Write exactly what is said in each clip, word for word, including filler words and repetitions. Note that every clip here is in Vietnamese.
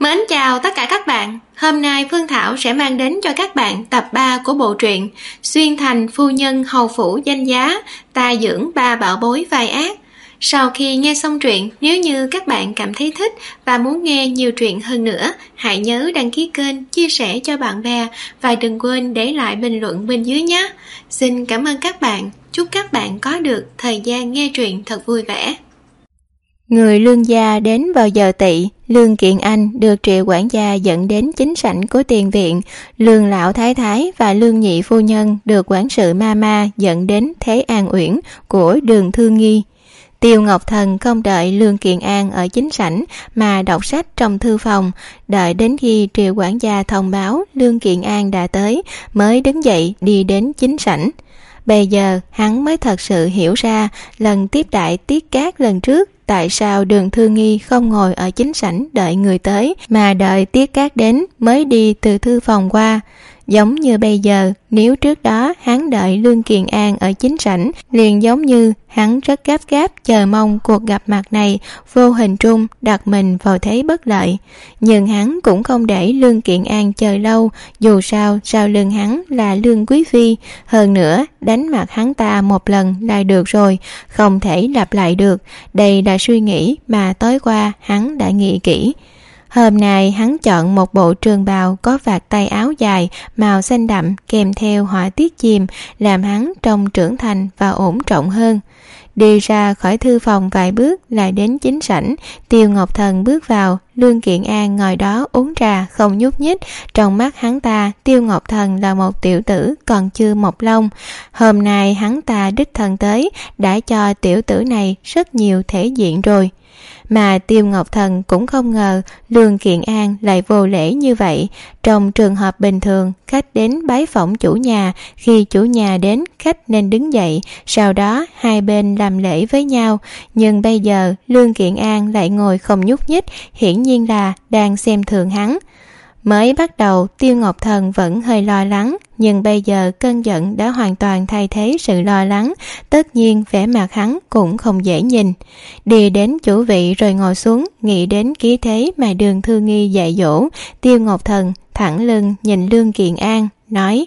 Mến chào tất cả các bạn. Hôm nay Phương Thảo sẽ mang đến cho các bạn tập ba của bộ truyện Xuyên Thành Phu Nhân Hầu Phủ Danh Giá, ta dưỡng ba bảo bối vai ác. Sau khi nghe xong truyện, nếu như các bạn cảm thấy thích và muốn nghe nhiều truyện hơn nữa, hãy nhớ đăng ký kênh, chia sẻ cho bạn bè và đừng quên để lại bình luận bên dưới nhé. Xin cảm ơn các bạn. Chúc các bạn có được thời gian nghe truyện thật vui vẻ. Người Lương gia đến vào giờ tỵ, Lương Kiện Anh được Triệu quản gia dẫn đến chính sảnh của tiền viện. Lương lão thái thái và Lương nhị phu nhân được quản sự Mama dẫn đến Thế An Uyển của Đường Thư Nghi. Tiêu Ngọc Thần không đợi Lương Kiện An ở chính sảnh mà đọc sách trong thư phòng, đợi đến khi Triệu quản gia thông báo Lương Kiện An đã tới mới đứng dậy đi đến chính sảnh. Bây giờ hắn mới thật sự hiểu ra lần tiếp đại Tiết Cát lần trước tại sao Đường Thư Nghi không ngồi ở chính sảnh đợi người tới mà đợi Tiết Cát đến mới đi từ thư phòng qua. Giống như bây giờ, nếu trước đó hắn đợi Lương Kiện An ở chính sảnh, liền giống như hắn rất gấp gáp chờ mong cuộc gặp mặt này vô hình trung đặt mình vào thế bất lợi. Nhưng hắn cũng không để Lương Kiện An chờ lâu, dù sao sau lưng hắn là Lương Quý Phi, hơn nữa đánh mặt hắn ta một lần là được rồi, không thể lặp lại được. Đây là suy nghĩ mà tối qua hắn đã nghĩ kỹ. Hôm nay hắn chọn một bộ trường bào có vạt tay áo dài màu xanh đậm kèm theo họa tiết chìm, làm hắn trông trưởng thành và ổn trọng hơn. Đi ra khỏi thư phòng vài bước là đến chính sảnh. Tiêu Ngọc Thần bước vào, Lương Kiện An ngồi đó uống trà không nhúc nhích. Trong mắt hắn ta, Tiêu Ngọc Thần là một tiểu tử còn chưa mọc lông. Hôm nay hắn ta đích thân tới, đã cho tiểu tử này rất nhiều thể diện rồi. Mà Tiêu Ngọc Thần cũng không ngờ Lương Kiện An lại vô lễ như vậy. Trong trường hợp bình thường, khách đến bái phỏng chủ nhà, khi chủ nhà đến, khách nên đứng dậy, sau đó hai bên làm lễ với nhau. Nhưng bây giờ Lương Kiện An lại ngồi không nhúc nhích, hiển nhiên là đang xem thường hắn. Mới bắt đầu Tiêu Ngọc Thần vẫn hơi lo lắng, nhưng bây giờ cơn giận đã hoàn toàn thay thế sự lo lắng, tất nhiên vẻ mặt hắn cũng không dễ nhìn. Đi đến chủ vị rồi ngồi xuống, nghĩ đến khí thế mà Đường Thư Nghi dạy dỗ, Tiêu Ngọc Thần thẳng lưng nhìn Lương Kiện An, nói: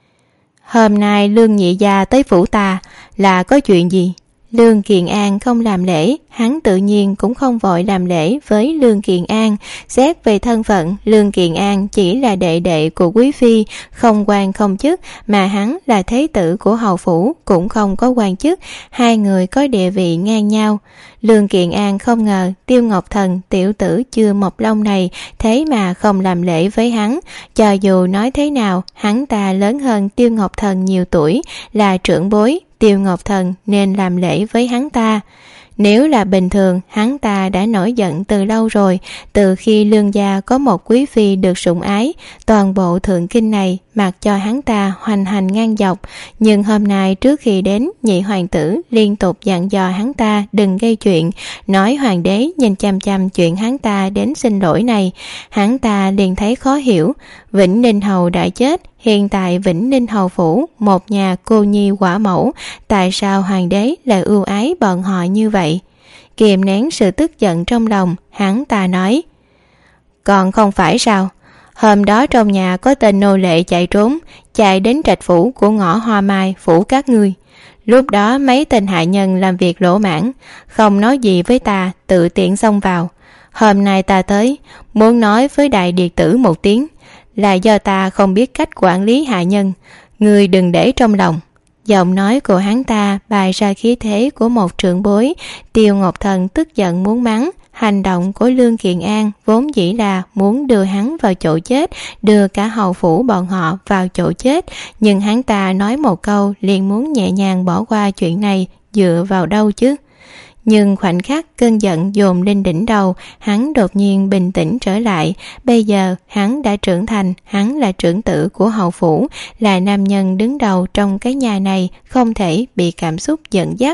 Hôm nay Lương nhị gia tới phủ ta là có chuyện gì? Lương Kiện An không làm lễ, hắn tự nhiên cũng không vội làm lễ với Lương Kiện An. Xét về thân phận, Lương Kiện An chỉ là đệ đệ của quý phi, không quan không chức, mà hắn là thế tử của hầu phủ, cũng không có quan chức, hai người có địa vị ngang nhau. Lương Kiện An không ngờ Tiêu Ngọc Thần tiểu tử chưa mọc lông này thế mà không làm lễ với hắn. Cho dù nói thế nào, hắn ta lớn hơn Tiêu Ngọc Thần nhiều tuổi, là trưởng bối, Tiêu Ngọc Thần nên làm lễ với hắn ta. Nếu là bình thường, hắn ta đã nổi giận từ lâu rồi. Từ khi Lương gia có một quý phi được sủng ái, toàn bộ thượng kinh này mặc cho hắn ta hoành hành ngang dọc. Nhưng hôm nay trước khi đến, nhị hoàng tử liên tục dặn dò hắn ta đừng gây chuyện, nói hoàng đế nhìn chăm chăm chuyện hắn ta đến xin lỗi này. Hắn ta liền thấy khó hiểu, Vĩnh Ninh hầu đã chết, hiện tại Vĩnh Ninh hầu phủ một nhà cô nhi quả mẫu, tại sao hoàng đế lại ưu ái bọn họ như vậy? Kiềm nén sự tức giận trong lòng, hắn ta nói: Còn không phải sao? Hôm đó trong nhà có tên nô lệ chạy trốn, chạy đến trạch phủ của ngõ Hoa Mai phủ các ngươi. Lúc đó mấy tên hạ nhân làm việc lỗ mãn, không nói gì với ta, tự tiện xông vào. Hôm nay ta tới, muốn nói với đại điệt tử một tiếng, là do ta không biết cách quản lý hạ nhân, ngươi đừng để trong lòng. Giọng nói của hắn ta bày ra khí thế của một trưởng bối. Tiêu Ngọc Thần tức giận muốn mắng. Hành động của Lương Kiện An vốn dĩ là muốn đưa hắn vào chỗ chết, đưa cả hầu phủ bọn họ vào chỗ chết, nhưng hắn ta nói một câu liền muốn nhẹ nhàng bỏ qua chuyện này, dựa vào đâu chứ? Nhưng khoảnh khắc cơn giận dồn lên đỉnh đầu, hắn đột nhiên bình tĩnh trở lại. Bây giờ hắn đã trưởng thành, hắn là trưởng tử của hầu phủ, là nam nhân đứng đầu trong cái nhà này, không thể bị cảm xúc dẫn dắt.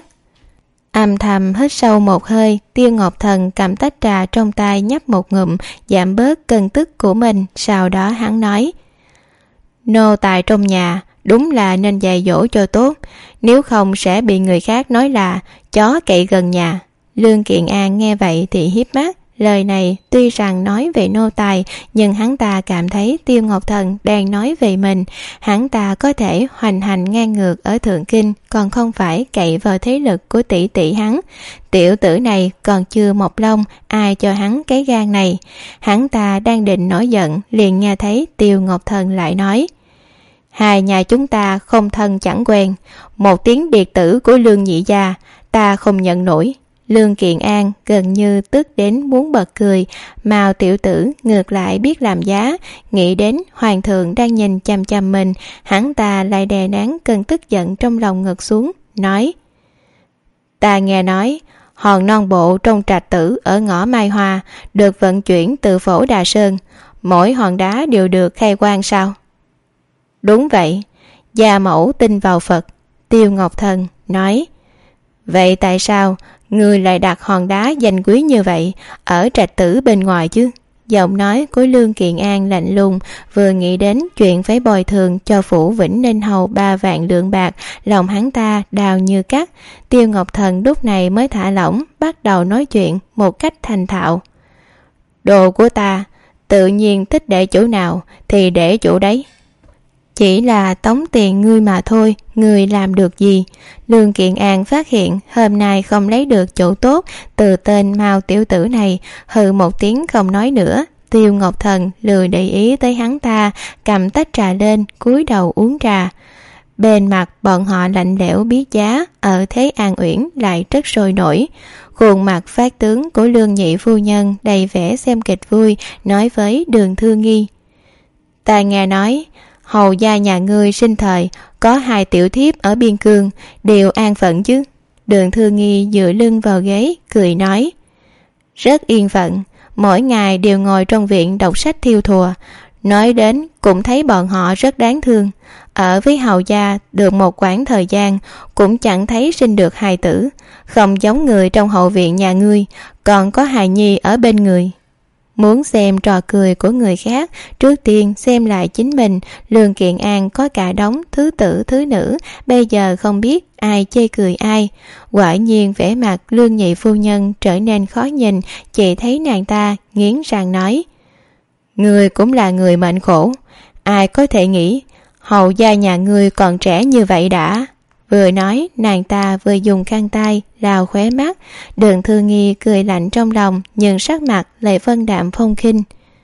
Âm thầm hít sâu một hơi, Tiêu Ngọc Thần cầm tách trà trong tay nhấp một ngụm, giảm bớt cơn tức của mình. Sau đó hắn nói: Nô tài trong nhà đúng là nên dạy dỗ cho tốt, nếu không sẽ bị người khác nói là chó cậy gần nhà. Lương Kiện An nghe vậy thì hiếp mắt, Lời này tuy rằng nói về nô tài, nhưng hắn ta cảm thấy Tiêu Ngọc Thần đang nói về mình. Hắn ta có thể hoành hành ngang ngược ở Thượng Kinh, còn không phải cậy vào thế lực của tỷ tỷ hắn. Tiểu tử này còn chưa mọc lông, ai cho hắn cái gan này? Hắn ta đang định nổi giận, liền nghe thấy Tiêu Ngọc Thần lại nói: hai nhà chúng ta không thân chẳng quen, một tiếng điệt tử của Lương nhị gia ta không nhận nổi. Lương Kiện An gần như tức đến muốn bật cười. Mao tiểu tử ngược lại biết làm giá, nghĩ đến hoàng thượng đang nhìn chằm chằm mình, hắn ta lại đè nén cơn tức giận trong lòng ngực xuống, nói: ta nghe nói hòn non bộ trong trạch tử ở ngõ Mai Hoa được vận chuyển từ Phổ Đà Sơn, mỗi hòn đá đều được khai quang sao? Đúng vậy, gia mẫu tin vào Phật. Tiêu Ngọc Thần nói: vậy tại sao người lại đặt hòn đá danh quý như vậy ở trạch tử bên ngoài chứ? Giọng nói của Lương Kiện An lạnh lùng, vừa nghĩ đến chuyện phải bồi thường cho phủ Vĩnh Ninh Hầu ba vạn lượng bạc, lòng hắn ta đau như cắt. Tiêu Ngọc Thần lúc này mới thả lỏng, bắt đầu nói chuyện một cách thành thạo. Đồ của ta tự nhiên thích để chỗ nào thì để chỗ đấy, chỉ là tống tiền ngươi mà thôi, ngươi làm được gì? Lương Kiện An phát hiện hôm nay không lấy được chỗ tốt từ tên Mao tiểu tử này, hừ một tiếng không nói nữa. Tiêu Ngọc Thần lười để ý tới hắn ta, cầm tách trà lên, cúi đầu uống trà. Bên mặt bọn họ lạnh lẽo biết giá, ở thế An Uyển lại rất sôi nổi. Khuôn mặt phát tướng của Lương nhị phu nhân đầy vẻ xem kịch vui, nói với Đường Thư Nghi: ta nghe nói hầu gia nhà ngươi sinh thời có hai tiểu thiếp ở biên cương, đều an phận chứ? Đường Thư Nghi dựa lưng vào ghế, cười nói: rất yên phận, mỗi ngày đều ngồi trong viện đọc sách thiêu thùa. Nói đến cũng thấy bọn họ rất đáng thương. Ở với hầu gia được một quãng thời gian, cũng chẳng thấy sinh được hài tử, không giống người trong hậu viện nhà ngươi, còn có hài nhi ở bên người. Muốn xem trò cười của người khác, trước tiên xem lại chính mình. Lương Kiện An có cả đống thứ tử thứ nữ, bây giờ không biết ai chê cười ai. Quả nhiên vẻ mặt Lương nhị phu nhân trở nên khó nhìn, chỉ thấy nàng ta nghiến răng nói: người cũng là người mệnh khổ, ai có thể nghĩ hầu gia nhà ngươi còn trẻ như vậy đã. Vừa nói nàng ta vừa dùng khăn tay lau khóe mắt. Đường Thư Nghi cười lạnh trong lòng, nhưng sắc mặt lại vân đạm phong khinh.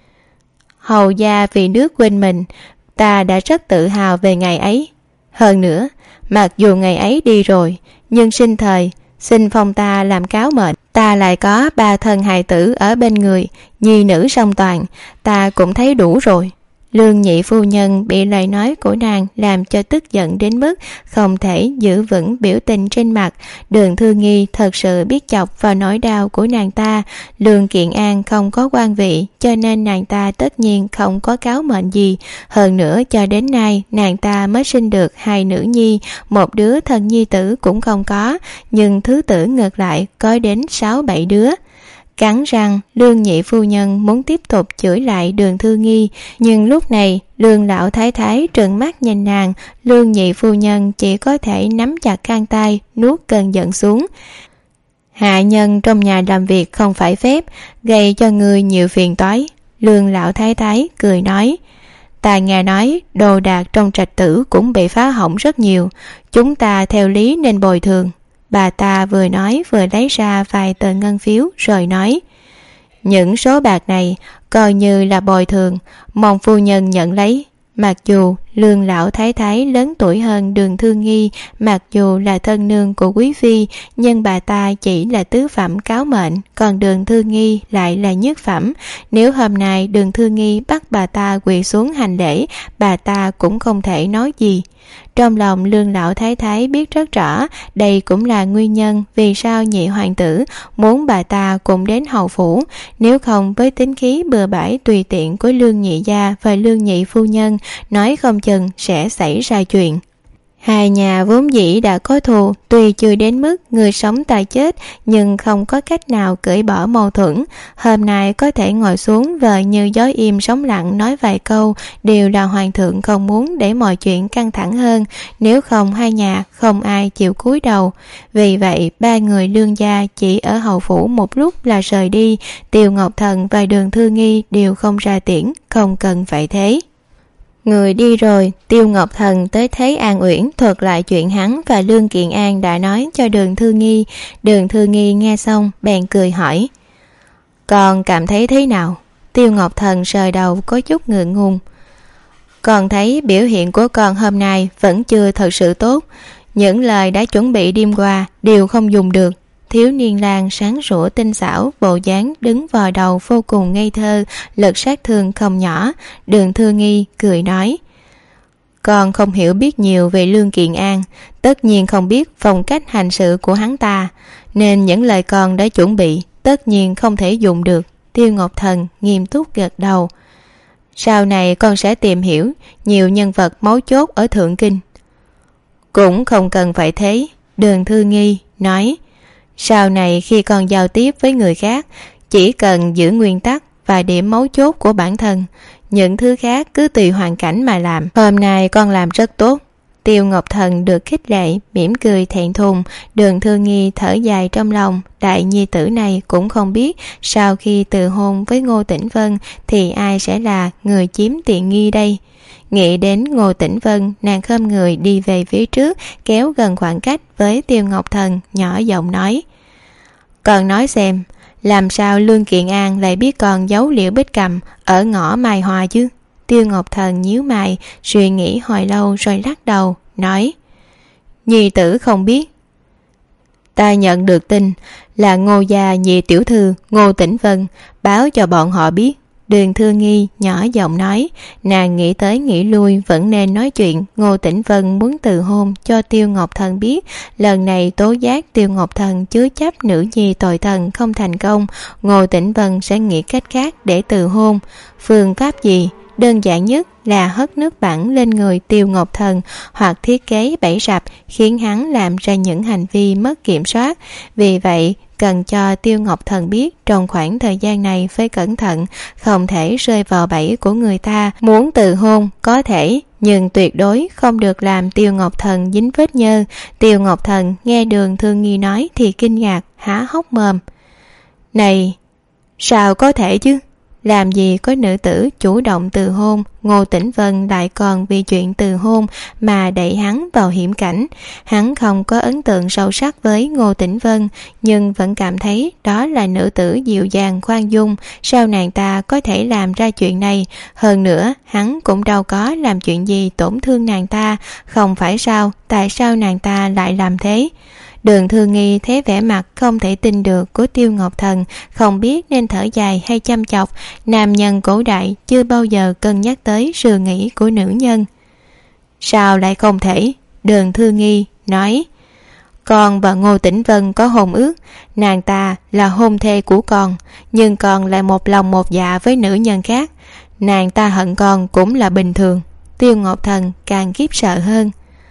Hầu gia vì nước quên mình, ta đã rất tự hào về ngày ấy. Hơn nữa, mặc dù ngày ấy đi rồi, nhưng sinh thời xin phong ta làm cáo mệnh, ta lại có ba thân hài tử ở bên người, nhi nữ song toàn, ta cũng thấy đủ rồi. Lương nhị phu nhân bị lời nói của nàng làm cho tức giận đến mức không thể giữ vững biểu tình trên mặt. Đường Thư Nghi thật sự biết chọc vào nỗi đau của nàng ta. Lương Kiện An không có quan vị, cho nên nàng ta tất nhiên không có cáo mệnh gì. Hơn nữa cho đến nay nàng ta mới sinh được hai nữ nhi, một đứa thân nhi tử cũng không có, nhưng thứ tử ngược lại có đến sáu bảy đứa. Cắn răng, Lương nhị phu nhân muốn tiếp tục chửi lại Đường Thư Nghi, nhưng lúc này Lương lão thái thái trừng mắt nhìn nàng. Lương nhị phu nhân chỉ có thể nắm chặt khăn tay, nuốt cơn giận xuống. Hạ nhân trong nhà làm việc không phải phép, gây cho người nhiều phiền toái. Lương lão thái thái cười nói: ta nghe nói đồ đạc trong trạch tử cũng bị phá hỏng rất nhiều, chúng ta theo lý nên bồi thường. Bà ta vừa nói vừa lấy ra vài tờ ngân phiếu rồi nói: những số bạc này coi như là bồi thường, mong phu nhân nhận lấy. Mặc dù Lương lão thái thái lớn tuổi hơn Đường Thư Nghi, mặc dù là thân nương của quý phi, nhưng bà ta chỉ là tứ phẩm cáo mệnh, còn Đường Thư Nghi lại là nhất phẩm. Nếu hôm nay Đường Thư Nghi bắt bà ta quỳ xuống hành lễ, bà ta cũng không thể nói gì. Trong lòng Lương lão thái thái biết rất rõ, đây cũng là nguyên nhân vì sao nhị hoàng tử muốn bà ta cùng đến hầu phủ. Nếu không, với tính khí bừa bãi tùy tiện của Lương nhị gia và Lương nhị phu nhân, nói không chừng sẽ xảy ra chuyện. Hai nhà vốn dĩ đã có thù, tuy chưa đến mức người sống ta chết, nhưng không có cách nào cởi bỏ mâu thuẫn. Hôm nay có thể ngồi xuống vờ như gió im sóng lặng nói vài câu, đều là hoàng thượng không muốn để mọi chuyện căng thẳng hơn, nếu không hai nhà không ai chịu cúi đầu. Vì vậy ba người Lương gia chỉ ở hầu phủ một lúc là rời đi. Tiêu Ngọc Thần và Đường Thư Nghi đều không ra tiễn, không cần phải thế. Người đi rồi, Tiêu Ngọc Thần tới thấy An Uyển thuật lại chuyện hắn và Lương Kiện An đã nói cho Đường Thư Nghi. Đường Thư Nghi nghe xong bèn cười hỏi: Con cảm thấy thế nào? Tiêu Ngọc Thần sờ đầu có chút ngượng ngùng. Con thấy biểu hiện của con hôm nay vẫn chưa thật sự tốt. Những lời đã chuẩn bị đêm qua đều không dùng được. Thiếu niên lang sáng sủa tinh xảo, bộ dáng đứng vò đầu vô cùng ngây thơ, lực sát thương không nhỏ. Đường Thư Nghi cười nói: Con không hiểu biết nhiều về Lương Kiện An, tất nhiên không biết phong cách hành sự của hắn ta, nên những lời con đã chuẩn bị tất nhiên không thể dùng được. Tiêu Ngọc Thần nghiêm túc gật đầu. Sau này con sẽ tìm hiểu nhiều nhân vật mấu chốt ở Thượng Kinh. Cũng không cần phải thế, Đường Thư Nghi nói. Sau này khi con giao tiếp với người khác, chỉ cần giữ nguyên tắc và điểm mấu chốt của bản thân, những thứ khác cứ tùy hoàn cảnh mà làm. Hôm nay con làm rất tốt. Tiêu Ngọc Thần được khích lệ, mỉm cười thẹn thùng. Đường Thư Nghi thở dài trong lòng, đại nhi tử này cũng không biết sau khi từ hôn với Ngô Tĩnh Vân thì ai sẽ là người chiếm tiện nghi đây. Nghĩ đến Ngô Tĩnh Vân, nàng khom người đi về phía trước, kéo gần khoảng cách với Tiêu Ngọc Thần, nhỏ giọng nói: Con nói xem, làm sao Lương Kiện An lại biết con giấu Liễu Bích Cầm ở ngõ Mai Hoa chứ? Tiêu Ngọc Thần nhíu mày, suy nghĩ hồi lâu rồi lắc đầu, nói: Nhi tử không biết. Ta nhận được tin là Ngô gia nhị tiểu thư Ngô Tĩnh Vân báo cho bọn họ biết. Đường Thư Nghi nhỏ giọng nói, nàng nghĩ tới nghĩ lui vẫn nên nói chuyện. Ngô Tĩnh Vân muốn từ hôn cho Tiêu Ngọc Thần biết. Lần này tố giác Tiêu Ngọc Thần chứa chấp nữ nhi tội thần không thành công, Ngô Tĩnh Vân sẽ nghĩ cách khác để từ hôn. Phương pháp gì? Đơn giản nhất là hất nước bẩn lên người Tiêu Ngọc Thần, hoặc thiết kế bẫy rập khiến hắn làm ra những hành vi mất kiểm soát. Vì vậy cần cho Tiêu Ngọc Thần biết trong khoảng thời gian này phải cẩn thận, không thể rơi vào bẫy của người ta. Muốn từ hôn có thể, nhưng tuyệt đối không được làm Tiêu Ngọc Thần dính vết nhơ. Tiêu Ngọc Thần nghe Đường Thư Nghi nói thì kinh ngạc, há hốc mồm. Này, sao có thể chứ? Làm gì có nữ tử chủ động từ hôn, Ngô Tĩnh Vân lại còn vì chuyện từ hôn mà đẩy hắn vào hiểm cảnh. Hắn không có ấn tượng sâu sắc với Ngô Tĩnh Vân, nhưng vẫn cảm thấy đó là nữ tử dịu dàng khoan dung. Sao nàng ta có thể làm ra chuyện này? Hơn nữa, hắn cũng đâu có làm chuyện gì tổn thương nàng ta. Không phải sao, tại sao nàng ta lại làm thế? Đường Thư Nghi thấy vẻ mặt không thể tin được của Tiêu Ngọc Thần, không biết nên thở dài hay chăm chọc. Nam nhân cổ đại chưa bao giờ cân nhắc tới sự nghĩ của nữ nhân. Sao lại không thể? Đường Thư Nghi nói, con và Ngô Tĩnh Vân có hôn ước, nàng ta là hôn thê của con, nhưng con lại một lòng một dạ với nữ nhân khác. Nàng ta hận con cũng là bình thường. Tiêu Ngọc Thần càng khiếp sợ hơn.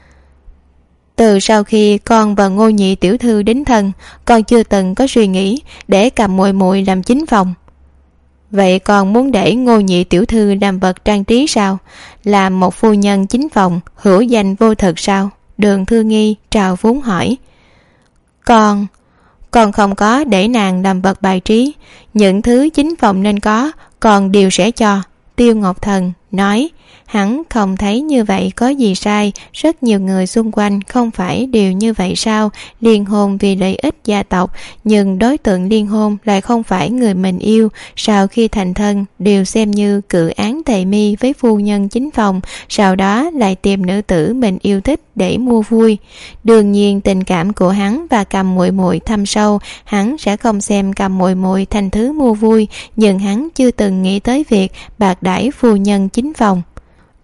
Từ sau khi con và Ngô nhị tiểu thư đính thân, con chưa từng có suy nghĩ để cầm muội muội làm chính phòng. Vậy con muốn để Ngô nhị tiểu thư làm vật trang trí sao? Làm một phu nhân chính phòng, hữu danh vô thực sao? Đường Thư Nghi trào phúng hỏi. Con, con không có để nàng làm vật bài trí. Những thứ chính phòng nên có, con đều sẽ cho. Tiêu Ngọc Thần nói. Hắn không thấy như vậy có gì sai. Rất nhiều người xung quanh không phải đều như vậy sao? Liên hôn vì lợi ích gia tộc, nhưng đối tượng liên hôn lại không phải người mình yêu. Sau khi thành thân đều xem như cự án tề mi với phu nhân chính phòng, sau đó lại tìm nữ tử mình yêu thích để mua vui. Đương nhiên tình cảm của hắn và Cầm muội muội thâm sâu, hắn sẽ không xem Cầm muội muội thành thứ mua vui, nhưng hắn chưa từng nghĩ tới việc bạc đãi phu nhân chính phòng.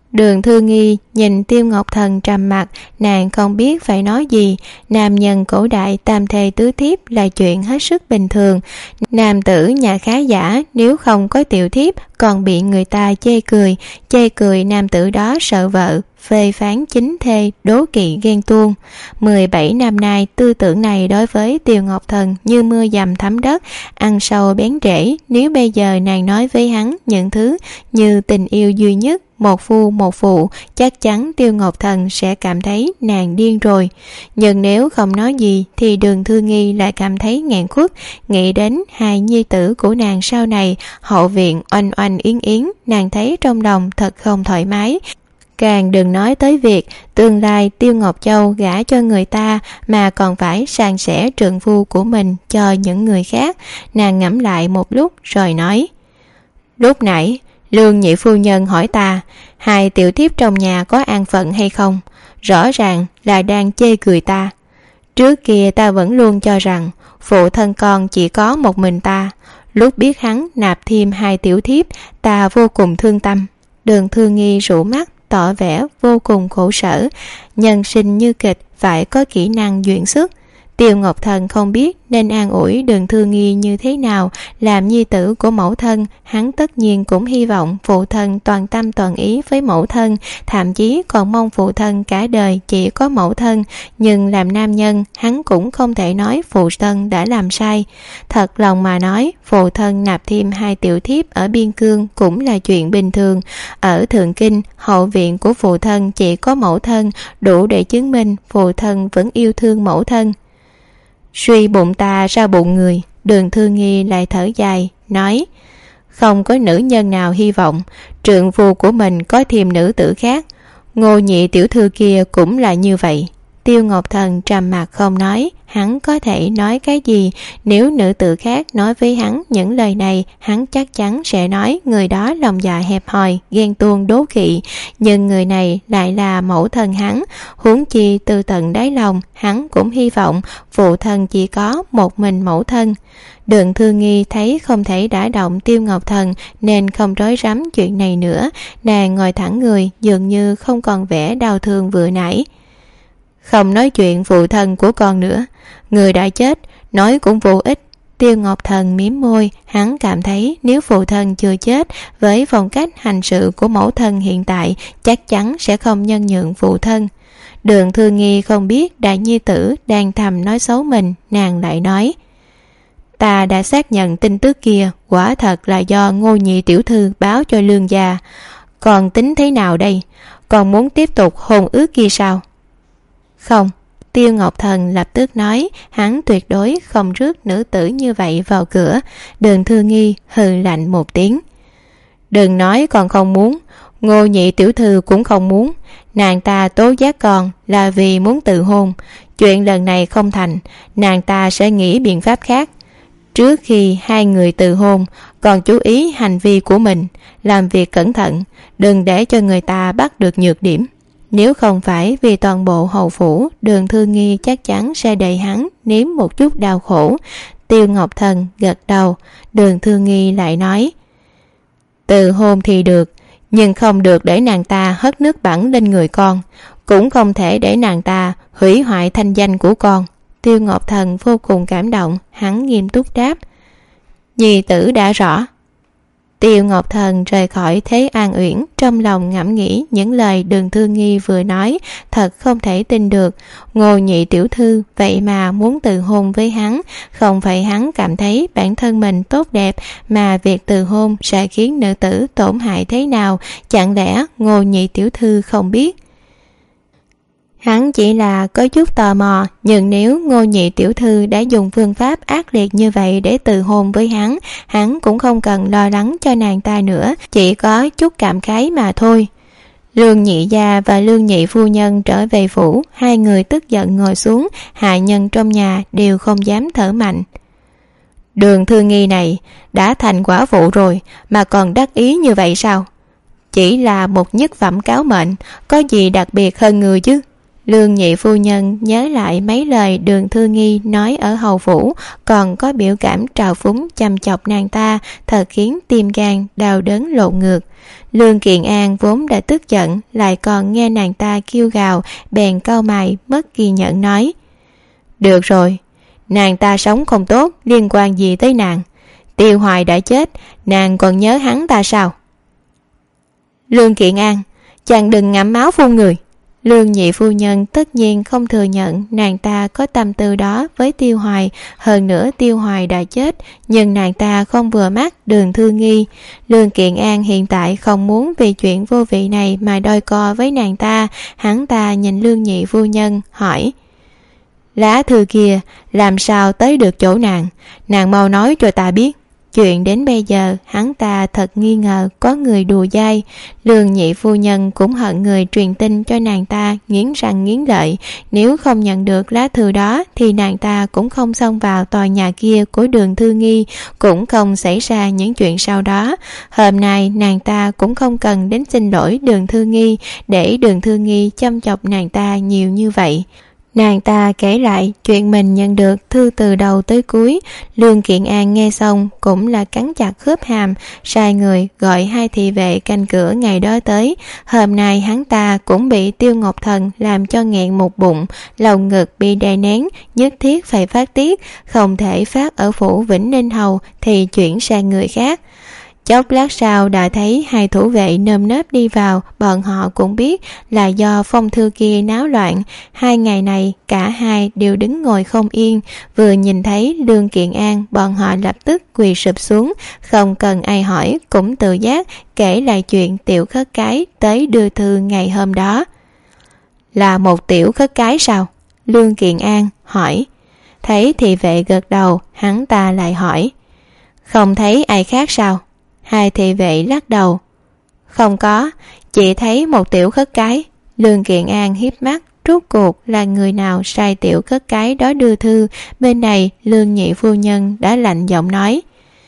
Đường Thư Nghi nhìn Tiêu Ngọc Thần trầm mặc, nàng không biết phải nói gì. Nam nhân cổ đại tam thê tứ thiếp là chuyện hết sức bình thường. Nam tử nhà khá giả nếu không có tiểu thiếp còn bị người ta chê cười. Chê cười nam tử đó sợ vợ, phê phán chính thê, đố kỵ ghen tuông. mười bảy năm nay tư tưởng này đối với Tiêu Ngọc Thần như mưa dầm thấm đất, ăn sâu bén rễ. Nếu bây giờ nàng nói với hắn những thứ như tình yêu duy nhất, một phu một phụ, chắc chắn Tiêu Ngọc Thần sẽ cảm thấy nàng điên rồi. Nhưng nếu không nói gì thì Đường Thư Nghi lại cảm thấy nghẹn khuất, nghĩ đến hai nhi tử của nàng sau này, hậu viện oanh oanh yến yến, nàng thấy trong lòng thật không thoải mái. Càng đừng nói tới việc tương lai Tiêu Ngọc Châu gả cho người ta mà còn phải san sẻ trượng phu của mình cho những người khác. Nàng ngẫm lại một lúc rồi nói: lúc nãy Lương nhị phu nhân hỏi ta hai tiểu thiếp trong nhà có an phận hay không, rõ ràng là đang chê cười ta. Trước kia ta vẫn luôn cho rằng phụ thân con chỉ có một mình ta. Lúc biết hắn nạp thêm hai tiểu thiếp, ta vô cùng thương tâm. Đường Thư Nghi rủ mắt tỏ vẻ vô cùng khổ sở. Nhân sinh như kịch, phải có kỹ năng duyện xuất. Tiêu Ngọc Thần không biết nên an ủi Đường Thư Nghi như thế nào. Làm nhi tử của mẫu thân, hắn tất nhiên cũng hy vọng phụ thân toàn tâm toàn ý với mẫu thân, thậm chí còn mong phụ thân cả đời chỉ có mẫu thân. Nhưng làm nam nhân, hắn cũng không thể nói phụ thân đã làm sai. Thật lòng mà nói, phụ thân nạp thêm hai tiểu thiếp ở biên cương cũng là chuyện bình thường. Ở Thượng Kinh, hậu viện của phụ thân chỉ có mẫu thân, đủ để chứng minh phụ thân vẫn yêu thương mẫu thân. Suy bụng ta ra bụng người. Đường Thư Nghi lại thở dài, nói: không có nữ nhân nào hy vọng trượng phu của mình có thêm nữ tử khác. Ngô nhị tiểu thư kia cũng là như vậy. Tiêu Ngọc Thần trầm mặc không nói. Hắn có thể nói cái gì? Nếu nữ tử khác nói với hắn những lời này, hắn chắc chắn sẽ nói người đó lòng dạ hẹp hòi, ghen tuông đố kỵ. Nhưng người này lại là mẫu thân hắn. Huống chi từ tận đáy lòng, hắn cũng hy vọng phụ thân chỉ có một mình mẫu thân. Đường Thư Nghi thấy không thể đả động Tiêu Ngọc Thần nên không rối rắm chuyện này nữa. Nàng ngồi thẳng người, dường như không còn vẻ đau thương vừa nãy. Không nói chuyện phụ thân của con nữa, người đã chết, nói cũng vô ích. Tiêu Ngọc Thần mím môi, hắn cảm thấy nếu phụ thân chưa chết, với phong cách hành sự của mẫu thân hiện tại, chắc chắn sẽ không nhân nhượng phụ thân. Đường Thư Nghi không biết đại nhi tử đang thầm nói xấu mình, nàng lại nói: ta đã xác nhận tin tức kia, quả thật là do Ngô nhị tiểu thư báo cho Lương gia. Còn tính thế nào đây? Còn muốn tiếp tục hôn ước kia sao? Không. Tiêu Ngọc Thần lập tức nói, hắn tuyệt đối không rước nữ tử như vậy vào cửa. Đường Thư Nghi hừ lạnh một tiếng: đừng nói còn không muốn, Ngô nhị tiểu thư cũng không muốn. Nàng ta tố giác con là vì muốn tự hôn. Chuyện lần này không thành, nàng ta sẽ nghĩ biện pháp khác. Trước khi hai người tự hôn, còn chú ý hành vi của mình, làm việc cẩn thận, đừng để cho người ta bắt được nhược điểm. Nếu không phải vì toàn bộ hầu phủ, Đường Thư Nghi chắc chắn sẽ đẩy hắn nếm một chút đau khổ. Tiêu Ngọc Thần gật đầu. Đường Thư Nghi lại nói: tự hôn thì được, nhưng không được để nàng ta hất nước bẩn lên người con, cũng không thể để nàng ta hủy hoại thanh danh của con. Tiêu Ngọc Thần vô cùng cảm động, hắn nghiêm túc đáp: nhi tử đã rõ. Tiêu Ngọc Thần rời khỏi thế an uyển, trong lòng ngẫm nghĩ những lời Đường Thư Nghi vừa nói, thật không thể tin được. Ngô nhị tiểu thư vậy mà muốn từ hôn với hắn. Không phải hắn cảm thấy bản thân mình tốt đẹp, mà việc từ hôn sẽ khiến nữ tử tổn hại thế nào, chẳng lẽ Ngô nhị tiểu thư không biết? Hắn chỉ là có chút tò mò, nhưng nếu Ngô nhị tiểu thư đã dùng phương pháp ác liệt như vậy để từ hôn với hắn, hắn cũng không cần lo lắng cho nàng ta nữa, chỉ có chút cảm khái mà thôi. Lương nhị gia và Lương nhị phu nhân trở về phủ, hai người tức giận ngồi xuống, hạ nhân trong nhà đều không dám thở mạnh. Đường Thư Nghi này đã thành quả phụ rồi mà còn đắc ý như vậy sao? Chỉ là một nhất phẩm cáo mệnh, có gì đặc biệt hơn người chứ? Lương nhị phu nhân nhớ lại mấy lời Đường Thư Nghi nói ở hầu phủ, còn có biểu cảm trào phúng chăm chọc nàng ta, thật khiến tim gan đau đớn lộn ngược. Lương Kiện An vốn đã tức giận, lại còn nghe nàng ta kêu gào, bèn cau mày mất kiên nhẫn nói: được rồi, nàng ta sống không tốt, liên quan gì tới nàng? Tiêu Hoài đã chết, nàng còn nhớ hắn ta sao? Lương Kiện An, chàng đừng ngậm máu phun người. Lương nhị phu nhân tất nhiên không thừa nhận nàng ta có tâm tư đó với Tiêu Hoài, hơn nữa Tiêu Hoài đã chết, nhưng nàng ta không vừa mắt Đường Thư Nghi. Lương Kiện An hiện tại không muốn vì chuyện vô vị này mà đôi co với nàng ta. Hắn ta nhìn Lương nhị phu nhân hỏi: lá thư kia làm sao tới được chỗ nàng? Nàng mau nói cho ta biết. Chuyện đến bây giờ hắn ta thật nghi ngờ có người đùa dai. Lương nhị phu nhân cũng hận người truyền tin cho nàng ta nghiến răng nghiến lợi. Nếu không nhận được lá thư đó thì nàng ta cũng không xông vào tòa nhà kia của Đường Thư Nghi, cũng không xảy ra những chuyện sau đó. Hôm nay nàng ta cũng không cần đến xin lỗi Đường Thư Nghi, để Đường Thư Nghi chăm chọc nàng ta nhiều như vậy. Nàng ta kể lại chuyện mình nhận được thư từ đầu tới cuối. Lương Kiện An nghe xong cũng là cắn chặt khớp hàm, sai người gọi hai thị vệ canh cửa ngày đó tới. Hôm nay hắn ta cũng bị Tiêu Ngọc Thần làm cho nghẹn một bụng, lồng ngực bị đè nén, nhất thiết phải phát tiết, không thể phát ở phủ Vĩnh Ninh Hầu thì chuyển sang người khác. Chốc lát sau đã thấy hai thủ vệ nơm nớp đi vào, bọn họ cũng biết là do phong thư kia náo loạn. Hai ngày này cả hai đều đứng ngồi không yên, vừa nhìn thấy Lương Kiện An bọn họ lập tức quỳ sụp xuống, không cần ai hỏi cũng tự giác kể lại chuyện tiểu khất cái tới đưa thư ngày hôm đó. Là một tiểu khất cái sao? Lương Kiện An hỏi. Thấy thị vệ gật đầu, hắn ta lại hỏi: không thấy ai khác sao? Hai thị vệ lắc đầu. Không có, chỉ thấy một tiểu khất cái. Lương Kiện An hiếp mắt, rốt cuộc là người nào sai tiểu khất cái đó đưa thư? Bên này Lương nhị phu nhân đã lạnh giọng nói: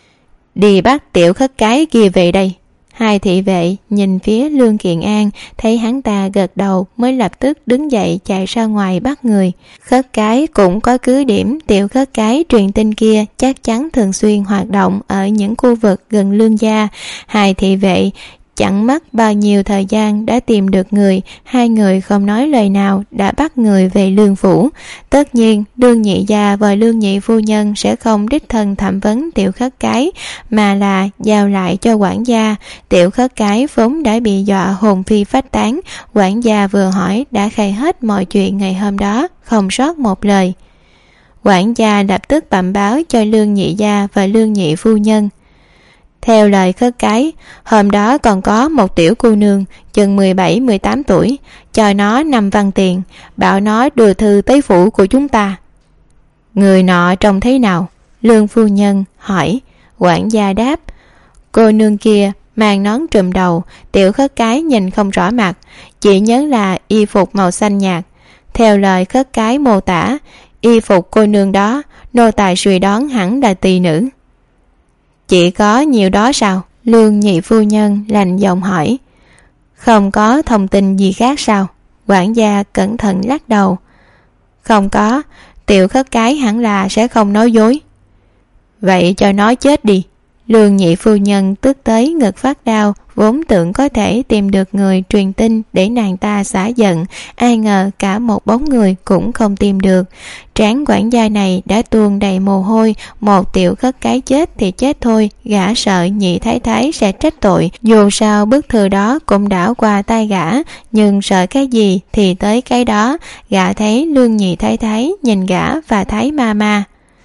đi bắt tiểu khất cái kia về đây. Hai thị vệ nhìn phía Lương Kiện An, thấy hắn ta gật đầu mới lập tức đứng dậy chạy ra ngoài bắt người. Khất cái cũng có cứ điểm, tiểu khất cái truyền tin kia chắc chắn thường xuyên hoạt động ở những khu vực gần Lương gia. Hai thị vệ chẳng mất bao nhiêu thời gian đã tìm được người, hai người không nói lời nào đã bắt người về Lương phủ. Tất nhiên Lương nhị gia và Lương nhị phu nhân sẽ không đích thân thẩm vấn tiểu khất cái, mà là giao lại cho quản gia. Tiểu khất cái vốn đã bị dọa hồn phi phách tán, quản gia vừa hỏi đã khai hết mọi chuyện ngày hôm đó, không sót một lời. Quản gia lập tức bẩm báo cho Lương nhị gia và Lương nhị phu nhân. Theo lời khất cái, hôm đó còn có một tiểu cô nương chừng mười bảy mười tám tuổi, cho nó năm văn tiền, bảo nó đưa thư tới phủ của chúng ta. Người nọ trông thế nào? Lương phu nhân hỏi. Quản gia đáp: cô nương kia mang nón trùm đầu, tiểu khất cái nhìn không rõ mặt, chỉ nhớ là y phục màu xanh nhạt. Theo lời khất cái mô tả, y phục cô nương đó nô tài suy đoán hẳn là tỳ nữ. Chỉ có nhiều đó sao? Lương nhị phu nhân lạnh giọng hỏi. Không có thông tin gì khác sao? Quản gia cẩn thận lắc đầu. Không có, tiểu khất cái hẳn là sẽ không nói dối. Vậy cho nó chết đi. Lương nhị phu nhân tức tới ngực phát đau, vốn tưởng có thể tìm được người truyền tin để nàng ta xả giận, ai ngờ cả một bóng người cũng không tìm được. Trán quản gia này đã tuôn đầy mồ hôi, một tiểu khất cái chết thì chết thôi, gã sợ nhị thái thái sẽ trách tội. Dù sao bức thư đó cũng đã qua tay gã, nhưng sợ cái gì thì tới cái đó. Gã thấy Lương nhị thái thái nhìn gã và thái ma ma.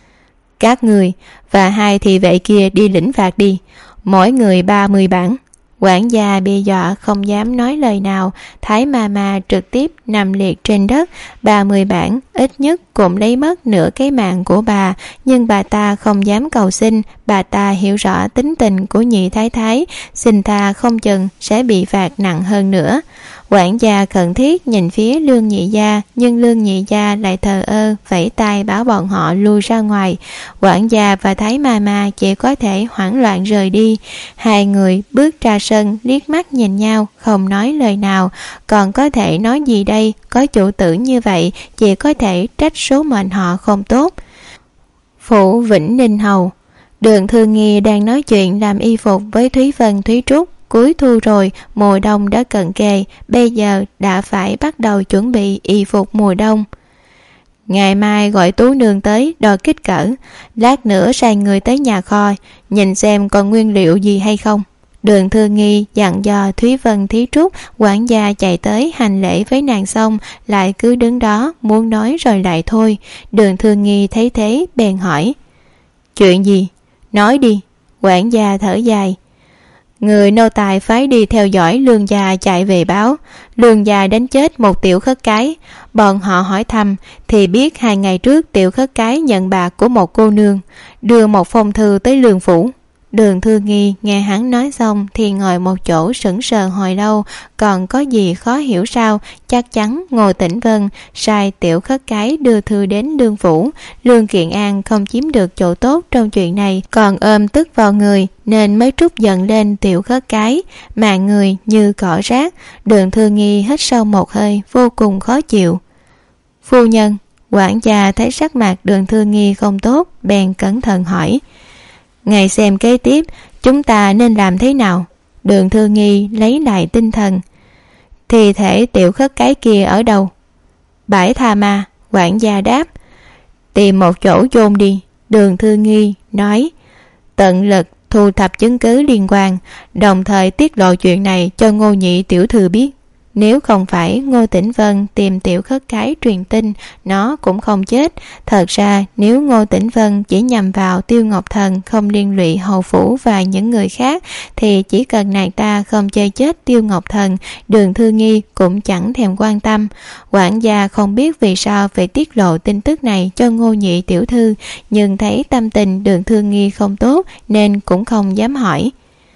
Các người và hai thị vệ kia đi lĩnh phạt đi, mỗi người ba mươi bản. Quản gia bị dọa không dám nói lời nào. Thái ma ma trực tiếp nằm liệt trên đất. Ba mươi bản ít nhất cũng lấy mất nửa cái mạng của bà, nhưng bà ta không dám cầu xin. Bà ta hiểu rõ tính tình của nhị thái thái, xin tha không chừng sẽ bị phạt nặng hơn nữa. Quản gia khẩn thiết nhìn phía Lương Nhị gia, nhưng Lương Nhị gia lại thờ ơ vẫy tay bảo bọn họ lui ra ngoài. Quản gia và Thái ma ma chỉ có thể hoảng loạn rời đi. Hai người bước ra sân, liếc mắt nhìn nhau, không nói lời nào. Còn có thể nói gì đây? Có chủ tử như vậy, chỉ có thể trách số mệnh họ không tốt. Phủ Vĩnh Ninh Hầu. Đường Thư Nghi đang nói chuyện làm y phục với Thúy Vân, Thúy Trúc. Cuối thu rồi, mùa đông đã cận kề, bây giờ đã phải bắt đầu chuẩn bị y phục mùa đông. Ngày mai gọi Tú nương tới đo kích cỡ, lát nữa sai người tới nhà kho, nhìn xem còn nguyên liệu gì hay không. Đường Thư Nghi dặn dò Thúy Vân, Thúy Trúc. Quản gia chạy tới hành lễ với nàng xong, lại cứ đứng đó muốn nói rồi lại thôi. Đường Thư Nghi thấy thế bèn hỏi: chuyện gì? Nói đi. Quản gia thở dài: người nô tài phái đi theo dõi Lương gia chạy về báo Lương gia đánh chết một tiểu khất cái. Bọn họ hỏi thăm thì biết hai ngày trước tiểu khất cái nhận bạc của một cô nương, đưa một phong thư tới Lương phủ. Đường Thư Nghi nghe hắn nói xong thì ngồi một chỗ sững sờ hồi lâu. Còn có gì khó hiểu sao? Chắc chắn Ngô Tĩnh Vân sai tiểu khất cái đưa thư đến Lương phủ. Lương Kiện An không chiếm được chỗ tốt trong chuyện này, còn ôm tức vào người nên mới trút giận lên tiểu khất cái, mà người như cỏ rác. Đường Thư Nghi hít sâu một hơi, vô cùng khó chịu. Phu nhân. Quản gia thấy sắc mặt Đường Thư Nghi không tốt, bèn cẩn thận hỏi: ngày xem kế tiếp chúng ta nên làm thế nào? Đường Thư Nghi lấy lại tinh thần: thi thể tiểu khất cái kia ở đâu? Bãi Tha Ma. Quản gia đáp: tìm một chỗ chôn đi. Đường Thư Nghi nói: tận lực thu thập chứng cứ liên quan, đồng thời tiết lộ chuyện này cho Ngô nhị tiểu thư biết. Nếu không phải Ngô Tĩnh Vân tìm tiểu khất cái truyền tin, nó cũng không chết. Thật ra nếu Ngô Tĩnh Vân chỉ nhằm vào Tiêu Ngọc Thần, không liên lụy hầu phủ và những người khác, thì chỉ cần nàng ta không chơi chết Tiêu Ngọc Thần, Đường Thư Nghi cũng chẳng thèm quan tâm. Quản gia không biết vì sao phải tiết lộ tin tức này cho Ngô nhị tiểu thư, nhưng thấy tâm tình Đường Thư Nghi không tốt nên cũng không dám hỏi.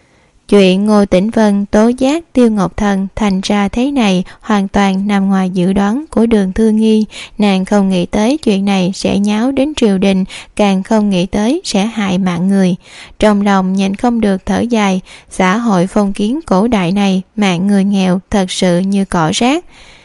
Chuyện Ngô Tĩnh Vân tố giác Tiêu Ngọc Thần thành ra thế này hoàn toàn nằm ngoài dự đoán của Đường Thư Nghi. Nàng không nghĩ tới chuyện này sẽ nháo đến triều đình, càng không nghĩ tới sẽ hại mạng người. Trong lòng nhịn không được thở dài, xã hội phong kiến cổ đại này, mạng người nghèo thật sự như cỏ rác.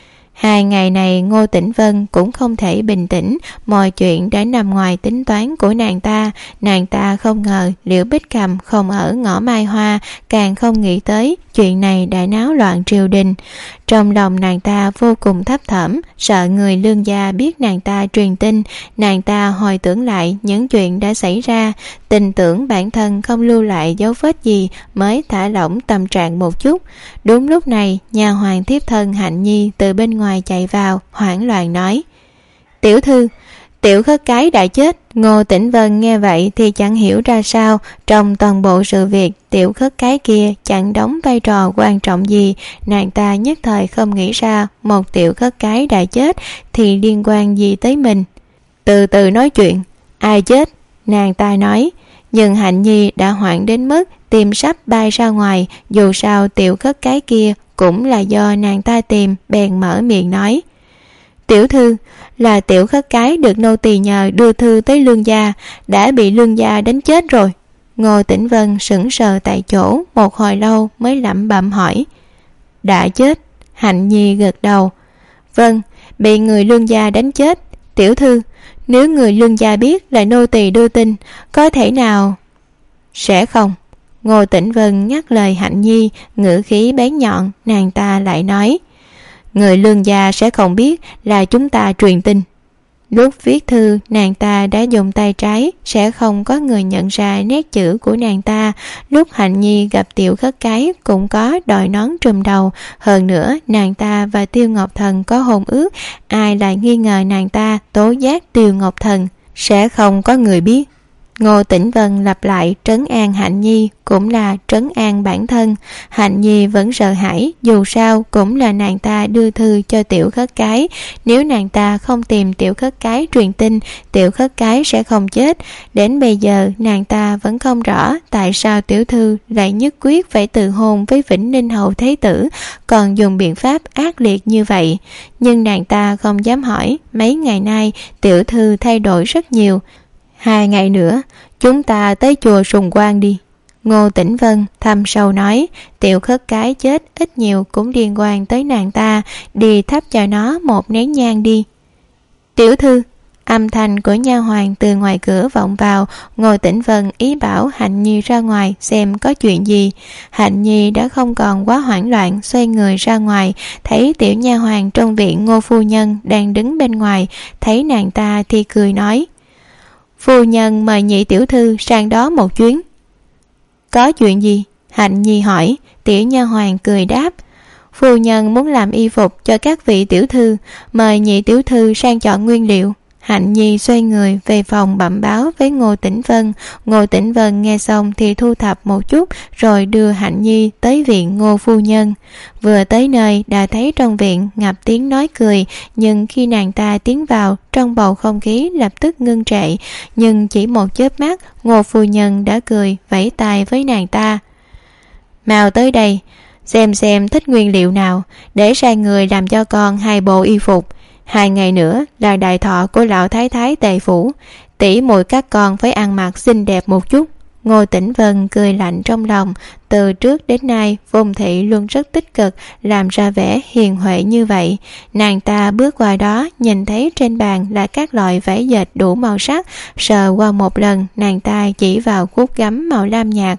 Hai ngày này Ngô Tĩnh Vân cũng không thể bình tĩnh, mọi chuyện đã nằm ngoài tính toán của nàng ta. Nàng ta không ngờ Liễu Bích Cầm không ở ngõ Mai Hoa, càng không nghĩ tới chuyện này đã náo loạn triều đình. Trong lòng nàng ta vô cùng thấp thỏm, sợ người Lương gia biết nàng ta truyền tin. Nàng ta hồi tưởng lại những chuyện đã xảy ra, tin tưởng bản thân không lưu lại dấu vết gì, mới thả lỏng tâm trạng một chút. Đúng lúc này, nhà hoàng thiếp thân Hạnh Nhi từ bên ngoài chạy vào, hoảng loạn nói: tiểu thư, tiểu khất cái đã chết. Ngô Tĩnh Vân nghe vậy thì chẳng hiểu ra sao. Trong toàn bộ sự việc, tiểu khất cái kia chẳng đóng vai trò quan trọng gì. Nàng ta nhất thời không nghĩ ra một tiểu khất cái đã chết thì liên quan gì tới mình. Từ từ nói chuyện. Ai chết? Nàng ta nói. Nhưng Hạnh Nhi đã hoảng đến mức tim sắp bay ra ngoài. Dù sao tiểu khất cái kia cũng là do nàng ta tìm, bèn mở miệng nói: tiểu thư, là tiểu khất cái được nô tỳ nhờ đưa thư tới Lương gia, đã bị Lương gia đánh chết rồi. Ngô Tĩnh Vân sững sờ tại chỗ một hồi lâu mới lẩm bẩm hỏi: đã chết? Hạnh Nhi gật đầu. Vâng, bị người Lương gia đánh chết. Tiểu thư, nếu người Lương gia biết là nô tỳ đưa tin, có thể nào... Sẽ không. Ngô Tĩnh Vân ngắt lời Hạnh Nhi, ngữ khí bén nhọn. Nàng ta lại nói: người Lương gia sẽ không biết là chúng ta truyền tin. Lúc viết thư, nàng ta đã dùng tay trái, sẽ không có người nhận ra nét chữ của nàng ta. Lúc Hạnh Nhi gặp tiểu khất cái cũng có đội nón trùm đầu. Hơn nữa, nàng ta và Tiêu Ngọc Thần có hôn ước, ai lại nghi ngờ nàng ta tố giác Tiêu Ngọc Thần. Sẽ không có người biết. Ngô Tĩnh Vân lặp lại trấn an Hạnh Nhi, cũng là trấn an bản thân. Hạnh Nhi vẫn sợ hãi, dù sao cũng là nàng ta đưa thư cho Tiểu Khất Cái. Nếu nàng ta không tìm Tiểu Khất Cái truyền tin, Tiểu Khất Cái sẽ không chết. Đến bây giờ nàng ta vẫn không rõ tại sao tiểu thư lại nhất quyết phải từ hôn với Vĩnh Ninh Hầu Thế Tử, còn dùng biện pháp ác liệt như vậy. Nhưng nàng ta không dám hỏi. Mấy ngày nay tiểu thư thay đổi rất nhiều. Hai ngày nữa chúng ta tới chùa Sùng Quan đi. Ngô Tĩnh Vân thầm sâu nói. Tiểu Khất Cái chết ít nhiều cũng liên quan tới nàng ta, đi thắp cho nó một nén nhang đi. Tiểu thư. Âm thanh của nha hoàn từ ngoài cửa vọng vào. Ngô Tĩnh Vân ý bảo Hạnh Nhi ra ngoài xem có chuyện gì. Hạnh Nhi đã không còn quá hoảng loạn, xoay người ra ngoài, thấy tiểu nha hoàn trong viện Ngô phu nhân đang đứng bên ngoài. Thấy nàng ta thì cười nói: Phu nhân mời nhị tiểu thư sang đó một chuyến. Có chuyện gì? Hạnh Nhi hỏi. Tiểu nha hoàn cười đáp: Phu nhân muốn làm y phục cho các vị tiểu thư, mời nhị tiểu thư sang chọn nguyên liệu. Hạnh Nhi xoay người về phòng bẩm báo với Ngô Tĩnh Vân. Ngô Tĩnh Vân nghe xong thì thu thập một chút, rồi đưa Hạnh Nhi tới viện Ngô phu nhân. Vừa tới nơi đã thấy trong viện ngập tiếng nói cười, nhưng khi nàng ta tiến vào, trong bầu không khí lập tức ngưng trệ. Nhưng chỉ một chớp mắt, Ngô phu nhân đã cười vẫy tay với nàng ta: Mau tới đây, xem xem thích nguyên liệu nào, để sai người làm cho con hai bộ y phục. Hai ngày nữa là đại thọ của lão thái thái Tề phủ, tỷ muội các con phải ăn mặc xinh đẹp một chút. Ngô Tĩnh Vân cười lạnh trong lòng. Từ trước đến nay Phùng thị luôn rất tích cực, làm ra vẻ hiền huệ như vậy. Nàng ta bước qua đó, nhìn thấy trên bàn là các loại vải dệt đủ màu sắc, sờ qua một lần, nàng ta chỉ vào cúc gấm màu lam nhạt.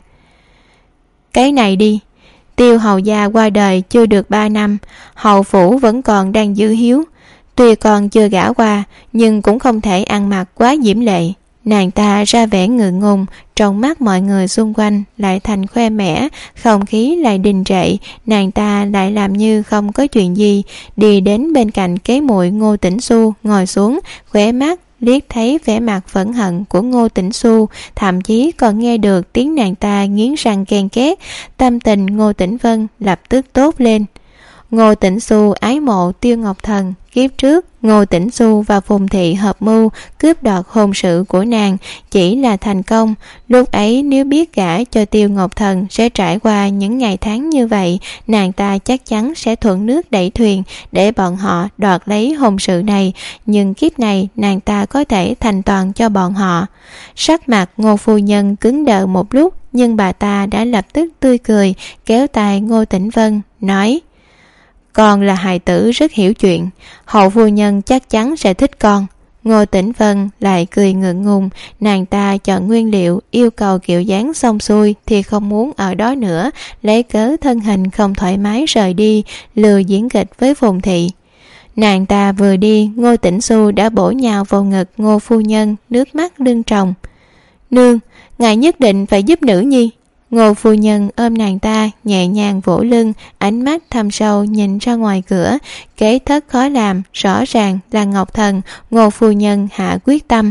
Cái này đi. Tiêu hầu gia qua đời chưa được ba năm, hầu phủ vẫn còn đang giữ hiếu. Tuy còn chưa gả qua, nhưng cũng không thể ăn mặc quá diễm lệ. Nàng ta ra vẻ ngượng ngùng, trong mắt mọi người xung quanh lại thành khoe mẽ, không khí lại đình trệ. Nàng ta lại làm như không có chuyện gì, đi đến bên cạnh kế muội Ngô Tĩnh Xu ngồi xuống, khóe mắt liếc thấy vẻ mặt phẫn hận của Ngô Tĩnh Xu, thậm chí còn nghe được tiếng nàng ta nghiến răng ken két. Tâm tình Ngô Tĩnh Vân lập tức tốt lên. Ngô Tĩnh Xu ái mộ Tiêu Ngọc Thần. Kiếp trước Ngô Tĩnh Xu và Phùng thị hợp mưu cướp đoạt hôn sự của nàng, chỉ là thành công. Lúc ấy nếu biết gả cho Tiêu Ngọc Thần sẽ trải qua những ngày tháng như vậy, nàng ta chắc chắn sẽ thuận nước đẩy thuyền để bọn họ đoạt lấy hôn sự này. Nhưng kiếp này nàng ta có thể thành toàn cho bọn họ. Sắc mặt Ngô phu nhân cứng đờ một lúc, nhưng bà ta đã lập tức tươi cười, kéo tay Ngô Tĩnh Vân nói: Con là hài tử rất hiểu chuyện, hậu phu nhân chắc chắn sẽ thích con. Ngô Tĩnh Vân lại cười ngượng ngùng. Nàng ta chọn nguyên liệu, yêu cầu kiểu dáng xong xuôi thì không muốn ở đó nữa, lấy cớ thân hình không thoải mái rời đi, lừa diễn kịch với Phùng thị. Nàng ta vừa đi, Ngô Tĩnh Xu đã bổ nhào vào ngực Ngô phu nhân, nước mắt lưng tròng. Nương, ngài nhất định phải giúp nữ nhi. Ngô phu nhân ôm nàng ta, nhẹ nhàng vỗ lưng, ánh mắt thâm sâu nhìn ra ngoài cửa. Kế thất khó làm, rõ ràng là Ngọc Thần. Ngô phu nhân hạ quyết tâm.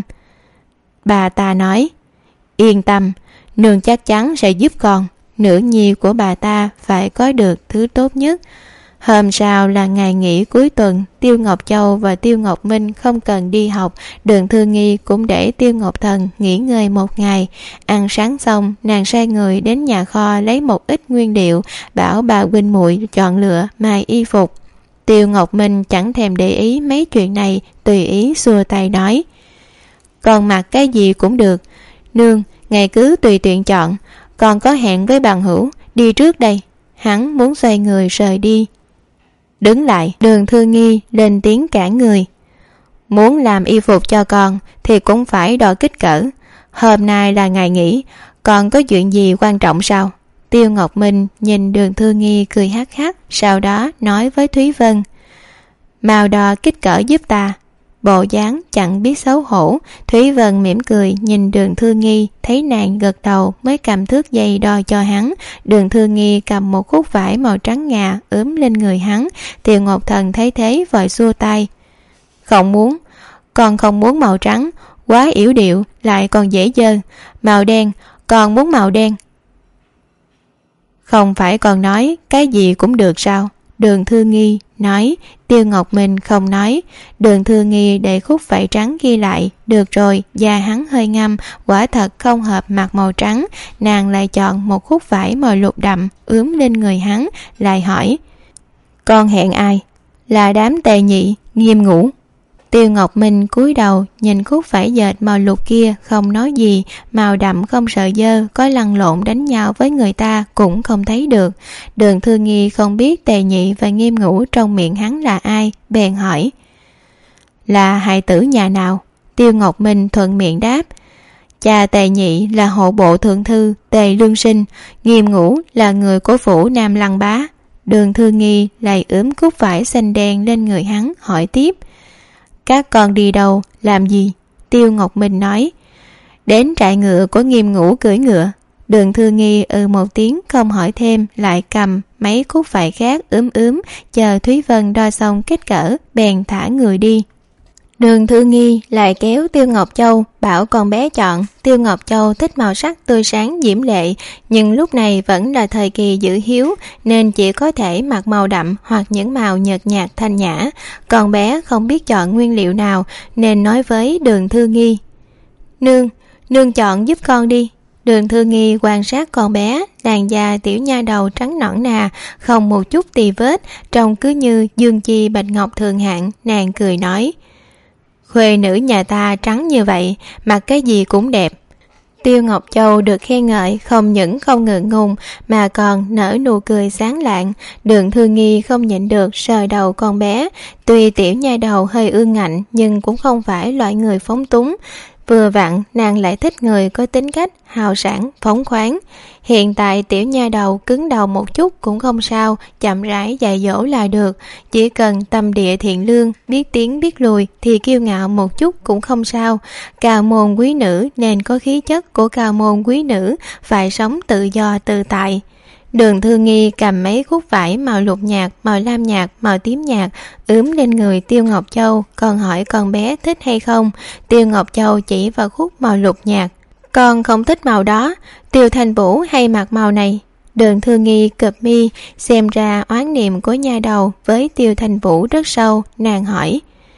Bà ta nói: Yên tâm, nương chắc chắn sẽ giúp con. Nữ nhi của bà ta phải có được thứ tốt nhất. Hôm sau là ngày nghỉ cuối tuần, Tiêu Ngọc Châu và Tiêu Ngọc Minh không cần đi học. Đường Thư Nghi cũng để Tiêu Ngọc Thần nghỉ ngơi một ngày. Ăn sáng xong, nàng sai người đến nhà kho lấy một ít nguyên liệu, bảo bà huynh muội chọn lựa mai y phục. Tiêu Ngọc Minh chẳng thèm để ý mấy chuyện này, tùy ý xua tay nói: Con mặc cái gì cũng được. Nương, ngài cứ tùy tiện chọn. Con có hẹn với bằng hữu, đi trước đây. Hắn muốn xoay người rời đi. Đứng lại. Đường Thư Nghi lên tiếng cản người. Muốn làm y phục cho con thì cũng phải đo kích cỡ. Hôm nay là ngày nghỉ, còn có chuyện gì quan trọng sao? Tiêu Ngọc Minh nhìn Đường Thư Nghi cười hắc hắc, sau đó nói với Thúy Vân: Mau đo kích cỡ giúp ta. Bộ dáng chẳng biết xấu hổ. Thúy Vân mỉm cười nhìn Đường Thư Nghi, thấy nàng gật đầu mới cầm thước dây đo cho hắn. Đường Thư Nghi cầm một khúc vải màu trắng ngà ướm lên người hắn. Tiêu Ngọc Thần thấy thế vội xua tay: Không muốn, con không muốn màu trắng. quá yểu điệu lại còn dễ dơ. Màu đen, còn muốn màu đen. Không phải còn nói cái gì cũng được sao? Đường Thư Nghi nói. Tiêu Ngọc Minh không nói. Đường Thư Nghi để khúc vải trắng ghi lại. Được rồi, da hắn hơi ngâm, quả thật không hợp mặc màu trắng. Nàng lại chọn một khúc vải màu lục đậm ướm lên người hắn, lại hỏi: con hẹn ai? Là đám Tề Nhị, Nghiêm Ngũ. Tiêu Ngọc Minh cúi đầu nhìn khúc vải dệt màu lục kia, không nói gì. Màu đậm không sợ dơ, có lăn lộn đánh nhau với người ta cũng không thấy được. Đường Thư Nghi không biết Tề Nhị và Nghiêm Ngũ trong miệng hắn là ai, bèn hỏi: là hài tử nhà nào? Tiêu Ngọc Minh thuận miệng đáp: cha Tề Nhị là hộ bộ thượng thư Tề Lương Sinh, Nghiêm Ngũ là người của phủ Nam Lăng Bá. Đường Thư Nghi lại ướm cúc vải xanh đen lên người hắn, hỏi tiếp: các con đi đâu, làm gì? Tiêu Ngọc Minh nói: đến trại ngựa của Nghiêm Ngũ cưỡi ngựa. Đường Thư Nghi ừ một tiếng không hỏi thêm, lại cầm mấy cúc vải khác ướm ướm, chờ Thúy Vân đo xong kích cỡ, bèn thả người đi. Đường Thư Nghi lại kéo Tiêu Ngọc Châu bảo con bé chọn. Tiêu Ngọc Châu thích màu sắc tươi sáng diễm lệ, nhưng lúc này vẫn là thời kỳ giữ hiếu, nên chỉ có thể mặc màu đậm hoặc những màu nhợt nhạt thanh nhã. Con bé không biết chọn nguyên liệu nào, nên nói với Đường Thư Nghi: nương, nương chọn giúp con đi. Đường Thư Nghi quan sát con bé, làn da tiểu nha đầu trắng nõn nà, không một chút tì vết, trông cứ như dương chi bạch ngọc thường hạng. Nàng cười nói: khuê nữ nhà ta trắng như vậy, mặc cái gì cũng đẹp. Tiêu Ngọc Châu được khen ngợi không những không ngượng ngùng mà còn nở nụ cười sáng lạng. Đường Thư Nghi không nhịn được sờ đầu con bé. Tuy tiểu nha đầu hơi ương ngạnh, nhưng cũng không phải loại người phóng túng. Vừa vặn nàng lại thích người có tính cách hào sảng, phóng khoáng. Hiện tại tiểu nha đầu cứng đầu một chút cũng không sao, chậm rãi dạy dỗ là được. Chỉ cần tâm địa thiện lương, biết tiến biết lùi thì kiêu ngạo một chút cũng không sao. Cao môn quý nữ nên có khí chất của cao môn quý nữ, phải sống tự do tự tại. Đường Thư Nghi cầm mấy khúc vải màu lục nhạt, màu lam nhạt, màu tím nhạt ướm lên người Tiêu Ngọc Châu, còn hỏi con bé thích hay không. Tiêu Ngọc Châu chỉ vào khúc màu lục nhạt: con không thích màu đó. Tiêu Thanh Vũ hay mặc màu này. Đường Thư Nghi cụp mi, xem ra oán niệm của nha đầu với Tiêu Thanh Vũ rất sâu. Nàng hỏi: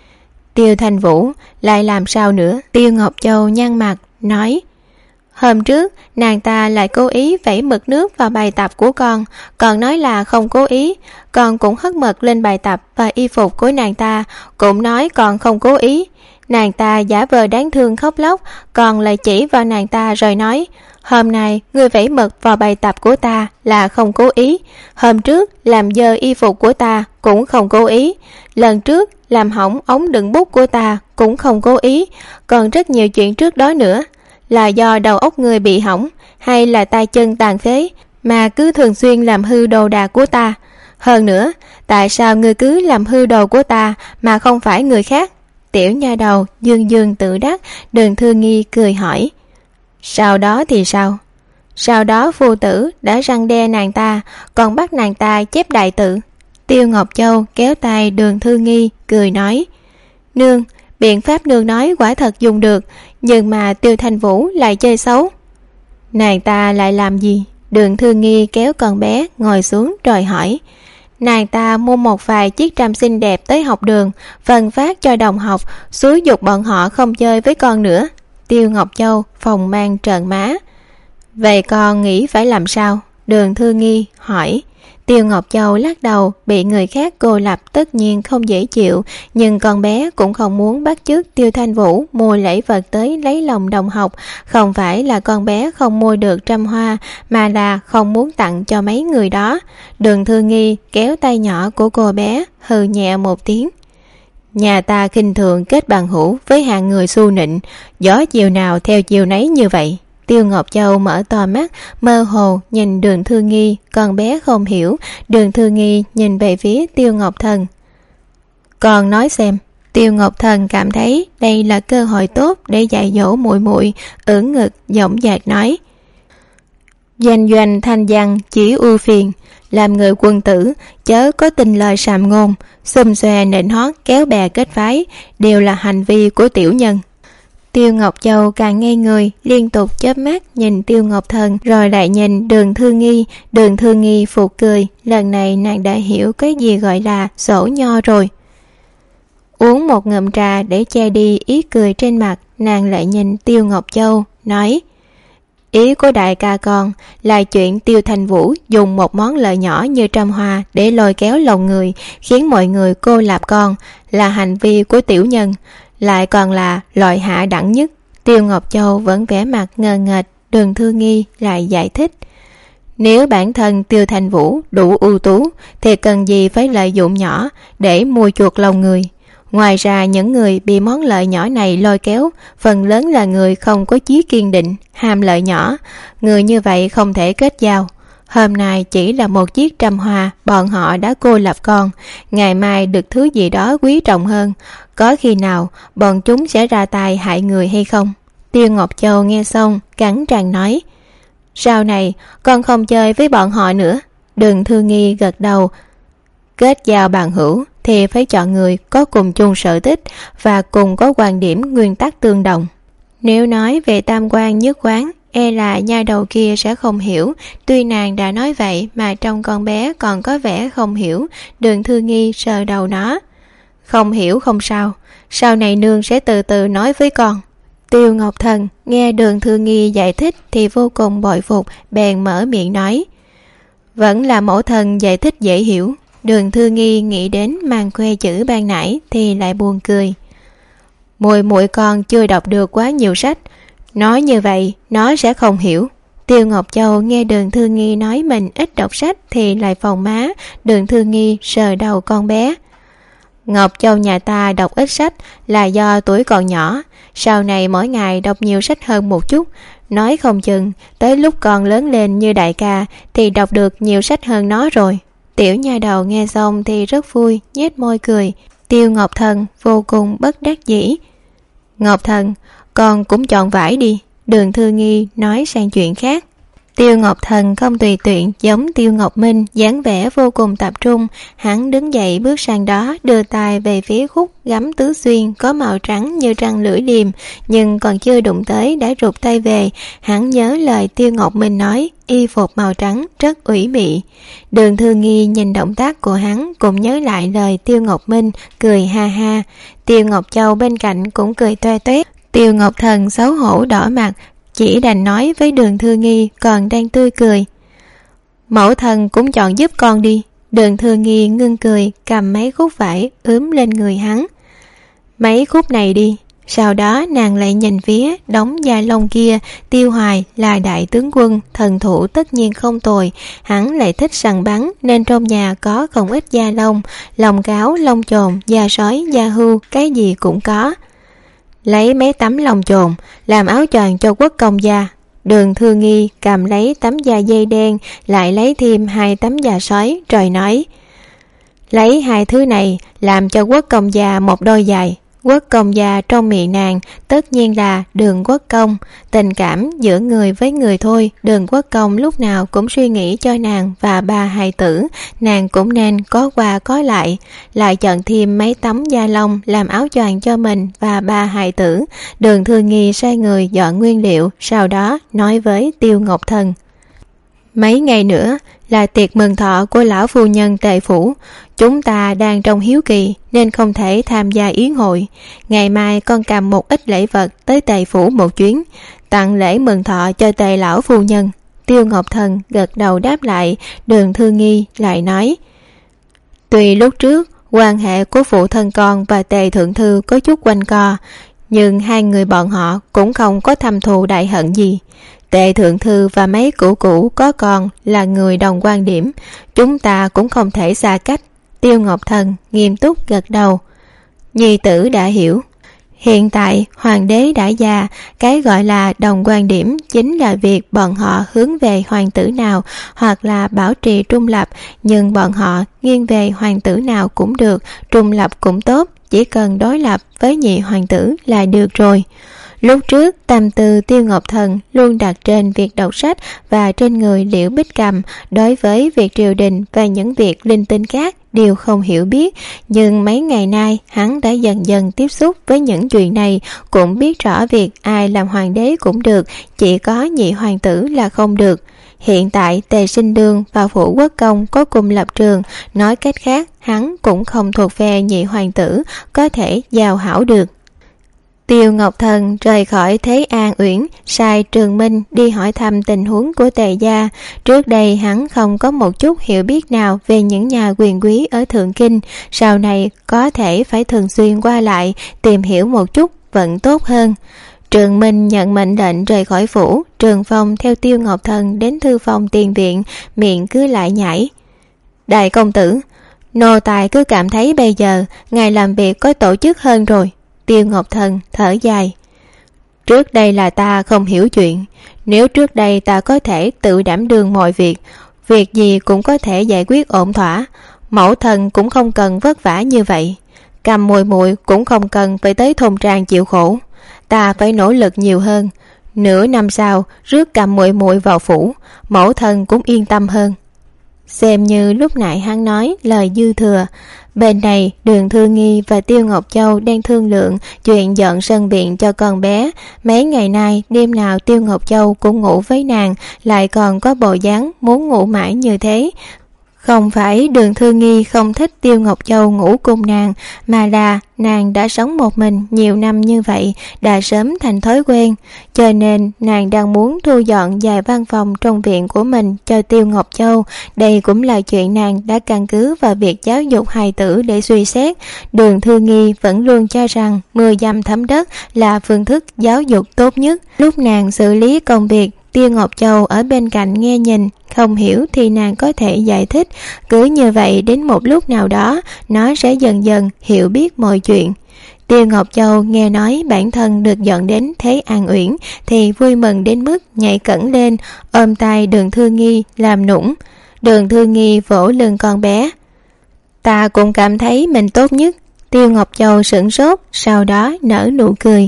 Tiêu Thanh Vũ lại làm sao nữa? Tiêu Ngọc Châu nhăn mặt nói: hôm trước nàng ta lại cố ý vẩy mực nước vào bài tập của con, còn nói là không cố ý. Con cũng hất mực lên bài tập và y phục của nàng ta, cũng nói còn không cố ý. Nàng ta giả vờ đáng thương khóc lóc, còn lại chỉ vào nàng ta rồi nói: hôm nay ngươi vẩy mực vào bài tập của ta là không cố ý. Hôm trước làm dơ y phục của ta cũng không cố ý. Lần trước làm hỏng ống đựng bút của ta cũng không cố ý. Còn rất nhiều chuyện trước đó nữa. Là do đầu óc ngươi bị hỏng, hay là tay chân tàn phế mà cứ thường xuyên làm hư đồ đạc của ta? Hơn nữa, tại sao ngươi cứ làm hư đồ của ta mà không phải người khác? Tiểu nha đầu dương dương tự đắc. Đường Thư Nghi cười hỏi: sau đó thì sao? Sau đó phu tử đã răn đe nàng ta, còn bắt nàng ta chép đại tự. Tiêu Ngọc Châu kéo tay Đường Thư Nghi cười nói: nương, biện pháp nương nói quả thật dùng được, nhưng mà Tiêu Thanh Vũ lại chơi xấu. Nàng ta lại làm gì? Đường Thư Nghi kéo con bé ngồi xuống rồi hỏi: nàng ta mua một vài chiếc trăm xinh đẹp tới học đường, phân phát cho đồng học, xúi giục bọn họ không chơi với con nữa. Tiêu Ngọc Châu phòng mang trợn má: vậy con nghĩ phải làm sao? Đường Thư Nghi hỏi. Tiêu Ngọc Châu lắc đầu, bị người khác cô lập tất nhiên không dễ chịu, nhưng con bé cũng không muốn bắt chước Tiêu Thanh Vũ mua lễ vật tới lấy lòng đồng học. Không phải là con bé không mua được trăm hoa, mà là không muốn tặng cho mấy người đó. Đường Thư Nghi kéo tay nhỏ của cô bé, hừ nhẹ một tiếng: nhà ta khinh thường kết bằng hữu với hạng người xu nịnh, gió chiều nào theo chiều nấy như vậy. Tiêu Ngọc Châu mở to mắt, mơ hồ nhìn Đường Thư Nghi, con bé không hiểu. Đường Thư Nghi nhìn về phía Tiêu Ngọc Thần: con nói xem. Tiêu Ngọc Thần cảm thấy đây là cơ hội tốt để dạy dỗ muội muội, ưỡn ngực dõng dạc nói: doanh doanh thanh văn chỉ ưu phiền, làm người quân tử chớ có tin lời sàm ngôn, xum xòe nịnh hót kéo bè kết phái đều là hành vi của tiểu nhân. Tiêu Ngọc Châu càng ngây người, liên tục chớp mắt nhìn Tiêu Ngọc Thần rồi lại nhìn Đường Thư Nghi. Đường Thư Nghi phụt cười, lần này nàng đã hiểu cái gì gọi là sổ nho rồi. Uống một ngụm trà để che đi ý cười trên mặt, nàng lại nhìn Tiêu Ngọc Châu, nói: ý của đại ca con là chuyện Tiêu Thành Vũ dùng một món lợi nhỏ như trăm hoa để lôi kéo lòng người, khiến mọi người cô lập con, là hành vi của tiểu nhân, lại còn là loại hạ đẳng nhất. Tiêu Ngọc Châu vẫn vẻ mặt ngờ nghệch. Đường Thư Nghi lại giải thích: nếu bản thân Tiêu Thành Vũ đủ ưu tú thì cần gì phải lợi dụng nhỏ để mua chuộc lòng người. Ngoài ra, những người bị món lợi nhỏ này lôi kéo phần lớn là người không có chí kiên định, ham lợi nhỏ. Người như vậy không thể kết giao. Hôm nay chỉ là một chiếc trăm hoa, bọn họ đã cô lập con. Ngày mai được thứ gì đó quý trọng hơn, có khi nào bọn chúng sẽ ra tay hại người hay không? Tiêu Ngọc Châu nghe xong cắn răng nói: sau này con không chơi với bọn họ nữa. Đường Thư Nghi gật đầu: kết giao bằng hữu thì phải chọn người có cùng chung sở thích và cùng có quan điểm nguyên tắc tương đồng. Nếu nói về tam quan nhất quán, e là nha đầu kia sẽ không hiểu. Tuy nàng đã nói vậy mà trong con bé còn có vẻ không hiểu. Đường Thư Nghi sờ đầu nó: không hiểu không sao, sau này nương sẽ từ từ nói với con. Tiêu Ngọc Thần nghe Đường Thư Nghi giải thích thì vô cùng bội phục, bèn mở miệng nói: vẫn là mẫu thân giải thích dễ hiểu. Đường Thư Nghi nghĩ đến màn khoe chữ ban nãy thì lại buồn cười. Muội muội con chưa đọc được quá nhiều sách, nói như vậy nó sẽ không hiểu. Tiêu Ngọc Châu nghe Đường Thư Nghi nói mình ít đọc sách thì lại phồng má. Đường Thư Nghi sờ đầu con bé: Ngọc Châu nhà ta đọc ít sách là do tuổi còn nhỏ, sau này mỗi ngày đọc nhiều sách hơn một chút, nói không chừng tới lúc con lớn lên như đại ca thì đọc được nhiều sách hơn nó rồi. Tiểu nha đầu nghe xong thì rất vui, nhếch môi cười. Tiêu Ngọc Thần vô cùng bất đắc dĩ: Ngọc Thần, con cũng chọn vải đi. Đường Thư Nghi nói sang chuyện khác. Tiêu Ngọc Thần không tùy tiện giống Tiêu Ngọc Minh, dáng vẻ vô cùng tập trung. Hắn đứng dậy bước sang đó, đưa tay về phía khúc gấm tứ xuyên có màu trắng như răng lưỡi liềm, nhưng còn chưa đụng tới đã rụt tay về. Hắn nhớ lời Tiêu Ngọc Minh nói, y phục màu trắng rất ủy mị. Đường Thư Nghi nhìn động tác của hắn cũng nhớ lại lời Tiêu Ngọc Minh, cười ha ha. Tiêu Ngọc Châu bên cạnh cũng cười toe toét. Tiêu Ngọc Thần xấu hổ đỏ mặt, chỉ đành nói với Đường Thư Nghi còn đang tươi cười: mẫu thân cũng chọn giúp con đi. Đường Thư Nghi ngưng cười, cầm mấy khúc vải ướm lên người hắn: mấy khúc này đi. Sau đó nàng lại nhìn phía đống da lông kia. Tiêu Hoài là đại tướng quân, thần thủ tất nhiên không tồi. Hắn lại thích săn bắn nên trong nhà có không ít da lông, lông cáo, lông chồn, da sói, da hươu, cái gì cũng có. Lấy mấy tấm lông chồn làm áo choàng cho quốc công gia. Đường Thư Nghi cầm lấy tấm da dây đen, lại lấy thêm hai tấm da sói rồi nói: lấy hai thứ này làm cho quốc công gia một đôi giày. Quốc công gia trong miệng nàng tất nhiên là Đường Quốc công. Tình cảm giữa người với người thôi, Đường Quốc công lúc nào cũng suy nghĩ cho nàng và ba hài tử, nàng cũng nên có qua có lại. Lại chọn thêm mấy tấm da lông làm áo choàng cho mình và ba hài tử. Đường Thư Nghi sai người dọn nguyên liệu, sau đó nói với Tiêu Ngọc Thần: mấy ngày nữa là tiệc mừng thọ của lão phu nhân Tề phủ. Chúng ta đang trong hiếu kỳ nên không thể tham gia yến hội. Ngày mai con cầm một ít lễ vật tới Tề phủ một chuyến, tặng lễ mừng thọ cho Tề lão phu nhân. Tiêu Ngọc Thần gật đầu đáp lại. Đường Thư Nghi lại nói: tuy lúc trước quan hệ của phụ thân con và Tề thượng thư có chút quanh co, nhưng hai người bọn họ cũng không có thâm thù đại hận gì. Tề thượng thư và mấy cũ cũ có con là người đồng quan điểm, chúng ta cũng không thể xa cách. Tiêu Ngọc Thần nghiêm túc gật đầu: nhi tử đã hiểu. Hiện tại hoàng đế đã già, cái gọi là đồng quan điểm chính là việc bọn họ hướng về hoàng tử nào hoặc là bảo trì trung lập, nhưng bọn họ nghiêng về hoàng tử nào cũng được, trung lập cũng tốt, chỉ cần đối lập với nhị hoàng tử là được rồi. Lúc trước tâm tư Tiêu Ngọc Thần luôn đặt trên việc đọc sách và trên người Liễu Bích Cầm, đối với việc triều đình và những việc linh tinh khác đều không hiểu biết, nhưng mấy ngày nay hắn đã dần dần tiếp xúc với những chuyện này, cũng biết rõ việc ai làm hoàng đế cũng được, chỉ có nhị hoàng tử là không được. Hiện tại Tề Sinh Đương và Phủ Quốc Công có cùng lập trường, nói cách khác hắn cũng không thuộc phe nhị hoàng tử, có thể giao hảo được. Tiêu Ngọc Thần rời khỏi Thế An Uyển, sai Trường Minh đi hỏi thăm tình huống của Tề gia. Trước đây hắn không có một chút hiểu biết nào về những nhà quyền quý ở Thượng Kinh, sau này có thể phải thường xuyên qua lại tìm hiểu một chút vẫn tốt hơn. Trường Minh nhận mệnh lệnh rời khỏi phủ. Trường Phong theo Tiêu Ngọc Thần đến thư phòng tiền viện, miệng cứ lại nhảy: Đại công tử, nô tài cứ cảm thấy bây giờ ngài làm việc có tổ chức hơn rồi. Tiêu Ngọc Thần thở dài: Trước đây là ta không hiểu chuyện, nếu trước đây ta có thể tự đảm đương mọi việc, việc gì cũng có thể giải quyết ổn thỏa, mẫu thần cũng không cần vất vả như vậy, Cầm muội muội cũng không cần phải tới thôn trang chịu khổ. Ta phải nỗ lực nhiều hơn, nửa năm sau rước Cầm muội muội vào phủ, mẫu thần cũng yên tâm hơn. Xem như lúc nãy hắn nói lời dư thừa. Bên này Đường Thư Nghi và Tiêu Ngọc Châu đang thương lượng chuyện dọn sân viện cho con bé. Mấy ngày nay đêm nào Tiêu Ngọc Châu cũng ngủ với nàng, lại còn có bộ dáng muốn ngủ mãi như thế. Không phải Đường Thư Nghi không thích Tiêu Ngọc Châu ngủ cùng nàng, mà là nàng đã sống một mình nhiều năm như vậy, đã sớm thành thói quen, cho nên nàng đang muốn thu dọn vài văn phòng trong viện của mình cho Tiêu Ngọc Châu. Đây cũng là chuyện nàng đã căn cứ vào việc giáo dục hài tử để suy xét. Đường Thư Nghi vẫn luôn cho rằng mưa dầm thấm đất là phương thức giáo dục tốt nhất. Lúc nàng xử lý công việc, Tiêu Ngọc Châu ở bên cạnh nghe nhìn, không hiểu thì nàng có thể giải thích. Cứ như vậy đến một lúc nào đó, nó sẽ dần dần hiểu biết mọi chuyện. Tiêu Ngọc Châu nghe nói bản thân được dọn đến Thế An Uyển thì vui mừng đến mức nhảy cẫng lên, ôm tay Đường Thư Nghi làm nũng. Đường Thư Nghi vỗ lưng con bé: Ta cũng cảm thấy mình tốt nhất. Tiêu Ngọc Châu sửng sốt, sau đó nở nụ cười.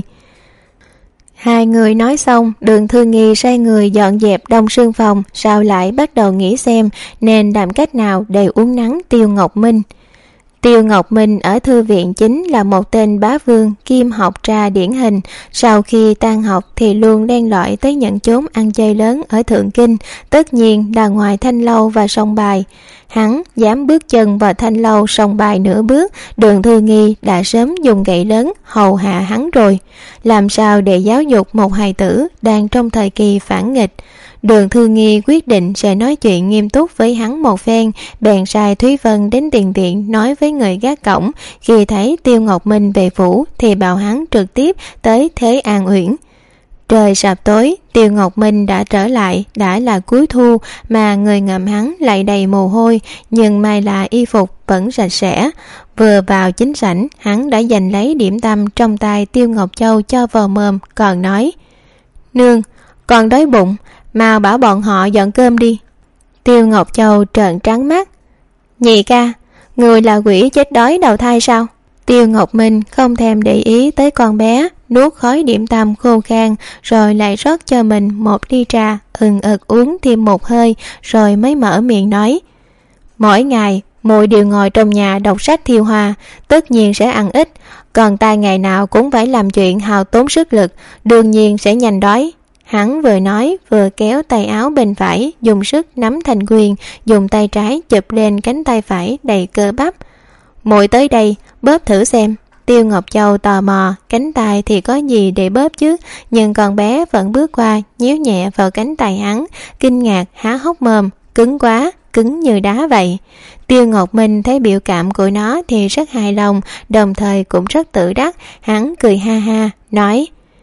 Hai người nói xong, Đường Thư Nghi sai người dọn dẹp đông sương phòng, sau lại bắt đầu nghĩ xem nên làm cách nào để uốn nắn Tiêu Ngọc Minh. Tiêu Ngọc Minh ở thư viện chính là một tên bá vương kim học trà điển hình. Sau khi tan học thì luôn len lỏi tới những chốn ăn chơi lớn ở Thượng Kinh, tất nhiên là ngoài Thanh Lâu và Sông Bài. Hắn dám bước chân vào Thanh Lâu Sông Bài nửa bước, Đường Thư Nghi đã sớm dùng gậy lớn hầu hạ hắn rồi. Làm sao để giáo dục một hài tử đang trong thời kỳ phản nghịch? Đường Thư Nghi quyết định sẽ nói chuyện nghiêm túc với hắn một phen, bèn sai Thúy Vân đến tiền viện nói với người gác cổng, khi thấy Tiêu Ngọc Minh về phủ thì bảo hắn trực tiếp tới Thế An Uyển. Trời sập tối, Tiêu Ngọc Minh đã trở lại. Đã là cuối thu mà người ngậm hắn lại đầy mồ hôi, nhưng may là y phục vẫn sạch sẽ. Vừa vào chính sảnh, hắn đã giành lấy điểm tâm trong tay Tiêu Ngọc Châu cho vào mồm, còn nói: Nương, con đói bụng, mau bảo bọn họ dọn cơm đi. Tiêu Ngọc Châu trợn trắng mắt: Nhị ca, người là quỷ chết đói đầu thai sao? Tiêu Ngọc Minh không thèm để ý tới con bé, nuốt khói điểm tâm khô khan, rồi lại rót cho mình một ly trà, ừng ực uống thêm một hơi, rồi mới mở miệng nói: Mỗi ngày muội đều ngồi trong nhà đọc sách thiêu hoa, tất nhiên sẽ ăn ít, còn ta ngày nào cũng phải làm chuyện hao tốn sức lực, đương nhiên sẽ nhanh đói. Hắn vừa nói vừa kéo tay áo bên phải, dùng sức nắm thành quyền, dùng tay trái chụp lên cánh tay phải đầy cơ bắp. Muội tới đây bóp thử xem. Tiêu Ngọc Châu tò mò, cánh tay thì có gì để bóp chứ, nhưng con bé vẫn bước qua nhéo nhẹ vào cánh tay hắn, kinh ngạc há hốc mồm: Cứng quá, cứng như đá vậy. Tiêu Ngọc Minh thấy biểu cảm của nó thì rất hài lòng, đồng thời cũng rất tự đắc. Hắn cười ha ha nói: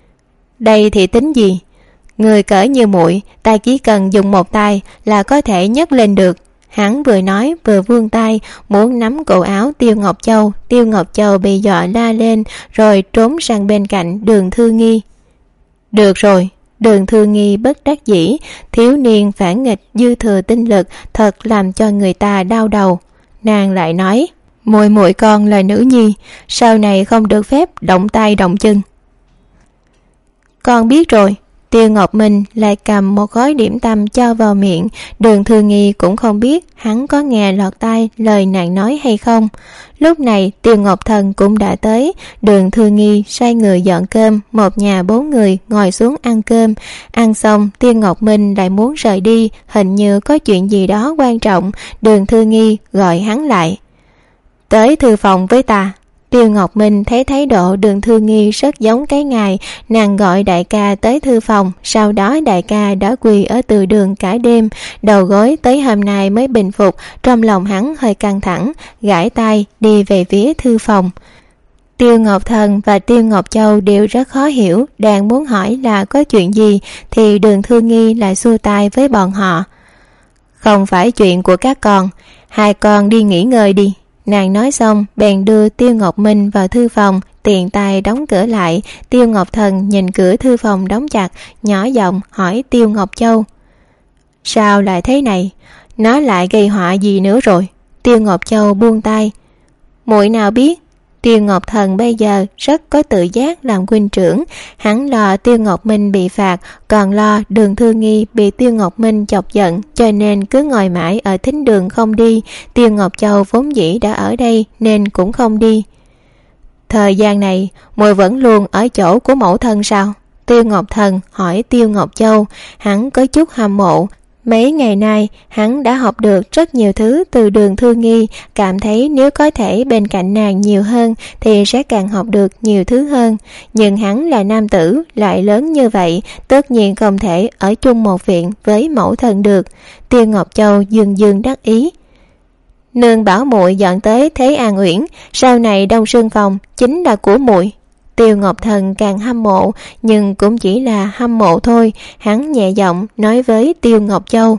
Đây thì tính gì, người cỡ như muội, ta chỉ cần dùng một tay là có thể nhấc lên được. Hắn vừa nói vừa vươn tay muốn nắm cổ áo Tiêu Ngọc Châu. Tiêu Ngọc Châu bị dọa la lên, rồi trốn sang bên cạnh Đường Thư Nghi. Được rồi. Đường Thư Nghi bất đắc dĩ, thiếu niên phản nghịch dư thừa tinh lực thật làm cho người ta đau đầu. Nàng lại nói: Muội muội con là nữ nhi, sau này không được phép động tay động chân. Con biết rồi. Tiêu Ngọc Minh lại cầm một gói điểm tâm cho vào miệng. Đường Thư Nghi cũng không biết hắn có nghe lọt tai lời nàng nói hay không. Lúc này Tiêu Ngọc Thần cũng đã tới. Đường Thư Nghi sai người dọn cơm. Một nhà bốn người ngồi xuống ăn cơm. Ăn xong Tiêu Ngọc Minh lại muốn rời đi, hình như có chuyện gì đó quan trọng. Đường Thư Nghi gọi hắn lại. Tới thư phòng với ta. Tiêu Ngọc Minh thấy thái độ Đường Thư Nghi rất giống cái ngày nàng gọi đại ca tới thư phòng. Sau đó đại ca đã quỳ ở từ đường cả đêm, đầu gối tới hôm nay mới bình phục. Trong lòng hắn hơi căng thẳng, gãi tay đi về phía thư phòng. Tiêu Ngọc Thần và Tiêu Ngọc Châu đều rất khó hiểu, đang muốn hỏi là có chuyện gì thì Đường Thư Nghi lại xua tay với bọn họ. Không phải chuyện của các con, hai con đi nghỉ ngơi đi. Nàng nói xong bèn đưa Tiêu Ngọc Minh vào thư phòng, tiện tay đóng cửa lại. Tiêu Ngọc Thần nhìn cửa thư phòng đóng chặt, nhỏ giọng hỏi Tiêu Ngọc Châu. Sao lại thế này? Nó lại gây họa gì nữa rồi? Tiêu Ngọc Châu buông tay. Muội nào biết. Tiêu Ngọc Thần bây giờ rất có tự giác làm huynh trưởng. Hắn lo Tiêu Ngọc Minh bị phạt, còn lo Đường Thư Nghi bị Tiêu Ngọc Minh chọc giận, cho nên cứ ngồi mãi ở thính đường không đi. Tiêu Ngọc Châu vốn dĩ đã ở đây nên cũng không đi. Thời gian này muội vẫn luôn ở chỗ của mẫu thân sao? Tiêu Ngọc Thần hỏi Tiêu Ngọc Châu. Hắn có chút hâm mộ. Mấy ngày nay hắn đã học được rất nhiều thứ từ Đường Thư Nghi, cảm thấy nếu có thể bên cạnh nàng nhiều hơn thì sẽ càng học được nhiều thứ hơn. Nhưng hắn là nam tử, lại lớn như vậy, tất nhiên không thể ở chung một viện với mẫu thân được. Tiêu Ngọc Châu dương dương đắc ý. Nương bảo muội dọn tới Thế An Uyển, sau này Đông Sương Phòng chính là của muội. Tiêu Ngọc Thần càng hâm mộ, nhưng cũng chỉ là hâm mộ thôi. Hắn nhẹ giọng nói với Tiêu Ngọc Châu.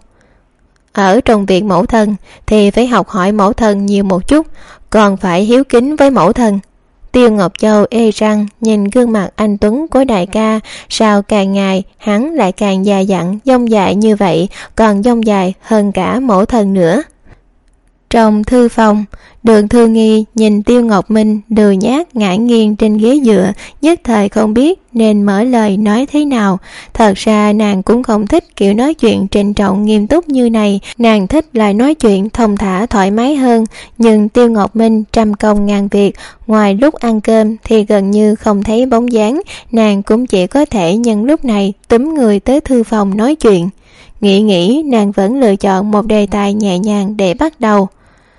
Ở trong viện mẫu thân thì phải học hỏi mẫu thân nhiều một chút, còn phải hiếu kính với mẫu thân. Tiêu Ngọc Châu ê răng nhìn gương mặt anh tuấn của đại ca. Sao càng ngày hắn lại càng già dặn dông dài như vậy, còn dông dài hơn cả mẫu thân nữa. Trong thư phòng, Đường Thư Nghi nhìn Tiêu Ngọc Minh lười nhác ngã nghiêng trên ghế dựa, nhất thời không biết nên mở lời nói thế nào. Thật ra nàng cũng không thích kiểu nói chuyện trịnh trọng nghiêm túc như này, nàng thích lại nói chuyện thông thả thoải mái hơn. Nhưng Tiêu Ngọc Minh trăm công ngàn việc, ngoài lúc ăn cơm thì gần như không thấy bóng dáng. Nàng cũng chỉ có thể nhân lúc này túm người tới thư phòng nói chuyện. Nghĩ nghĩ nàng vẫn lựa chọn một đề tài nhẹ nhàng để bắt đầu.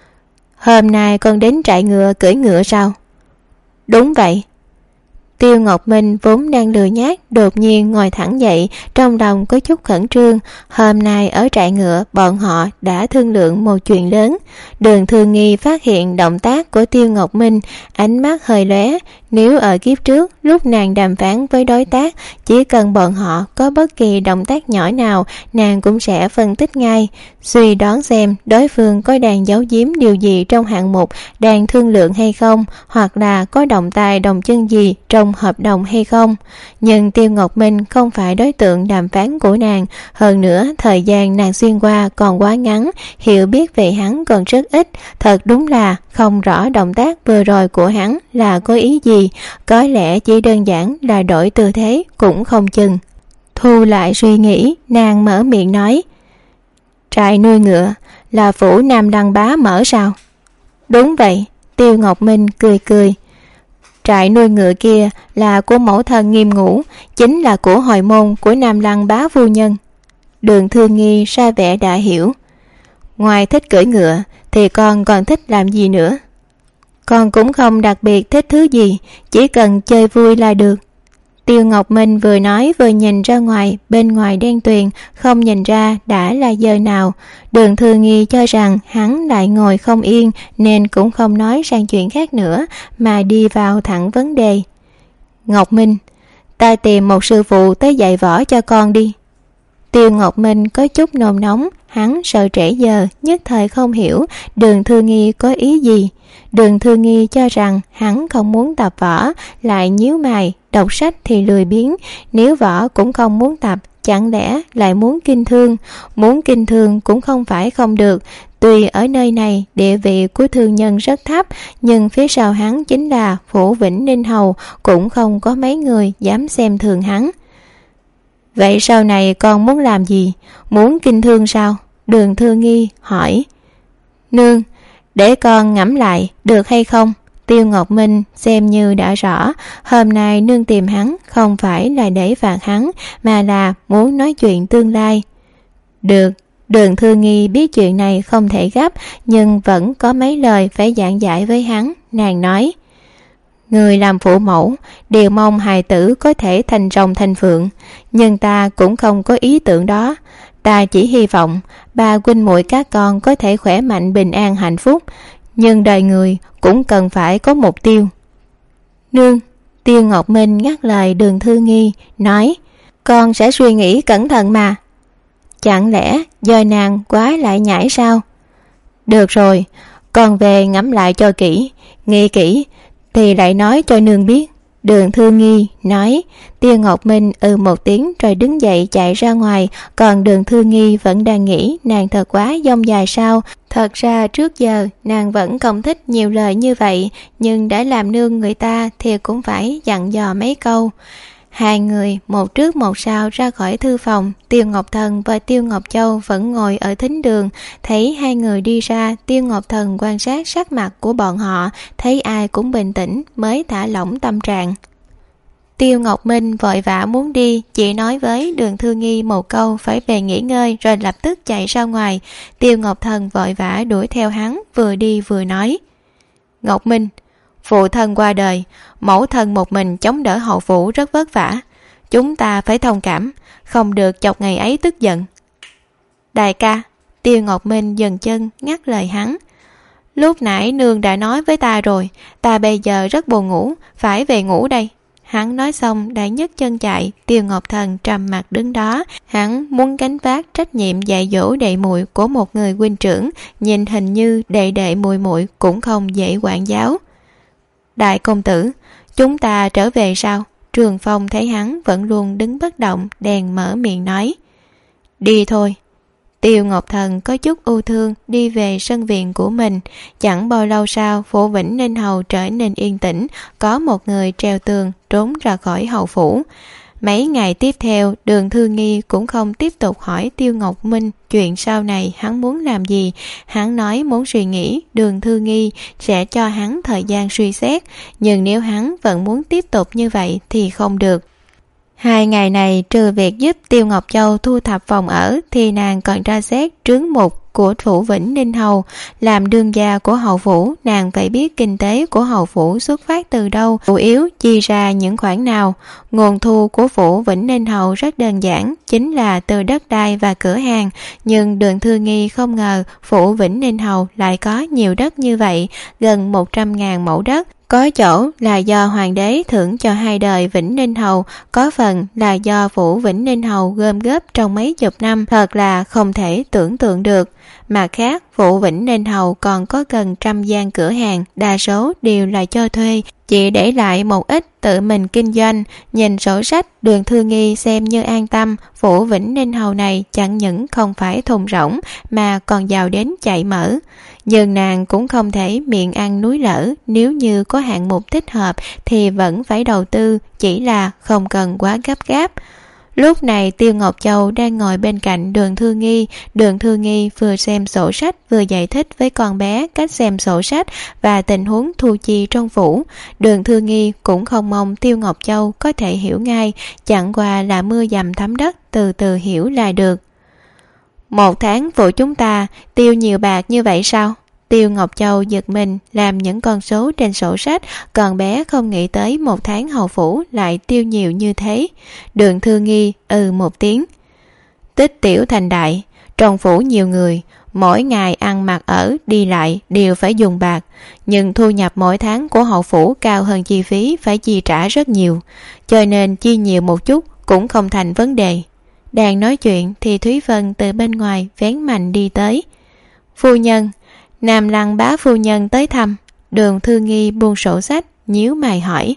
Hôm nay con đến trại ngựa cưỡi ngựa sao? Đúng vậy. Tiêu Ngọc Minh vốn đang lười nhác, đột nhiên ngồi thẳng dậy, trong lòng có chút khẩn trương. Hôm nay ở trại ngựa bọn họ đã thương lượng một chuyện lớn. Đường Thư Nghi phát hiện động tác của Tiêu Ngọc Minh, ánh mắt hơi lóe. Nếu ở kiếp trước lúc nàng đàm phán với đối tác, chỉ cần bọn họ có bất kỳ động tác nhỏ nào, nàng cũng sẽ phân tích ngay, suy đoán xem đối phương có đang giấu giếm điều gì trong hạng mục đang thương lượng hay không, hoặc là có động tay động chân gì trong hợp đồng hay không. Nhưng Tiêu Ngọc Minh không phải đối tượng đàm phán của nàng, hơn nữa thời gian nàng xuyên qua còn quá ngắn, hiểu biết về hắn còn rất ít. Thật đúng là không rõ động tác vừa rồi của hắn là có ý gì, có lẽ chỉ đơn giản là đổi tư thế cũng không chừng. Thu lại suy nghĩ, nàng mở miệng nói. Trại nuôi ngựa là phủ Nam Lăng Bá mở sao? Đúng vậy. Tiêu Ngọc Minh cười cười. Trại nuôi ngựa kia là của mẫu thân Nghiêm Ngũ, chính là của hồi môn của Nam Lăng Bá phu nhân. Đường Thư Nghi ra vẻ đã hiểu. Ngoài thích cưỡi ngựa thì con còn thích làm gì nữa? Con cũng không đặc biệt thích thứ gì, chỉ cần chơi vui là được. Tiêu Ngọc Minh vừa nói vừa nhìn ra ngoài, bên ngoài đen tuyền, không nhìn ra đã là giờ nào. Đường Thư Nghi cho rằng hắn lại ngồi không yên nên cũng không nói sang chuyện khác nữa, mà đi vào thẳng vấn đề. Ngọc Minh, ta tìm một sư phụ tới dạy võ cho con đi. Tiêu Ngọc Minh có chút nôn nóng, hắn sợ trễ giờ, nhất thời không hiểu Đường Thư Nghi có ý gì. Đường Thư Nghi cho rằng hắn không muốn tập võ, lại nhíu mày, đọc sách thì lười biếng, nếu võ cũng không muốn tập, chẳng lẽ lại muốn kinh thương. Muốn kinh thương cũng không phải không được. Tuy ở nơi này địa vị của thương nhân rất thấp, nhưng phía sau hắn chính là phủ Vĩnh Ninh Hầu, cũng không có mấy người dám xem thường hắn. Vậy sau này con muốn làm gì? Muốn kinh thương sao? Đường Thư Nghi hỏi. Nương, để con ngẫm lại được hay không? Tiêu Ngọc Minh xem như đã rõ, hôm nay nương tìm hắn không phải là để phạt hắn, mà là muốn nói chuyện tương lai. Được. Đường Thư Nghi biết chuyện này không thể gấp, nhưng vẫn có mấy lời phải giảng giải với hắn. Nàng nói, người làm phụ mẫu đều mong hài tử có thể thành rồng thành phượng, nhưng ta cũng không có ý tưởng đó. Ta chỉ hy vọng ba huynh muội các con có thể khỏe mạnh bình an hạnh phúc, nhưng đời người cũng cần phải có mục tiêu. Nương, Tiêu Ngọc Minh ngắt lời Đường Thư Nghi, nói, con sẽ suy nghĩ cẩn thận mà. Chẳng lẽ do nàng quá lại nhảy sao? Được rồi, con về ngẫm lại cho kỹ, nghĩ kỹ thì lại nói cho nương biết. Đường Thư Nghi nói. Tiêu Ngọc Minh ừ một tiếng rồi đứng dậy chạy ra ngoài, còn Đường Thư Nghi vẫn đang nghĩ nàng thật quá dông dài sao. Thật ra trước giờ nàng vẫn không thích nhiều lời như vậy, nhưng đã làm nương người ta thì cũng phải dặn dò mấy câu. Hai người một trước một sau ra khỏi thư phòng. Tiêu Ngọc Thần và Tiêu Ngọc Châu vẫn ngồi ở thính đường. Thấy hai người đi ra, Tiêu Ngọc Thần quan sát sắc mặt của bọn họ, thấy ai cũng bình tĩnh mới thả lỏng tâm trạng. Tiêu Ngọc Minh vội vã muốn đi, chỉ nói với Đường Thư Nghi một câu phải về nghỉ ngơi rồi lập tức chạy ra ngoài. Tiêu Ngọc Thần vội vã đuổi theo hắn, vừa đi vừa nói, Ngọc Minh, phụ thân qua đời, mẫu thân một mình chống đỡ hậu phủ rất vất vả, chúng ta phải thông cảm, không được chọc ngày ấy tức giận. Đại ca, Tiêu Ngọc Minh dừng chân ngắt lời hắn, lúc nãy nương đã nói với ta rồi, ta bây giờ rất buồn ngủ, phải về ngủ đây. Hắn nói xong đã nhấc chân chạy. Tiêu Ngọc Thần trầm mặt đứng đó, hắn muốn gánh vác trách nhiệm dạy dỗ đệ muội của một người huynh trưởng, nhìn hình như đệ đệ muội muội cũng không dễ quản giáo. Đại công tử, chúng ta trở về sao? Trường Phong thấy hắn vẫn luôn đứng bất động, đèn mở miệng nói, đi thôi. Tiêu Ngọc Thần có chút ưu thương đi về sân viện của mình. Chẳng bao lâu sau, phủ Vĩnh Ninh Hầu trở nên yên tĩnh, có một người treo tường trốn ra khỏi hầu phủ. Mấy ngày tiếp theo, Đường Thư Nghi cũng không tiếp tục hỏi Tiêu Ngọc Minh chuyện sau này hắn muốn làm gì. Hắn nói muốn suy nghĩ, Đường Thư Nghi sẽ cho hắn thời gian suy xét, nhưng nếu hắn vẫn muốn tiếp tục như vậy thì không được. Hai ngày này trừ việc giúp Tiêu Ngọc Châu thu thập phòng ở thì nàng còn ra xét trướng mục của phủ Vĩnh Ninh Hầu. Làm đương gia của hầu phủ, nàng phải biết kinh tế của hầu phủ xuất phát từ đâu, chủ yếu chi ra những khoản nào. Nguồn thu của phủ Vĩnh Ninh Hầu rất đơn giản, chính là từ đất đai và cửa hàng. Nhưng Đường Thư Nghi không ngờ phủ Vĩnh Ninh Hầu lại có nhiều đất như vậy, gần một trăm ngàn mẫu đất. Có chỗ là do hoàng đế thưởng cho hai đời Vĩnh Ninh Hầu, có phần là do phủ Vĩnh Ninh Hầu gom góp trong mấy chục năm, thật là không thể tưởng tượng được. Mặt khác, phủ Vĩnh Ninh Hầu còn có gần trăm gian cửa hàng, đa số đều là cho thuê, chỉ để lại một ít tự mình kinh doanh. Nhìn sổ sách, Đường Thư Nghi xem như an tâm, phủ Vĩnh Ninh Hầu này chẳng những không phải thùng rỗng mà còn giàu đến chạy mở. Nhưng nàng cũng không thể miệng ăn núi lở, nếu như có hạng mục thích hợp thì vẫn phải đầu tư, chỉ là không cần quá gấp gáp. Lúc này Tiêu Ngọc Châu đang ngồi bên cạnh Đường Thư Nghi. Đường Thư Nghi vừa xem sổ sách vừa giải thích với con bé cách xem sổ sách và tình huống thu chi trong phủ. Đường Thư Nghi cũng không mong Tiêu Ngọc Châu có thể hiểu ngay, chẳng qua là mưa dầm thấm đất, từ từ hiểu là được. Một tháng phụ chúng ta tiêu nhiều bạc như vậy sao? Tiêu Ngọc Châu giật mình làm những con số trên sổ sách, còn bé không nghĩ tới một tháng hầu phủ lại tiêu nhiều như thế. Đường Thư Nghi ừ một tiếng. Tích tiểu thành đại, trong phủ nhiều người, mỗi ngày ăn mặc ở đi lại đều phải dùng bạc, nhưng thu nhập mỗi tháng của hậu phủ cao hơn chi phí phải chi trả rất nhiều, cho nên chi nhiều một chút cũng không thành vấn đề. Đang nói chuyện thì Thúy Vân từ bên ngoài vén mành đi tới. Phu nhân, Nam Lăng bá phu nhân tới thăm. Đường Thư Nghi buông sổ sách, nhíu mày hỏi,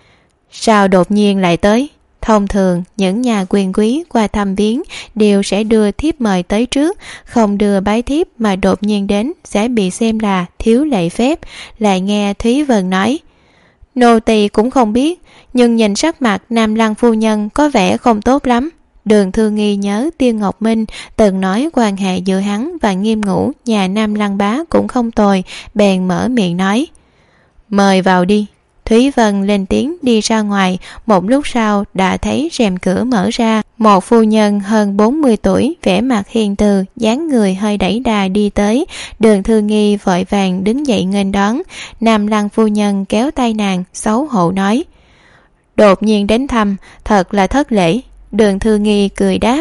sao đột nhiên lại tới? Thông thường những nhà quyền quý qua thăm viếng đều sẽ đưa thiếp mời tới trước, không đưa bái thiếp mà đột nhiên đến sẽ bị xem là thiếu lễ phép. Lại nghe Thúy Vân nói, nô tỳ cũng không biết, nhưng nhìn sắc mặt Nam Lăng phu nhân có vẻ không tốt lắm. Đường Thư Nghi nhớ Tiêu Ngọc Minh từng nói quan hệ giữa hắn và Nghiêm Ngũ nhà Nam Lăng Bá cũng không tồi, bèn mở miệng nói: "Mời vào đi." Thúy Vân lên tiếng đi ra ngoài, một lúc sau đã thấy rèm cửa mở ra, một phu nhân hơn bốn mươi tuổi, vẻ mặt hiền từ, dáng người hơi đẩy đà đi tới. Đường Thư Nghi vội vàng đứng dậy nghênh đón. Nam Lăng phu nhân kéo tay nàng, xấu hổ nói: "Đột nhiên đến thăm, thật là thất lễ." Đường Thư Nghi cười đáp: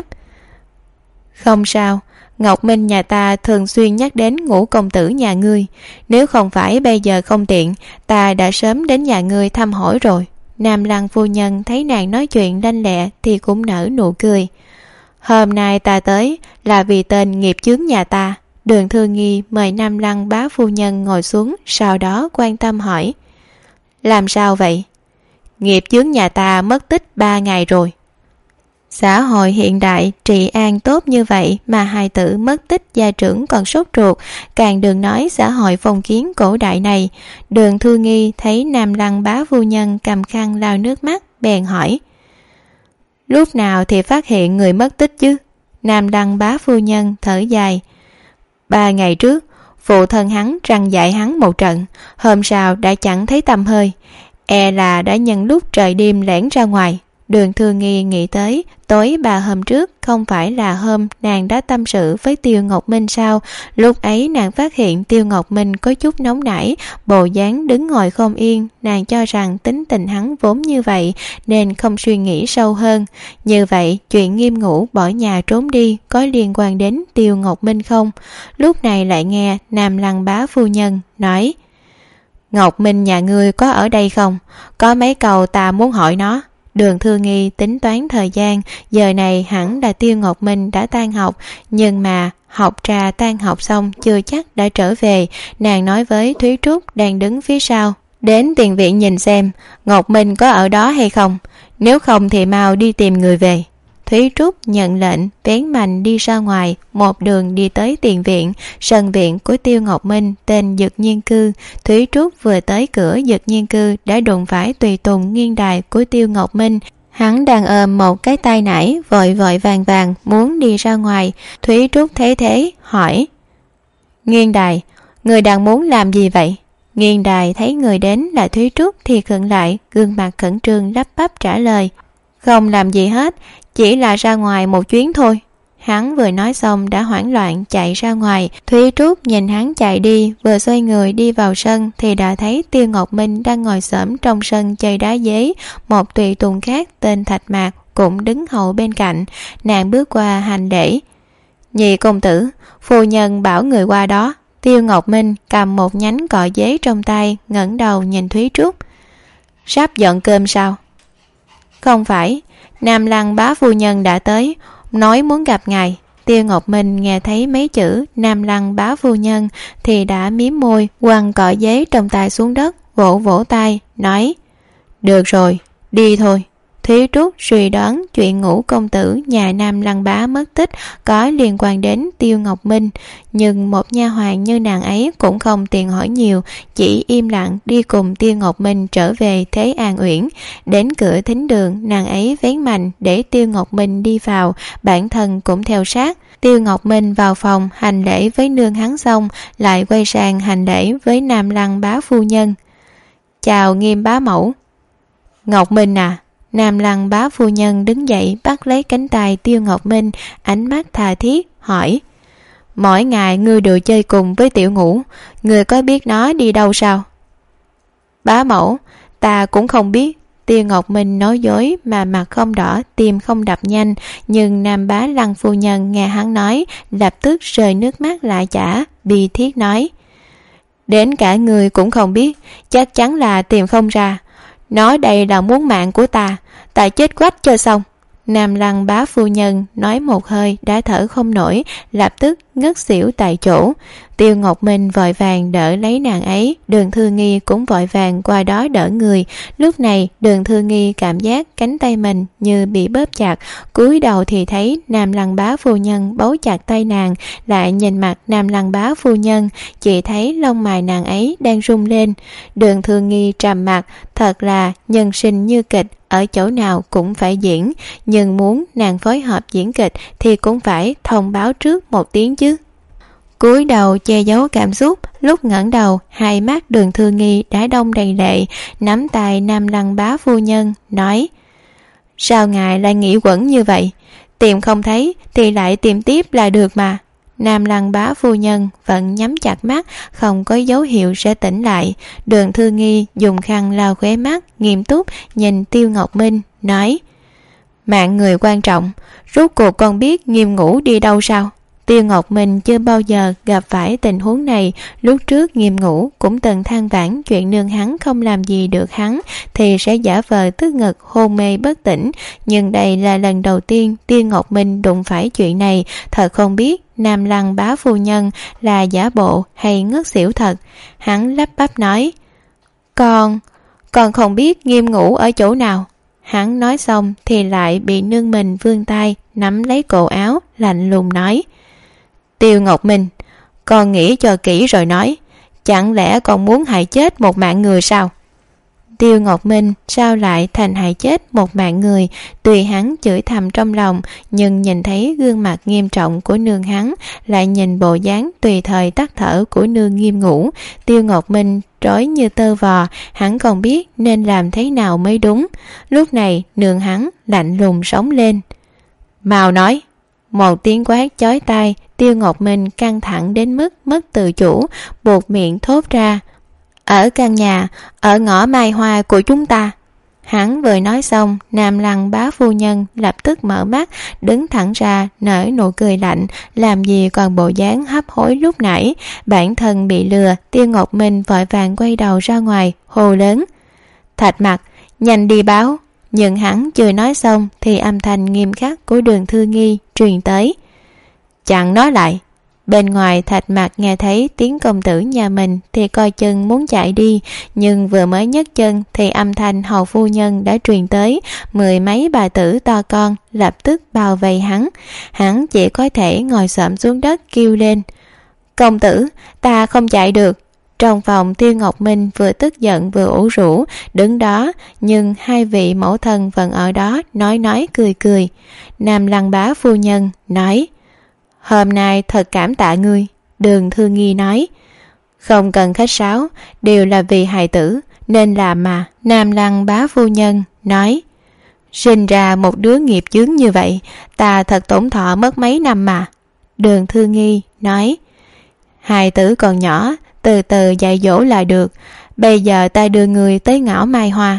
"Không sao, Ngọc Minh nhà ta thường xuyên nhắc đến Ngũ công tử nhà ngươi, nếu không phải bây giờ không tiện, ta đã sớm đến nhà ngươi thăm hỏi rồi." Nam Lăng phu nhân thấy nàng nói chuyện lanh lẹ thì cũng nở nụ cười: "Hôm nay ta tới là vì tên nghiệp chướng nhà ta." Đường Thư Nghi mời Nam Lăng bá phu nhân ngồi xuống, sau đó quan tâm hỏi: "Làm sao vậy?" "Nghiệp chướng nhà ta mất tích ba ngày rồi." Xã hội hiện đại trị an tốt như vậy mà hài tử mất tích gia trưởng còn sốt ruột, càng đừng nói xã hội phong kiến cổ đại này. Đường Thư Nghi thấy Nam Lăng bá phu nhân cầm khăn lau nước mắt, bèn hỏi: "Lúc nào thì phát hiện người mất tích chứ?" Nam Lăng bá phu nhân thở dài: "Ba ngày trước, phụ thân hắn răn dạy hắn một trận, hôm sau đã chẳng thấy tăm hơi, e là đã nhân lúc trời đêm lẻn ra ngoài." Đường Thư Nghi nghĩ tới tối ba hôm trước không phải là hôm nàng đã tâm sự với Tiêu Ngọc Minh sao? Lúc ấy nàng phát hiện Tiêu Ngọc Minh có chút nóng nảy, bộ dáng đứng ngồi không yên, nàng cho rằng tính tình hắn vốn như vậy nên không suy nghĩ sâu hơn. Như vậy chuyện Nghiêm Ngũ bỏ nhà trốn đi có liên quan đến Tiêu Ngọc Minh không? Lúc này lại nghe Nam Lăng bá phu nhân nói: "Ngọc Minh nhà ngươi có ở đây không? Có mấy câu ta muốn hỏi nó." Đường Thư Nghi tính toán thời gian, giờ này hẳn là Tiêu Ngọc Minh đã tan học, nhưng mà học trà tan học xong chưa chắc đã trở về. Nàng nói với Thúy Trúc đang đứng phía sau: "Đến tiền viện nhìn xem Ngọc Minh có ở đó hay không, nếu không thì mau đi tìm người về." Thúy Trúc nhận lệnh, vén mành đi ra ngoài, một đường đi tới tiền viện, sân viện của Tiêu Ngọc Minh tên Dực Nhiên Cư. Thúy Trúc vừa tới cửa Dực Nhiên Cư đã đụng phải tùy tùng Nghiên Đài của Tiêu Ngọc Minh. Hắn đang ôm một cái tay nải, vội vội vàng vàng muốn đi ra ngoài. Thúy Trúc thấy thế hỏi: "Nghiên Đài, người đang muốn làm gì vậy?" Nghiên Đài thấy người đến là Thúy Trúc thì khựng lại, gương mặt khẩn trương lắp bắp trả lời: "Không làm gì hết, chỉ là ra ngoài một chuyến thôi." Hắn vừa nói xong đã hoảng loạn chạy ra ngoài. Thúy Trúc nhìn hắn chạy đi, vừa xoay người đi vào sân thì đã thấy Tiêu Ngọc Minh đang ngồi xổm trong sân chơi đá giấy. Một tùy tùng khác tên Thạch Mạc cũng đứng hầu bên cạnh. Nàng bước qua hành lễ: "Nhị công tử, phu nhân bảo người qua đó." Tiêu Ngọc Minh cầm một nhánh cọ giấy trong tay, ngẩng đầu nhìn Thúy Trúc: "Sắp dọn cơm sao?" "Không phải, Nam Lăng bá phu nhân đã tới, nói muốn gặp ngài." Tiêu Ngọc Minh nghe thấy mấy chữ Nam Lăng bá phu nhân thì đã mím môi, quăng cọ giấy trong tay xuống đất, vỗ vỗ tay nói: "Được rồi, đi thôi." Thúy Trúc suy đoán chuyện Ngũ công tử nhà Nam Lăng bá mất tích có liên quan đến Tiêu Ngọc Minh, nhưng một nha hoàn như nàng ấy cũng không tiện hỏi nhiều, chỉ im lặng đi cùng Tiêu Ngọc Minh trở về Thế An Uyển. Đến cửa thính đường, nàng ấy vén mành để Tiêu Ngọc Minh đi vào, bản thân cũng theo sát. Tiêu Ngọc Minh vào phòng hành lễ với nương hắn xong, lại quay sang hành lễ với Nam Lăng bá phu nhân: "Chào Nghiêm bá mẫu." "Ngọc Minh à?" Nam Lăng bá phu nhân đứng dậy bắt lấy cánh tay Tiêu Ngọc Minh, ánh mắt tha thiết hỏi: "Mỗi ngày ngươi đều chơi cùng với Tiểu Ngũ, ngươi có biết nó đi đâu sao?" "Bá mẫu, ta cũng không biết." Tiêu Ngọc Minh nói dối mà mặt không đỏ, tim không đập nhanh, nhưng Nam bá Lăng phu nhân nghe hắn nói lập tức rơi nước mắt lạ chả, bi thiết nói: "Đến cả người cũng không biết, chắc chắn là tìm không ra. Nói đây là muốn mạng của ta, ta chết quách cho xong." Nam Lăng bá phu nhân nói một hơi đã thở không nổi, lập tức ngất xỉu tại chỗ. Tiêu Ngọc Minh vội vàng đỡ lấy nàng ấy, Đường Thư Nghi cũng vội vàng qua đó đỡ người. Lúc này Đường Thư Nghi cảm giác cánh tay mình như bị bóp chặt, cúi đầu thì thấy Nam Lăng Bá phu nhân bấu chặt tay nàng, lại nhìn mặt Nam Lăng Bá phu nhân, chỉ thấy lông mày nàng ấy đang rung lên. Đường Thư Nghi trầm mặt, thật là nhân sinh như kịch, ở chỗ nào cũng phải diễn, nhưng muốn nàng phối hợp diễn kịch thì cũng phải thông báo trước một tiếng chứ. Cúi đầu che giấu cảm xúc, lúc ngẩng đầu hai mắt Đường Thư Nghi đã đông đầy lệ, nắm tay Nam Lăng Bá phu nhân nói: sao ngài lại nghĩ quẩn như vậy? Tìm không thấy thì lại tìm tiếp là được mà. Nam Lăng Bá phu nhân vẫn nhắm chặt mắt, không có dấu hiệu sẽ tỉnh lại. Đường Thư Nghi dùng khăn lau khóe mắt, nghiêm túc nhìn Tiêu Ngọc Minh nói: mạng người quan trọng, rốt cuộc con biết Nghiêm Ngũ đi đâu sao? Tiêu Ngọc Minh chưa bao giờ gặp phải tình huống này. Lúc trước Nghiêm Ngũ cũng từng than vãn chuyện nương hắn không làm gì được hắn thì sẽ giả vờ tức ngực hôn mê bất tỉnh, nhưng đây là lần đầu tiên Tiêu Ngọc Minh đụng phải chuyện này. Thật không biết Nam Lăng Bá phu nhân là giả bộ hay ngất xỉu thật. Hắn lắp bắp nói: Con, con không biết Nghiêm Ngũ ở chỗ nào. Hắn nói xong thì lại bị nương mình vươn tay nắm lấy cổ áo, lạnh lùng nói: Tiêu Ngọc Minh, con nghĩ cho kỹ rồi nói, chẳng lẽ con muốn hại chết một mạng người sao? Tiêu Ngọc Minh sao lại thành hại chết một mạng người? Tuy hắn chửi thầm trong lòng, nhưng nhìn thấy gương mặt nghiêm trọng của nương hắn, lại nhìn bộ dáng tùy thời tắt thở của nương Nghiêm Ngũ, Tiêu Ngọc Minh trói như tơ vò, hắn không biết nên làm thế nào mới đúng. Lúc này nương hắn lạnh lùng sống lên: mau nói. Một tiếng quát chói tai, Tiêu Ngọc Minh căng thẳng đến mức mất tự chủ, buột miệng thốt ra: ở căn nhà, ở ngõ Mai Hoa của chúng ta. Hắn vừa nói xong, Nam Lăng Bá phu nhân lập tức mở mắt, đứng thẳng ra, nở nụ cười lạnh, làm gì còn bộ dáng hấp hối lúc nãy. Bản thân bị lừa, Tiêu Ngọc Minh vội vàng quay đầu ra ngoài, hô lớn: Thạch Mặc, nhanh đi báo. Nhưng hắn chưa nói xong thì âm thanh nghiêm khắc của Đường Thư Nghi truyền tới: chặn nó lại. Bên ngoài Thạch Mặc nghe thấy tiếng công tử nhà mình thì coi chừng muốn chạy đi, nhưng vừa mới nhấc chân thì âm thanh hầu phu nhân đã truyền tới, mười mấy bà tử to con lập tức bao vây hắn. Hắn chỉ có thể ngồi xổm xuống đất kêu lên: công tử, ta không chạy được. Trong phòng, Tiêu Ngọc Minh vừa tức giận vừa ủ rũ đứng đó, nhưng hai vị mẫu thân vẫn ở đó nói nói cười cười. Nam Lăng Bá phu nhân nói: hôm nay thật cảm tạ ngươi. Đường Thư Nghi nói: không cần khách sáo, đều là vì hài tử nên làm mà. Nam Lăng Bá phu nhân nói: sinh ra một đứa nghiệp chướng như vậy, ta thật tổn thọ mất mấy năm mà. Đường Thư Nghi nói: hài tử còn nhỏ, từ từ dạy dỗ là được. Bây giờ ta đưa người tới ngõ Mai Hoa.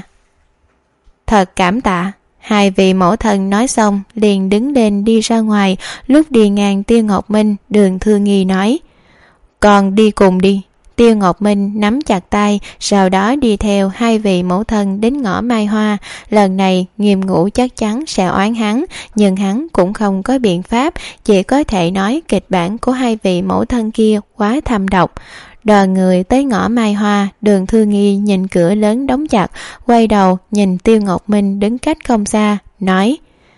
Thật cảm tạ. Hai vị mẫu thân nói xong liền đứng lên đi ra ngoài. Lúc đi ngang Tiêu Ngọc Minh, Đường Thư Nghi nói: con đi cùng đi. Tiêu Ngọc Minh nắm chặt tay, sau đó đi theo hai vị mẫu thân đến ngõ Mai Hoa. Lần này Nghiêm Ngũ chắc chắn sẽ oán hắn, nhưng hắn cũng không có biện pháp, chỉ có thể nói kịch bản của hai vị mẫu thân kia quá thâm độc. Đoàn người tới ngõ Mai Hoa, Đường Thư Nghi nhìn cửa lớn đóng chặt, quay đầu nhìn Tiêu Ngọc Minh đứng cách không xa, nói: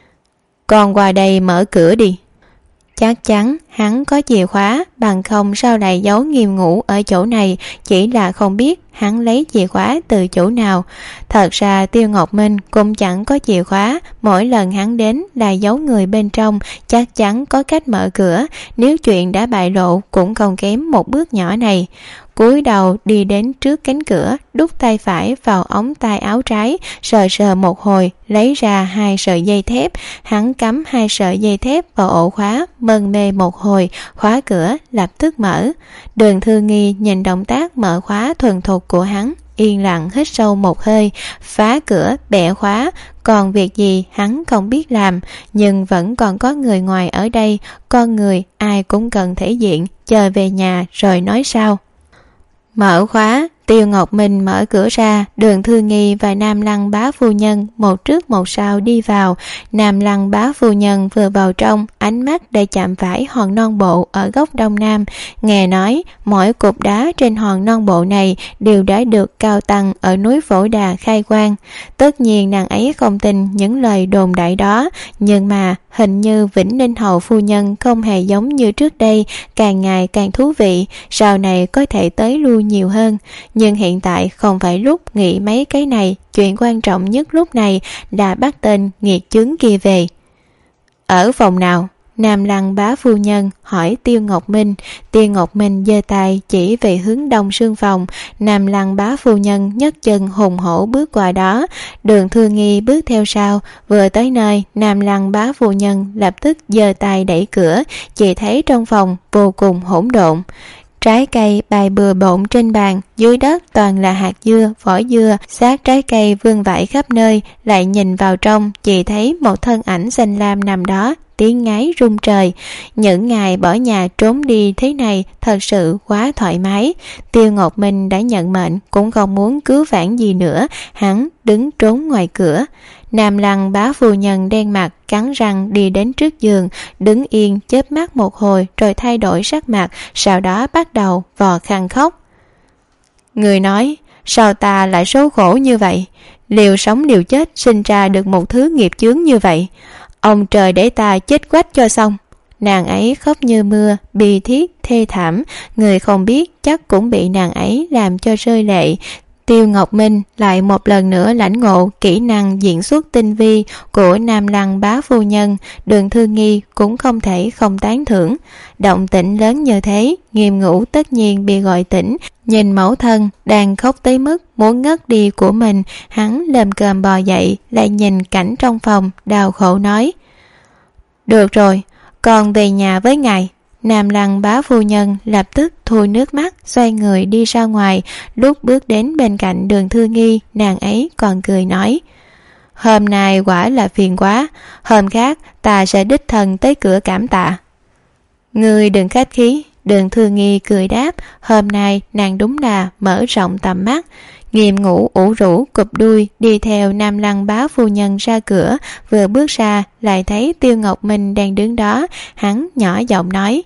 con qua đây mở cửa đi. Chắc chắn hắn có chìa khóa, bằng không sao lại giấu Nghiêm Ngũ ở chỗ này, chỉ là không biết hắn lấy chìa khóa từ chỗ nào. Thật ra Tiêu Ngọc Minh cũng chẳng có chìa khóa, mỗi lần hắn đến là giấu người bên trong, chắc chắn có cách mở cửa, nếu chuyện đã bại lộ cũng không kém một bước nhỏ này. Cúi đầu đi đến trước cánh cửa, đút tay phải vào ống tay áo trái, sờ sờ một hồi, lấy ra hai sợi dây thép. Hắn cắm hai sợi dây thép vào ổ khóa, mân mê một hồi, khóa cửa lập tức mở. Đường Thư Nghi nhìn động tác mở khóa thuần thục của hắn, yên lặng hít sâu một hơi, phá cửa bẻ khóa. Còn việc gì hắn không biết làm, nhưng vẫn còn có người ngoài ở đây, con người ai cũng cần thể diện, chờ về nhà rồi nói sau. Mở khóa Tiêu Ngọc Minh mở cửa ra, Đường Thư Nghi và Nam Lăng bá phu nhân một trước một sau đi vào. Nam Lăng bá phu nhân vừa vào trong, ánh mắt đã chạm phải hòn non bộ ở góc đông nam. Nghe nói mỗi cục đá trên hòn non bộ này đều đã được Cao Tăng ở núi Phổ Đà khai quang. Tất nhiên nàng ấy không tin những lời đồn đại đó, nhưng mà hình như Vĩnh Ninh hầu phu nhân không hề giống như trước đây, càng ngày càng thú vị, sau này có thể tới lui nhiều hơn. Nhưng hiện tại không phải lúc nghĩ mấy cái này, chuyện quan trọng nhất lúc này là bắt tên nghiệt chướng kia về. Ở phòng nào? Nam Lăng bá phu nhân hỏi Tiêu Ngọc Minh. Tiêu Ngọc Minh giơ tay chỉ về hướng đông sương phòng. Nam Lăng bá phu nhân nhấc chân hùng hổ bước qua đó. Đường Thư Nghi bước theo sau. Vừa tới nơi, Nam Lăng bá phu nhân lập tức giơ tay đẩy cửa. Chỉ thấy trong phòng vô cùng hỗn độn. Trái cây bày bừa bộn trên bàn, dưới đất toàn là hạt dưa, vỏ dưa, xác trái cây vương vãi khắp nơi. Lại nhìn vào trong, chỉ thấy một thân ảnh xanh lam nằm đó, tiếng ngáy rung trời. Những ngày bỏ nhà trốn đi thế này thật sự quá thoải mái. Tiêu Ngọc Minh đã nhận mệnh, cũng không muốn cứu vãn gì nữa, hắn đứng trốn ngoài cửa. Nam Lăng bá phu nhân đen mặt, cắn răng đi đến trước giường, đứng yên chớp mắt một hồi rồi thay đổi sắc mặt, sau đó bắt đầu vò khăn khóc. Người nói, sao ta lại số khổ như vậy? Liều sống liều chết sinh ra được một thứ nghiệp chướng như vậy. Ông trời để ta chết quách cho xong. Nàng ấy khóc như mưa, bi thiết, thê thảm. Người không biết chắc cũng bị nàng ấy làm cho rơi lệ. Tiêu Ngọc Minh lại một lần nữa lãnh ngộ kỹ năng diễn xuất tinh vi của Nam Lăng bá phu nhân. Đường Thư Nghi cũng không thể không tán thưởng. Động tĩnh lớn như thế, Nghiêm Ngũ tất nhiên bị gọi tỉnh. Nhìn mẫu thân đang khóc tới mức muốn ngất đi của mình, hắn lồm cồm bò dậy, lại nhìn cảnh trong phòng, đau khổ nói: Được rồi, con về nhà với ngài. Nam Lăng bá phu nhân lập tức thôi nước mắt, xoay người đi ra ngoài. Lúc bước đến bên cạnh Đường Thư Nghi, nàng ấy còn cười nói: Hôm nay quả là phiền quá, hôm khác ta sẽ đích thân tới cửa cảm tạ. Ngươi đừng khách khí. Đường Thư Nghi cười đáp. Hôm nay nàng đúng là mở rộng tầm mắt. Nghiêm Ngũ ủ rũ cụp đuôi đi theo Nam Lăng bá phu nhân ra cửa. Vừa bước ra lại thấy Tiêu Ngọc Minh đang đứng đó. Hắn nhỏ giọng nói: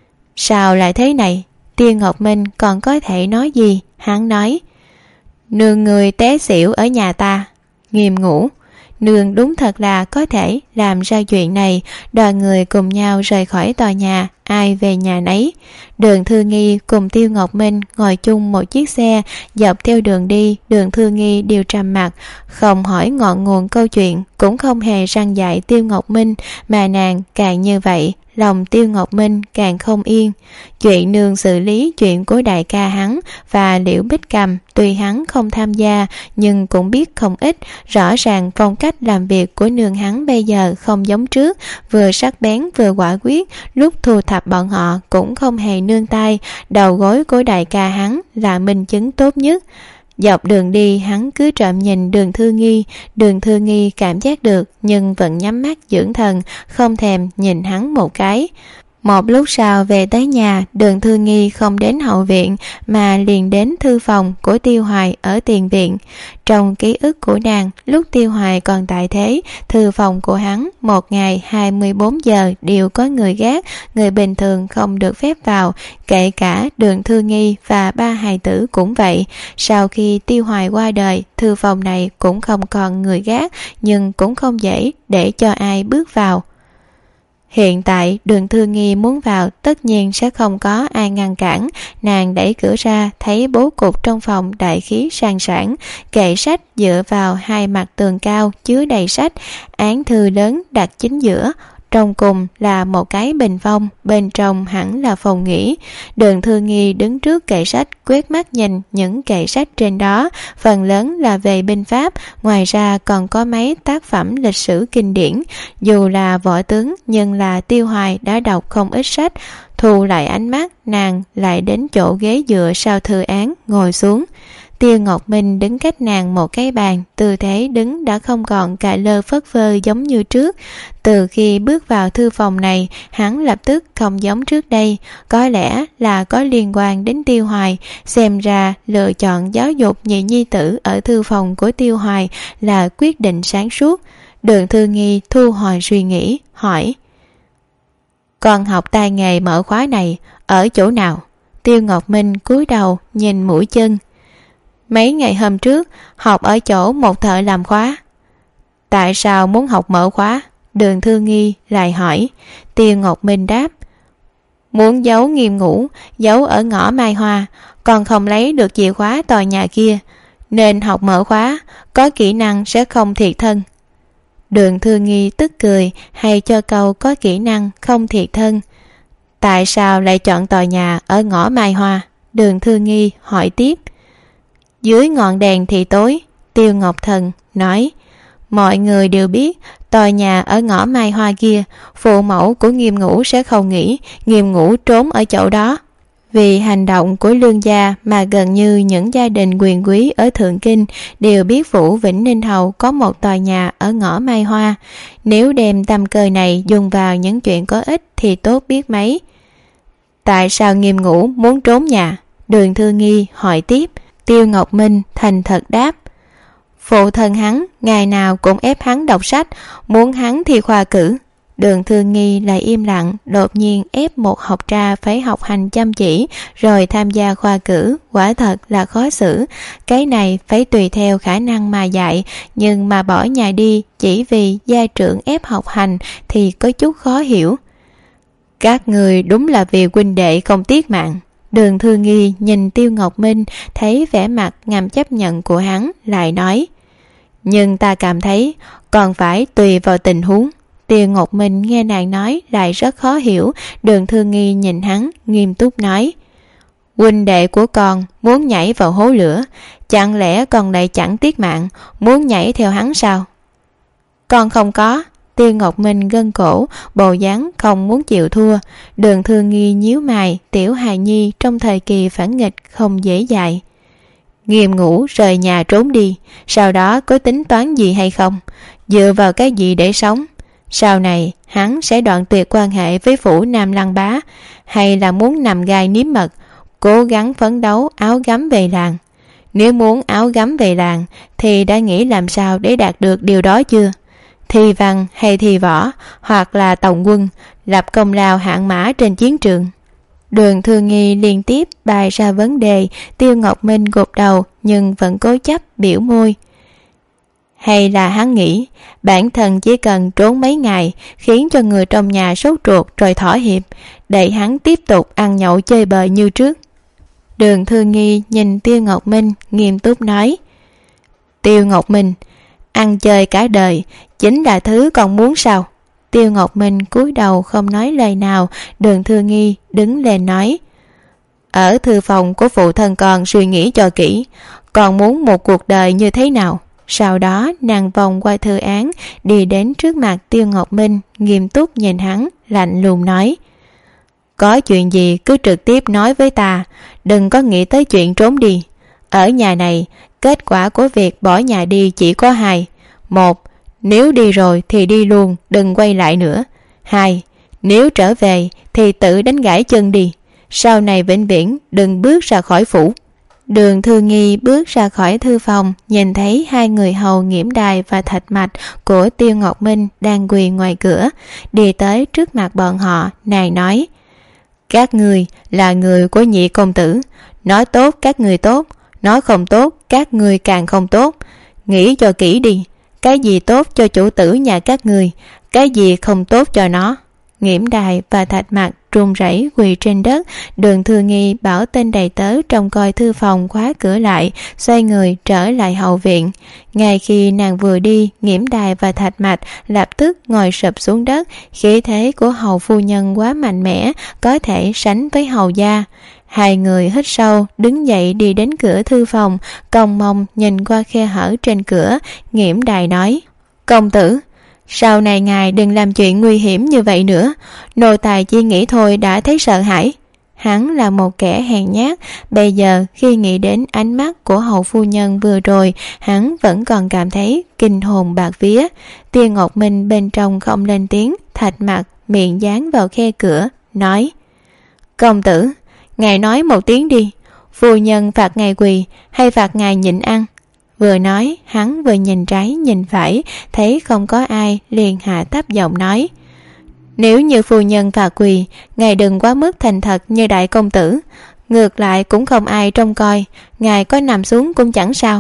Sao lại thế này? Tiêu Ngọc Minh còn có thể nói gì? Hắn nói: Nương người té xỉu ở nhà ta. Nghiêm Ngũ: Nương đúng thật là có thể làm ra chuyện này. Đoàn người cùng nhau rời khỏi tòa nhà, ai về nhà nấy. Đường Thư Nghi cùng Tiêu Ngọc Minh ngồi chung một chiếc xe. Dọc theo đường đi, Đường Thư Nghi đều trầm mặt, không hỏi ngọn nguồn câu chuyện, cũng không hề răn dạy Tiêu Ngọc Minh. Mà nàng càng như vậy, lòng Tiêu Ngọc Minh càng không yên. Chuyện nương xử lý chuyện của đại ca hắn và Liễu Bích Cầm, tuy hắn không tham gia nhưng cũng biết không ít. Rõ ràng phong cách làm việc của nương hắn bây giờ không giống trước, vừa sắc bén vừa quả quyết. Lúc thu thập bọn họ cũng không hề nương tay. Đầu gối của đại ca hắn là minh chứng tốt nhất. Dọc đường đi hắn cứ trộm nhìn Đường Thư Nghi. Đường Thư Nghi cảm giác được nhưng vẫn nhắm mắt dưỡng thần, không thèm nhìn hắn một cái. Một lúc sau về tới nhà, Đường Thư Nghi không đến hậu viện mà liền đến thư phòng của Tiêu Hoài ở tiền viện. Trong ký ức của nàng, lúc Tiêu Hoài còn tại thế, thư phòng của hắn một ngày hai mươi bốn giờ đều có người gác, người bình thường không được phép vào, kể cả Đường Thư Nghi và ba hài tử cũng vậy. Sau khi Tiêu Hoài qua đời, thư phòng này cũng không còn người gác, nhưng cũng không dễ để cho ai bước vào. Hiện tại Đường Thư Nghi muốn vào tất nhiên sẽ không có ai ngăn cản. Nàng đẩy cửa ra thấy bố cục trong phòng đại khí sang sảng, kệ sách dựa vào hai mặt tường cao chứa đầy sách, án thư lớn đặt chính giữa. Trong cùng là một cái bình phong, bên trong hẳn là phòng nghỉ. Đường Thư Nghi đứng trước kệ sách, quét mắt nhìn những kệ sách trên đó, phần lớn là về binh pháp, ngoài ra còn có mấy tác phẩm lịch sử kinh điển. Dù là võ tướng nhưng là Tiêu Hoài đã đọc không ít sách. Thu lại ánh mắt, nàng lại đến chỗ ghế dựa sau thư án ngồi xuống. Tiêu Ngọc Minh đứng cách nàng một cái bàn, tư thế đứng đã không còn cà lơ phất phơ giống như trước. Từ khi bước vào thư phòng này, hắn lập tức không giống trước đây, có lẽ là có liên quan đến Tiêu Hoài. Xem ra lựa chọn giáo dục nhị nhi tử ở thư phòng của Tiêu Hoài là quyết định sáng suốt. Đường Thư Nghi thu hồi suy nghĩ, hỏi: con học tay nghề mở khóa này ở chỗ nào? Tiêu Ngọc Minh cúi đầu nhìn mũi chân. Mấy ngày hôm trước học ở chỗ một thợ làm khóa. Tại sao muốn học mở khóa? Đường Thư Nghi lại hỏi. Tiêu Ngọc Minh đáp: muốn giấu Nghiêm Ngũ, giấu ở ngõ Mai Hoa, còn không lấy được chìa khóa tòa nhà kia, nên học mở khóa, có kỹ năng sẽ không thiệt thân. Đường Thư Nghi tức cười, hay cho câu có kỹ năng không thiệt thân. Tại sao lại chọn tòa nhà ở ngõ Mai Hoa? Đường Thư Nghi hỏi tiếp. Dưới ngọn đèn thì tối, Tiêu Ngọc Thần nói. Mọi người đều biết tòa nhà ở ngõ Mai Hoa kia, phụ mẫu của Nghiêm Ngũ sẽ không nghĩ Nghiêm Ngũ trốn ở chỗ đó. Vì hành động của Lương gia mà gần như những gia đình quyền quý ở Thượng Kinh đều biết Phủ Vĩnh Ninh Hầu có một tòa nhà ở ngõ Mai Hoa. Nếu đem tâm cơ này dùng vào những chuyện có ích thì tốt biết mấy. Tại sao Nghiêm Ngũ muốn trốn nhà? Đường Thư Nghi hỏi tiếp. Tiêu Ngọc Minh thành thật đáp. Phụ thân hắn ngày nào cũng ép hắn đọc sách, muốn hắn thi khoa cử. Đường Thư Nghi lại im lặng, đột nhiên ép một học trà phải học hành chăm chỉ rồi tham gia khoa cử, quả thật là khó xử. Cái này phải tùy theo khả năng mà dạy, nhưng mà bỏ nhà đi chỉ vì gia trưởng ép học hành thì có chút khó hiểu. Các người đúng là vì huynh đệ không tiếc mạng. Đường Thư Nghi nhìn Tiêu Ngọc Minh, thấy vẻ mặt ngầm chấp nhận của hắn, lại nói. Nhưng ta cảm thấy còn phải tùy vào tình huống. Tiêu Ngọc Minh nghe nàng nói lại rất khó hiểu. Đường Thư Nghi nhìn hắn, nghiêm túc nói. Huynh đệ của con muốn nhảy vào hố lửa, chẳng lẽ con lại chẳng tiếc mạng, muốn nhảy theo hắn sao? Con không có. Tiêu Ngọc Minh gân cổ, bộ dáng không muốn chịu thua. Đường Thư Nghi nhíu mày, tiểu hài nhi trong thời kỳ phản nghịch không dễ dạy. Nghiêm Ngũ rời nhà trốn đi, sau đó có tính toán gì hay không? Dựa vào cái gì để sống? Sau này hắn sẽ đoạn tuyệt quan hệ với Phủ Nam Lăng Bá, hay là muốn nằm gai nếm mật, cố gắng phấn đấu áo gấm về làng? Nếu muốn áo gấm về làng thì đã nghĩ làm sao để đạt được điều đó chưa? Thi văn hay thi võ, hoặc là tổng quân, lập công lao hạng mã trên chiến trường? Đường Thư Nghi liên tiếp bày ra vấn đề. Tiêu Ngọc Minh gục đầu nhưng vẫn cố chấp biểu môi. Hay là hắn nghĩ bản thân chỉ cần trốn mấy ngày, khiến cho người trong nhà sốt ruột rồi thỏa hiệp, để hắn tiếp tục ăn nhậu chơi bời như trước? Đường Thư Nghi nhìn Tiêu Ngọc Minh nghiêm túc nói. Tiêu Ngọc Minh, ăn chơi cả đời chính là thứ con muốn sao? Tiêu Ngọc Minh cúi đầu không nói lời nào. Đường Thư Nghi đứng lên nói. Ở thư phòng của phụ thân con suy nghĩ cho kỹ, con muốn một cuộc đời như thế nào? Sau đó nàng vòng qua thư án, đi đến trước mặt Tiêu Ngọc Minh, nghiêm túc nhìn hắn, lạnh lùng nói. Có chuyện gì cứ trực tiếp nói với ta, đừng có nghĩ tới chuyện trốn đi. Ở nhà này, kết quả của việc bỏ nhà đi chỉ có hai. Một, nếu đi rồi thì đi luôn, đừng quay lại nữa. Hai, nếu trở về thì tự đánh gãy chân đi, sau này vĩnh viễn đừng bước ra khỏi phủ. Đường Thư Nghi bước ra khỏi thư phòng, nhìn thấy hai người hầu Nghiễm Đài và Thạch Mạch của Tiêu Ngọc Minh đang quỳ ngoài cửa. Đi tới trước mặt bọn họ, nàng nói. Các người là người của nhị công tử, nói tốt các người tốt, nói không tốt các người càng không tốt. Nghĩ cho kỹ đi, cái gì tốt cho chủ tử nhà các người, cái gì không tốt cho nó. Nghiễm Đài và Thạch Mạch run rẩy quỳ trên đất. Đường Thư Nghi bảo tên đầy tớ trông coi thư phòng khóa cửa lại, xoay người trở lại hậu viện. Ngay khi nàng vừa đi, Nghiễm Đài và Thạch Mạch lập tức ngồi sụp xuống đất. Khí thế của hầu phu nhân quá mạnh mẽ, có thể sánh với hầu gia. Hai người hít sâu, đứng dậy đi đến cửa thư phòng, cong mông nhìn qua khe hở trên cửa. Nghiễm Đài nói. Công tử, sau này ngài đừng làm chuyện nguy hiểm như vậy nữa, nô tài chỉ nghĩ thôi đã thấy sợ hãi. hắn là một kẻ hèn nhát. Bây giờ khi nghĩ đến ánh mắt của hầu phu nhân vừa rồi, hắn vẫn còn cảm thấy kinh hồn bạc vía. Tiêu Ngọc Minh bên trong không lên tiếng, thạch mặt miệng dán vào khe cửa, nói: Công tử, ngài nói một tiếng đi, phu nhân phạt ngài quỳ hay phạt ngài nhịn ăn? Vừa nói, hắn vừa nhìn trái nhìn phải, thấy không có ai, liền hạ thấp giọng nói: Nếu như phu nhân phạt quỳ, ngài đừng quá mức thành thật như đại công tử. Ngược lại cũng không ai trông coi, ngài có nằm xuống cũng chẳng sao.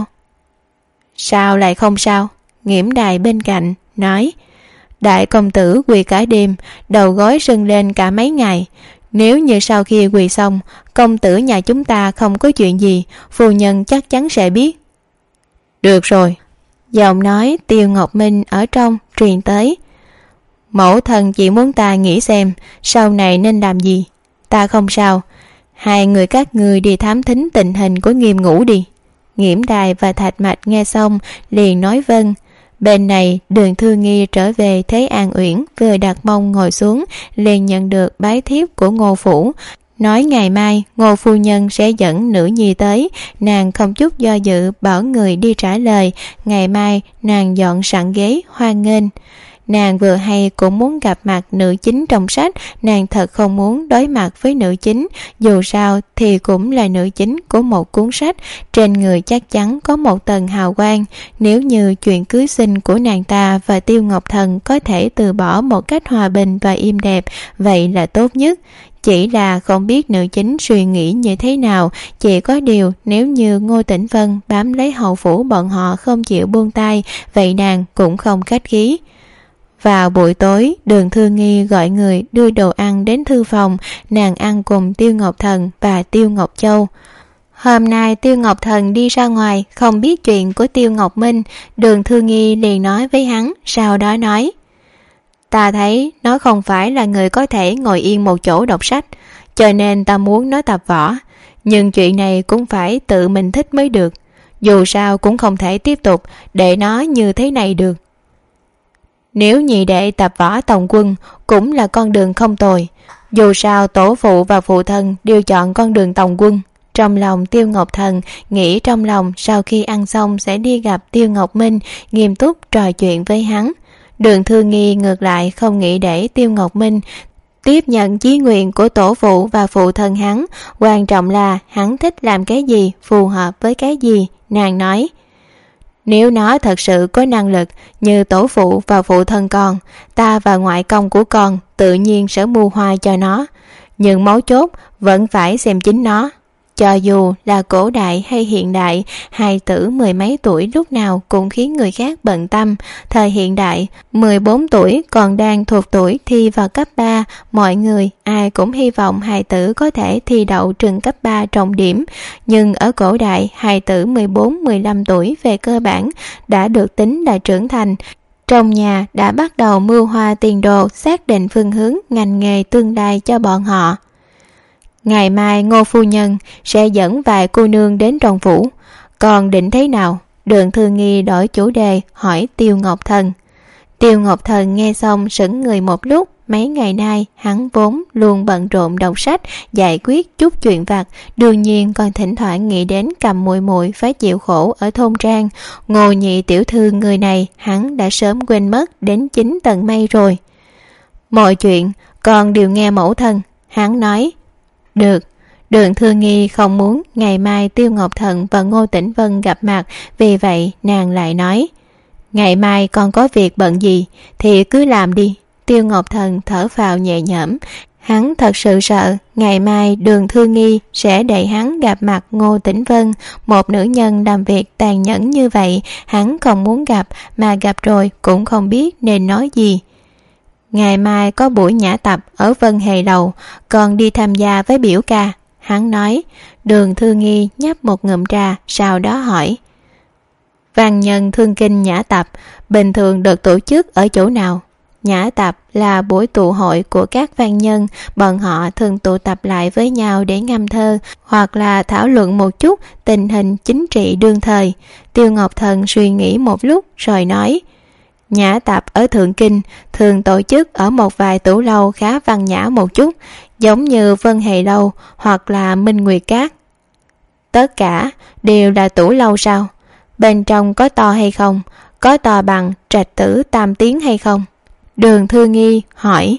Sao lại không sao? Nghiễm Đài bên cạnh nói: Đại công tử quỳ cả đêm, đầu gối sưng lên cả mấy ngày. Nếu như sau khi quỳ xong, công tử nhà chúng ta không có chuyện gì, phu nhân chắc chắn sẽ biết. Được rồi. Giọng nói Tiêu Ngọc Minh ở trong truyền tới: Mẫu thân chỉ muốn ta nghĩ xem sau này nên làm gì. Ta không sao, hai người các ngươi đi thám thính tình hình của Nghiêm Ngũ đi. Nghiễm Đài và Thạch Mạch nghe xong liền nói vâng. Bên này Đường Thư Nghi trở về thấy An Uyển vừa đặt mông ngồi xuống, liền nhận được bái thiếp của Ngô phủ, nói ngày mai Ngô phu nhân sẽ dẫn nữ nhi tới. Nàng không chút do dự bảo người đi trả lời. Ngày mai nàng dọn sẵn ghế hoan nghênh. Nàng vừa hay cũng muốn gặp mặt nữ chính trong sách. Nàng thật không muốn đối mặt với nữ chính, dù sao thì cũng là nữ chính của một cuốn sách, trên người chắc chắn có một tầng hào quang. Nếu như chuyện cưới xin của nàng ta và Tiêu Ngọc Thần có thể từ bỏ một cách hòa bình và êm đẹp, vậy là tốt nhất. Chỉ là không biết nữ chính suy nghĩ như thế nào. Chỉ có điều nếu như Ngô Tĩnh Vân bám lấy hậu phủ bọn họ không chịu buông tay, vậy nàng cũng không khách khí. Vào buổi tối, Đường Thư Nghi gọi người đưa đồ ăn đến thư phòng. Nàng ăn cùng Tiêu Ngọc Thần và Tiêu Ngọc Châu. Hôm nay Tiêu Ngọc Thần đi ra ngoài, không biết chuyện của Tiêu Ngọc Minh. Đường Thư Nghi liền nói với hắn, sau đó nói: Ta thấy nó không phải là người có thể ngồi yên một chỗ đọc sách, cho nên ta muốn nó tập võ. Nhưng chuyện này cũng phải tự mình thích mới được. Dù sao cũng không thể tiếp tục để nó như thế này được. Nếu nhị đệ tập võ tòng quân cũng là con đường không tồi. Dù sao tổ phụ và phụ thân đều chọn con đường tòng quân. Trong lòng Tiêu Ngọc Thần nghĩ trong lòng sau khi ăn xong sẽ đi gặp Tiêu Ngọc Minh, nghiêm túc trò chuyện với hắn. Đường Thư Nghi ngược lại không nghĩ để Tiêu Ngọc Minh tiếp nhận chí nguyện của tổ phụ và phụ thân hắn. Quan trọng là hắn thích làm cái gì, phù hợp với cái gì. Nàng nói: Nếu nó thật sự có năng lực như tổ phụ và phụ thân con, ta và ngoại công của con tự nhiên sẽ mưu hoa cho nó. Nhưng mấu chốt vẫn phải xem chính nó. Cho dù là cổ đại hay hiện đại, hài tử mười mấy tuổi lúc nào cũng khiến người khác bận tâm. Thời hiện đại, mười bốn tuổi còn đang thuộc tuổi thi vào cấp ba, mọi người ai cũng hy vọng hài tử có thể thi đậu trường cấp ba trọng điểm. Nhưng ở cổ đại, hài tử mười bốn mười lăm tuổi về cơ bản đã được tính là trưởng thành. Trong nhà đã bắt đầu mưu hoa tiền đồ, xác định phương hướng ngành nghề tương lai cho bọn họ. Ngày mai Ngô phu nhân sẽ dẫn vài cô nương đến trong phủ. Còn định thế nào? Đường Thư Nghi đổi chủ đề hỏi Tiêu Ngọc Thần. Tiêu Ngọc Thần nghe xong sững người một lúc. Mấy ngày nay hắn vốn luôn bận rộn đọc sách, giải quyết chút chuyện vặt, đương nhiên còn thỉnh thoảng nghĩ đến Cầm muội muội phải chịu khổ ở thôn trang. Ngô nhị tiểu thư người này hắn đã sớm quên mất đến chín tầng mây rồi. Mọi chuyện còn đều nghe mẫu thân. Hắn nói: Được. Đường Thư Nghi không muốn ngày mai Tiêu Ngọc Thần và Ngô Tĩnh Vân gặp mặt, vì vậy nàng lại nói: Ngày mai còn có việc bận gì thì cứ làm đi. Tiêu Ngọc Thần thở phào nhẹ nhõm. Hắn thật sự sợ ngày mai Đường Thư Nghi sẽ để hắn gặp mặt Ngô Tĩnh Vân. Một nữ nhân làm việc tàn nhẫn như vậy hắn không muốn gặp, mà gặp rồi cũng không biết nên nói gì. Ngày mai có buổi nhã tập ở Vân Hề Lầu, còn đi tham gia với biểu ca. Hắn nói. Đường Thư Nghi nhấp một ngụm trà, sau đó hỏi: Văn nhân thương kinh nhã tập bình thường được tổ chức ở chỗ nào? Nhã tập là buổi tụ hội của các văn nhân, bọn họ thường tụ tập lại với nhau để ngâm thơ hoặc là thảo luận một chút tình hình chính trị đương thời. Tiêu Ngọc Thần suy nghĩ một lúc rồi nói: Nhã tập ở Thượng Kinh thường tổ chức ở một vài tủ lâu khá văn nhã một chút. giống như Vân Hề Lâu hoặc là Minh Nguyệt Cát. Tất cả đều là tủ lâu sao? Bên trong có to hay không? Có to bằng trạch tử Tam Tiến hay không? Đường Thư Nghi hỏi.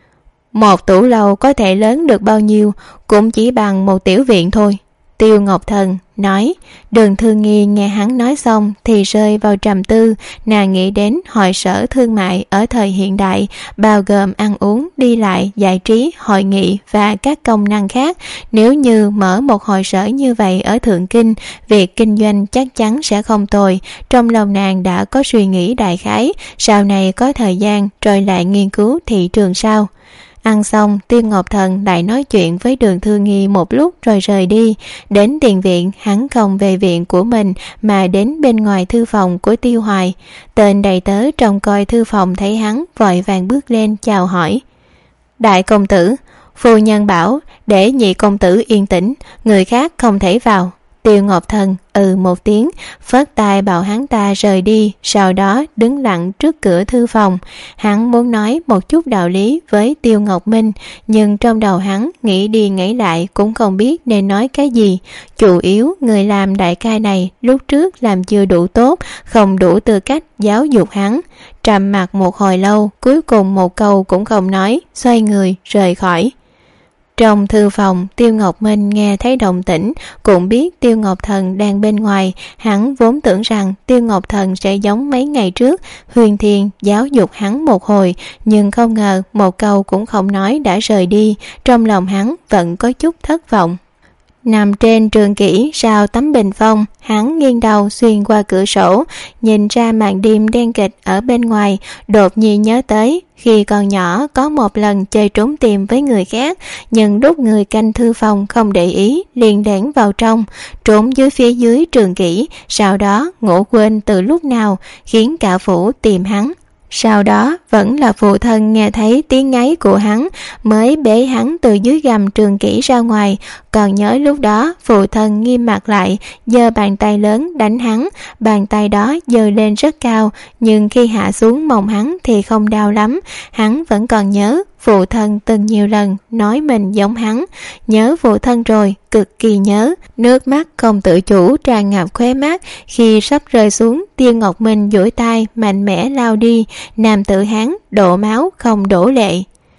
Một tủ lâu có thể lớn được bao nhiêu, cũng chỉ bằng một tiểu viện thôi, Tiêu Ngọc Thần nói. Đường Thư Nghi nghe hắn nói xong thì rơi vào trầm tư. Nàng nghĩ đến hội sở thương mại ở thời hiện đại, bao gồm ăn uống, đi lại, giải trí, hội nghị và các công năng khác. Nếu như mở một hội sở như vậy ở Thượng Kinh, việc kinh doanh chắc chắn sẽ không tồi. Trong lòng nàng đã có suy nghĩ đại khái, sau này có thời gian rồi lại nghiên cứu thị trường sau. Ăn xong, Tiêu Ngọc Thần lại nói chuyện với Đường Thư Nghi một lúc rồi rời đi. Đến tiền viện, hắn không về viện của mình mà đến bên ngoài thư phòng của Tiêu Hoài. Tên đầy tớ trông coi thư phòng thấy hắn, vội vàng bước lên chào hỏi. Đại công tử, phu nhân bảo để nhị công tử yên tĩnh, người khác không thể vào. Tiêu Ngọc Thần ừ một tiếng, phất tay bảo hắn ta rời đi, sau đó đứng lặng trước cửa thư phòng. Hắn muốn nói một chút đạo lý với Tiêu Ngọc Minh, nhưng trong đầu hắn nghĩ đi nghĩ lại cũng không biết nên nói cái gì. Chủ yếu người làm đại ca này lúc trước làm chưa đủ tốt, không đủ tư cách giáo dục hắn. Trầm mặc một hồi lâu, cuối cùng một câu cũng không nói, xoay người rời khỏi. Trong thư phòng, Tiêu Ngọc Minh nghe thấy động tĩnh, cũng biết Tiêu Ngọc Thần đang bên ngoài. Hắn vốn tưởng rằng Tiêu Ngọc Thần sẽ giống mấy ngày trước, Huyền Thiên giáo dục hắn một hồi, nhưng không ngờ một câu cũng không nói đã rời đi. Trong lòng hắn vẫn có chút thất vọng. Nằm trên trường kỷ sau tấm bình phong, hắn nghiêng đầu xuyên qua cửa sổ, nhìn ra màn đêm đen kịt ở bên ngoài, đột nhiên nhớ tới khi còn nhỏ có một lần chơi trốn tìm với người khác, nhưng lúc người canh thư phòng không để ý, liền lẻn vào trong, trốn dưới phía dưới trường kỷ, sau đó ngủ quên từ lúc nào, khiến cả phủ tìm hắn. Sau đó vẫn là phụ thân nghe thấy tiếng ngáy của hắn mới bế hắn từ dưới gầm trường kỷ ra ngoài. Còn nhớ lúc đó phụ thân nghiêm mặt lại, giơ bàn tay lớn đánh hắn. Bàn tay đó giơ lên rất cao, nhưng khi hạ xuống mông hắn thì không đau lắm. Hắn vẫn còn nhớ phụ thân từng nhiều lần nói mình giống hắn. Nhớ phụ thân rồi, cực kỳ nhớ. Nước mắt không tự chủ tràn ngập khóe mắt. Khi sắp rơi xuống, Tiêu Ngọc Minh duỗi tay mạnh mẽ lao đi. Nam tử Hán đổ máu không đổ lệ.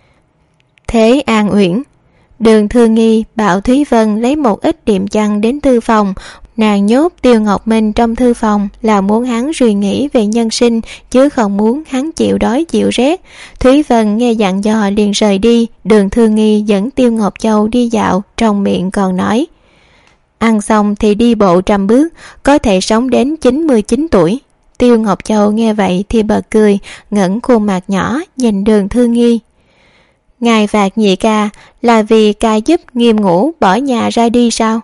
Thế An Uyển. Đường Thư Nghi bảo Thúy Vân lấy một ít điểm chăn đến thư phòng. Nàng nhốt Tiêu Ngọc Minh trong thư phòng là muốn hắn suy nghĩ về nhân sinh, chứ không muốn hắn chịu đói chịu rét. Thúy Vân nghe dặn dò liền rời đi. Đường Thư Nghi dẫn Tiêu Ngọc Châu đi dạo, trong miệng còn nói: ăn xong thì đi bộ trăm bước, có thể sống đến chín mươi chín tuổi. Tiêu Ngọc Châu nghe vậy thì bật cười, ngẩng khuôn mặt nhỏ nhìn Đường Thư Nghi. Ngài phạt nhị ca là vì ca giúp Nghiêm Ngũ bỏ nhà ra đi sao?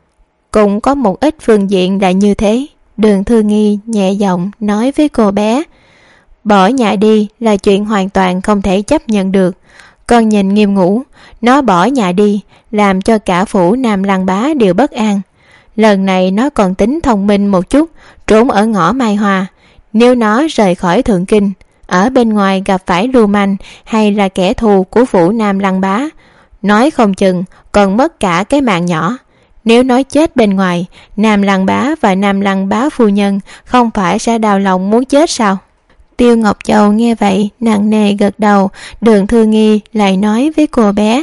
Cũng có một ít phương diện là như thế. Đường Thư Nghi nhẹ giọng nói với cô bé. Bỏ nhà đi là chuyện hoàn toàn không thể chấp nhận được. Con nhìn Nghiêm Ngũ, nó bỏ nhà đi làm cho cả phủ Nam Lăng Bá đều bất an. Lần này nó còn tính thông minh một chút, trốn ở ngõ Mai Hoa. Nếu nó rời khỏi Thượng Kinh, ở bên ngoài gặp phải lưu manh hay là kẻ thù của phủ Nam Lăng Bá, nói không chừng còn mất cả cái mạng nhỏ. Nếu nói chết bên ngoài, Nam Lăng Bá và Nam Lăng Bá phu nhân không phải sẽ đau lòng muốn chết sao? Tiêu Ngọc Châu nghe vậy nặng nề gật đầu. Đường Thư Nghi lại nói với cô bé: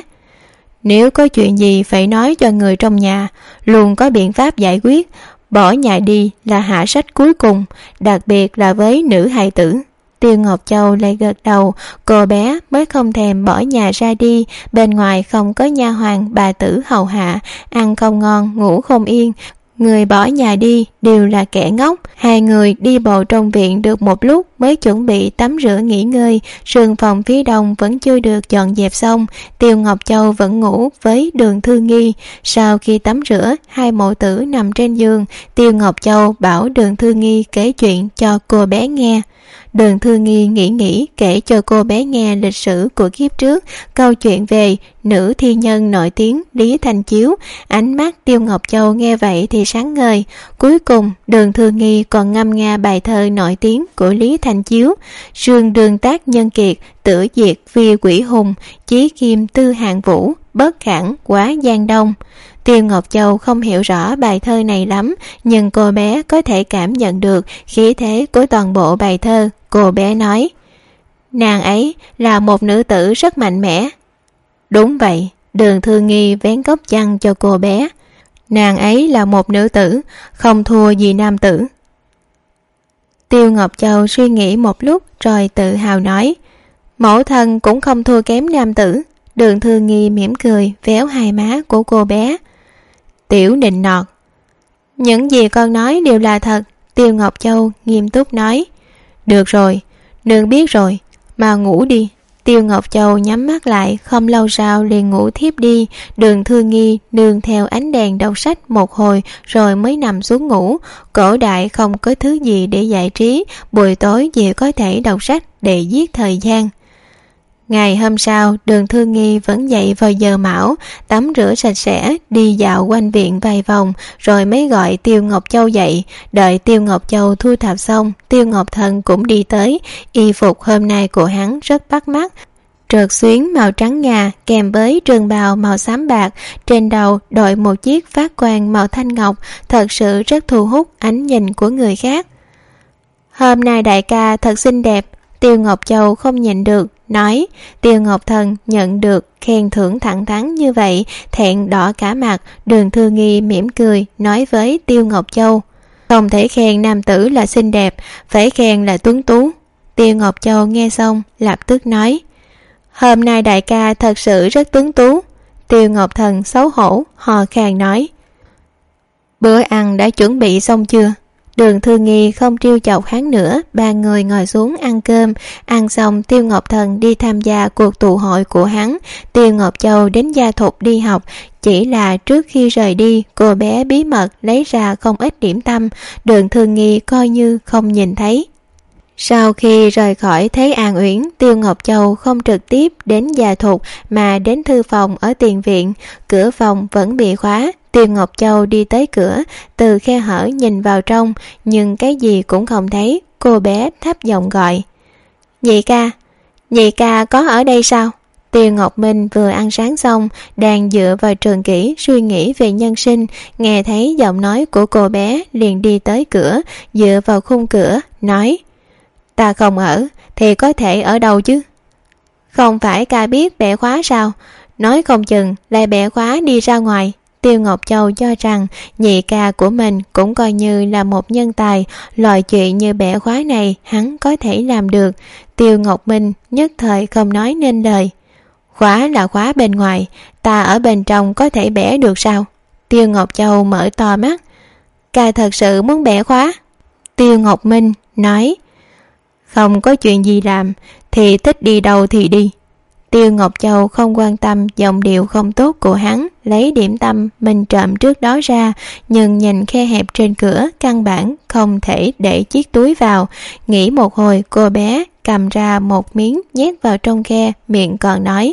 nếu có chuyện gì phải nói cho người trong nhà, luôn có biện pháp giải quyết. Bỏ nhà đi là hạ sách cuối cùng, đặc biệt là với nữ hài tử. Tiêu Ngọc Châu lại gật đầu. Cô bé mới không thèm bỏ nhà ra đi. Bên ngoài không có nha hoàn bà tử hầu hạ, ăn không ngon ngủ không yên. Người bỏ nhà đi đều là kẻ ngốc. Hai người đi bộ trong viện được một lúc mới chuẩn bị tắm rửa nghỉ ngơi. Sườn phòng phía đông vẫn chưa được dọn dẹp xong. Tiêu Ngọc Châu vẫn ngủ với Đường Thư Nghi. Sau khi tắm rửa, hai mẫu tử nằm trên giường. Tiêu Ngọc Châu bảo Đường Thư Nghi kể chuyện cho cô bé nghe. Đường Thư Nghi nghĩ nghĩ kể cho cô bé nghe lịch sử của kiếp trước, câu chuyện về nữ thi nhân nổi tiếng Lý Thanh Chiếu. Ánh mắt Tiêu Ngọc Châu nghe vậy thì sáng ngời. Cuối cùng Đường Thư Nghi còn ngâm nga bài thơ nổi tiếng của Lý Thanh thành chiếu, sương đường tác nhân kiệt, tử diệt vì quỷ hùng, chí kim tư hạng vũ, bất khẳng quá gian đông. Tiêu Ngọc Châu không hiểu rõ bài thơ này lắm, nhưng cô bé có thể cảm nhận được khí thế của toàn bộ bài thơ. Cô bé nói, nàng ấy là một nữ tử rất mạnh mẽ. Đúng vậy, Đường Thư Nghi vén góc chăn cho cô bé. Nàng ấy là một nữ tử, không thua gì nam tử. Tiêu Ngọc Châu suy nghĩ một lúc rồi tự hào nói, mẫu thân cũng không thua kém nam tử. Đường Thư Nghi mỉm cười véo hai má của cô bé. Tiểu nịnh nọt. Những gì con nói đều là thật. Tiêu Ngọc Châu nghiêm túc nói. Được rồi, nương biết rồi, mà ngủ đi. Tiêu Ngọc Châu nhắm mắt lại, không lâu sau liền ngủ thiếp đi. Đường Thư Nghi nương theo ánh đèn đọc sách một hồi rồi mới nằm xuống ngủ. Cổ đại không có thứ gì để giải trí, buổi tối chỉ có thể đọc sách để giết thời gian. Ngày hôm sau, Đường Thư Nghi vẫn dậy vào giờ mão, tắm rửa sạch sẽ, đi dạo quanh viện vài vòng, rồi mới gọi Tiêu Ngọc Châu dậy. Đợi Tiêu Ngọc Châu thu thập xong, Tiêu Ngọc Thần cũng đi tới. Y phục hôm nay của hắn rất bắt mắt, trượt xuyến màu trắng ngà kèm với trường bào màu xám bạc, trên đầu đội một chiếc phát quang màu thanh ngọc, thật sự rất thu hút ánh nhìn của người khác. Hôm nay đại ca thật xinh đẹp. Tiêu Ngọc Châu không nhịn được nói. Tiêu Ngọc Thần nhận được khen thưởng thẳng thắn như vậy, thẹn đỏ cả mặt. Đường Thư Nghi mỉm cười nói với Tiêu Ngọc Châu, không thể khen nam tử là xinh đẹp, phải khen là tuấn tú. Tiêu Ngọc Châu nghe xong lập tức nói, hôm nay đại ca thật sự rất tuấn tú. Tiêu Ngọc Thần xấu hổ hò khan nói, bữa ăn đã chuẩn bị xong chưa? Đường Thư Nghi không trêu chọc hắn nữa. Ba người ngồi xuống ăn cơm. Ăn xong, Tiêu Ngọc Thần đi tham gia cuộc tụ hội của hắn. Tiêu Ngọc Châu đến Gia Thục đi học. Chỉ là trước khi rời đi, cô bé bí mật lấy ra không ít điểm tâm. Đường Thư Nghi coi như không nhìn thấy. Sau khi rời khỏi Thế An Uyển, Tiêu Ngọc Châu không trực tiếp đến Gia Thục mà đến thư phòng ở tiền viện. Cửa phòng vẫn bị khóa. Tiêu Ngọc Châu đi tới cửa, từ khe hở nhìn vào trong, nhưng cái gì cũng không thấy. Cô bé thấp giọng gọi, nhị ca, nhị ca có ở đây sao? Tiêu Ngọc Minh vừa ăn sáng xong, đang dựa vào trường kỷ suy nghĩ về nhân sinh, nghe thấy giọng nói của cô bé liền đi tới cửa, dựa vào khung cửa, nói, ta không ở, thì có thể ở đâu chứ? Không phải ca biết bẻ khóa sao? Nói không chừng lại bẻ khóa đi ra ngoài. Tiêu Ngọc Châu cho rằng nhị ca của mình cũng coi như là một nhân tài, loại chuyện như bẻ khóa này hắn có thể làm được. Tiêu Ngọc Minh nhất thời không nói nên lời. Khóa là khóa bên ngoài, ta ở bên trong có thể bẻ được sao? Tiêu Ngọc Châu mở to mắt. Ca thật sự muốn bẻ khóa? Tiêu Ngọc Minh nói, không có chuyện gì làm thì thích đi đâu thì đi. Tiêu Ngọc Châu không quan tâm giọng điệu không tốt của hắn, lấy điểm tâm mình trộm trước đó ra, nhưng nhìn khe hẹp trên cửa căn bản không thể để chiếc túi vào. Nghĩ một hồi, cô bé cầm ra một miếng nhét vào trong khe, miệng còn nói,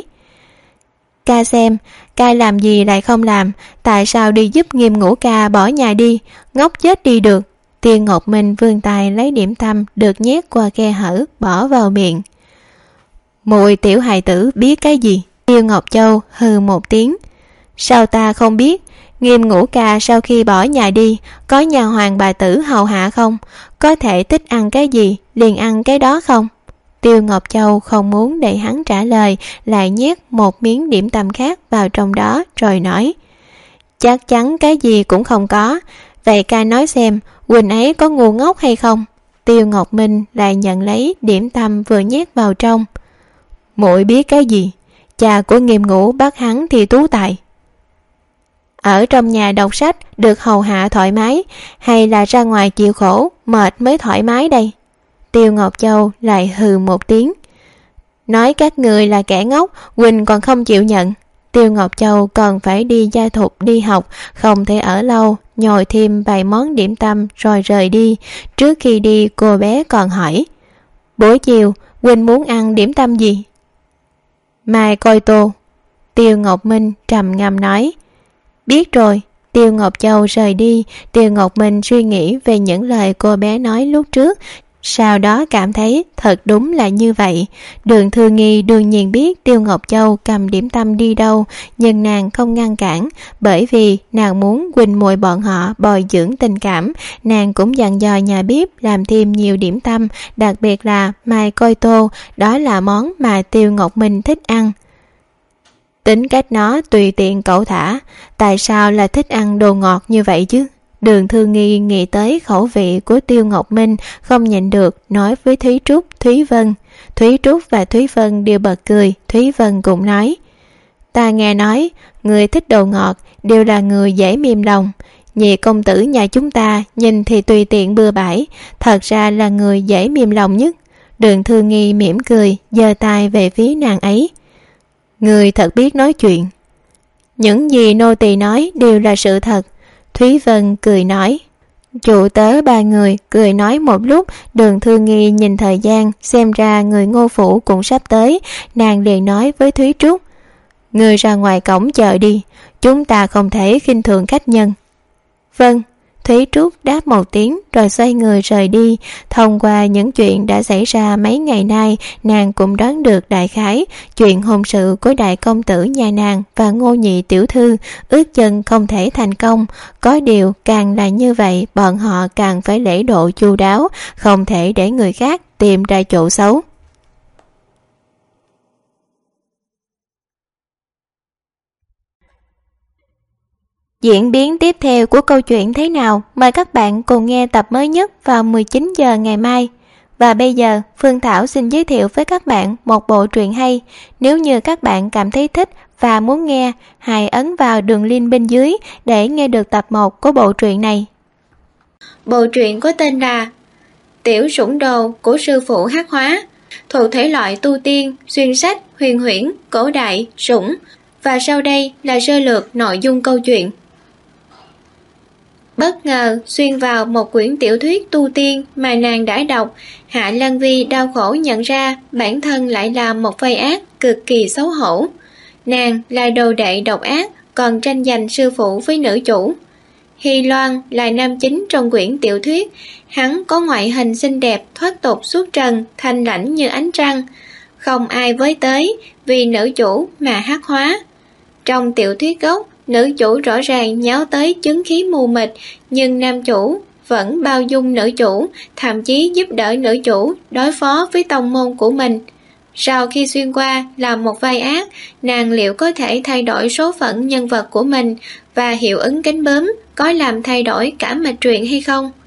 ca xem, ca làm gì lại không làm, tại sao đi giúp Nghiêm Ngũ ca bỏ nhà đi, ngốc chết đi được. Tiêu Ngọc Minh vươn tay lấy điểm tâm được nhét qua khe hở bỏ vào miệng. Muội tiểu hài tử biết cái gì? Tiêu Ngọc Châu hừ một tiếng. Sao ta không biết? Nghiêm Ngũ ca sau khi bỏ nhà đi, có nhà hoàng bà tử hầu hạ không? Có thể thích ăn cái gì liền ăn cái đó không? Tiêu Ngọc Châu không muốn để hắn trả lời, lại nhét một miếng điểm tâm khác vào trong đó rồi nói, chắc chắn cái gì cũng không có. Vậy ca nói xem, Quỳnh ấy có ngu ngốc hay không? Tiêu Ngọc Minh lại nhận lấy điểm tâm vừa nhét vào trong. Muội biết cái gì? Cha của Nghiêm Ngũ bắt hắn thi tú tài. Ở trong nhà đọc sách được hầu hạ thoải mái, hay là ra ngoài chịu khổ mệt mới thoải mái đây? Tiêu Ngọc Châu lại hừ một tiếng. Nói các người là kẻ ngốc, Quỳnh còn không chịu nhận. Tiêu Ngọc Châu còn phải đi Gia Thục đi học, không thể ở lâu, nhồi thêm vài món điểm tâm rồi rời đi. Trước khi đi, cô bé còn hỏi, buổi chiều Quỳnh muốn ăn điểm tâm gì? Mai coi tô. Tiêu Ngọc Minh trầm ngâm nói. Biết rồi. Tiêu Ngọc Châu rời đi. Tiêu Ngọc Minh suy nghĩ về những lời cô bé nói lúc trước. sau đó cảm thấy thật đúng là như vậy. Đường Thư Nghi đương nhiên biết Tiêu Ngọc Châu cầm điểm tâm đi đâu, nhưng nàng không ngăn cản, bởi vì nàng muốn huynh muội bọn họ bồi dưỡng tình cảm. Nàng cũng dặn dò nhà bếp làm thêm nhiều điểm tâm, đặc biệt là mai coi tô, đó là món mà Tiêu Ngọc Minh thích ăn. Tính cách nó tùy tiện cẩu thả, tại sao là thích ăn đồ ngọt như vậy chứ? Đường Thư Nghi nghĩ tới khẩu vị của Tiêu Ngọc Minh, không nhịn được nói với Thúy Trúc, Thúy Vân. Thúy Trúc và Thúy Vân đều bật cười. Thúy Vân cũng nói, ta nghe nói người thích đồ ngọt đều là người dễ mềm lòng. Nhị công tử nhà chúng ta nhìn thì tùy tiện bừa bãi, thật ra là người dễ mềm lòng nhất. Đường Thư Nghi mỉm cười, giơ tay về phía nàng ấy. Người thật biết nói chuyện. Những gì nô tỳ nói đều là sự thật. Thúy Vân cười nói. Chủ tớ ba người cười nói một lúc. Đường Thư Nghi nhìn thời gian, xem ra người Ngô phủ cũng sắp tới. Nàng liền nói với Thúy Trúc, người ra ngoài cổng chờ đi, chúng ta không thể khinh thường khách nhân. Vâng. Thúy Trúc đáp một tiếng rồi xoay người rời đi. Thông qua những chuyện đã xảy ra mấy ngày nay, nàng cũng đoán được đại khái chuyện hôn sự của đại công tử nhà nàng và Ngô nhị tiểu thư ước chừng không thể thành công. Có điều càng là như vậy, bọn họ càng phải lễ độ chu đáo, không thể để người khác tìm ra chỗ xấu. Diễn biến tiếp theo của câu chuyện thế nào? Mời các bạn cùng nghe tập mới nhất vào mười chín giờ ngày mai. Và bây giờ, Phương Thảo xin giới thiệu với các bạn một bộ truyện hay. Nếu như các bạn cảm thấy thích và muốn nghe, hãy ấn vào đường link bên dưới để nghe được tập một của bộ truyện này. Bộ truyện có tên là Tiểu Sủng Đồ của sư phụ Hắc Hóa, thuộc thể loại tu tiên, xuyên sách, huyền huyễn, cổ đại, sủng. Và sau đây là sơ lược nội dung câu chuyện. Bất ngờ xuyên vào một quyển tiểu thuyết tu tiên mà nàng đã đọc, Hạ Lan Vi đau khổ nhận ra bản thân lại là một vai ác cực kỳ xấu hổ. Nàng là đồ đệ độc ác, còn tranh giành sư phụ với nữ chủ. Hy Loan là nam chính trong quyển tiểu thuyết. Hắn có ngoại hình xinh đẹp, thoát tục xuất trần, thanh lãnh như ánh trăng, không ai với tới vì nữ chủ mà Hắc Hóa. Trong tiểu thuyết gốc, nữ chủ rõ ràng nháo tới chứng khí mù mịt, nhưng nam chủ vẫn bao dung nữ chủ, thậm chí giúp đỡ nữ chủ đối phó với tông môn của mình. Sau khi xuyên qua làm một vai ác, nàng liệu có thể thay đổi số phận nhân vật của mình và hiệu ứng cánh bướm có làm thay đổi cả mạch truyện hay không?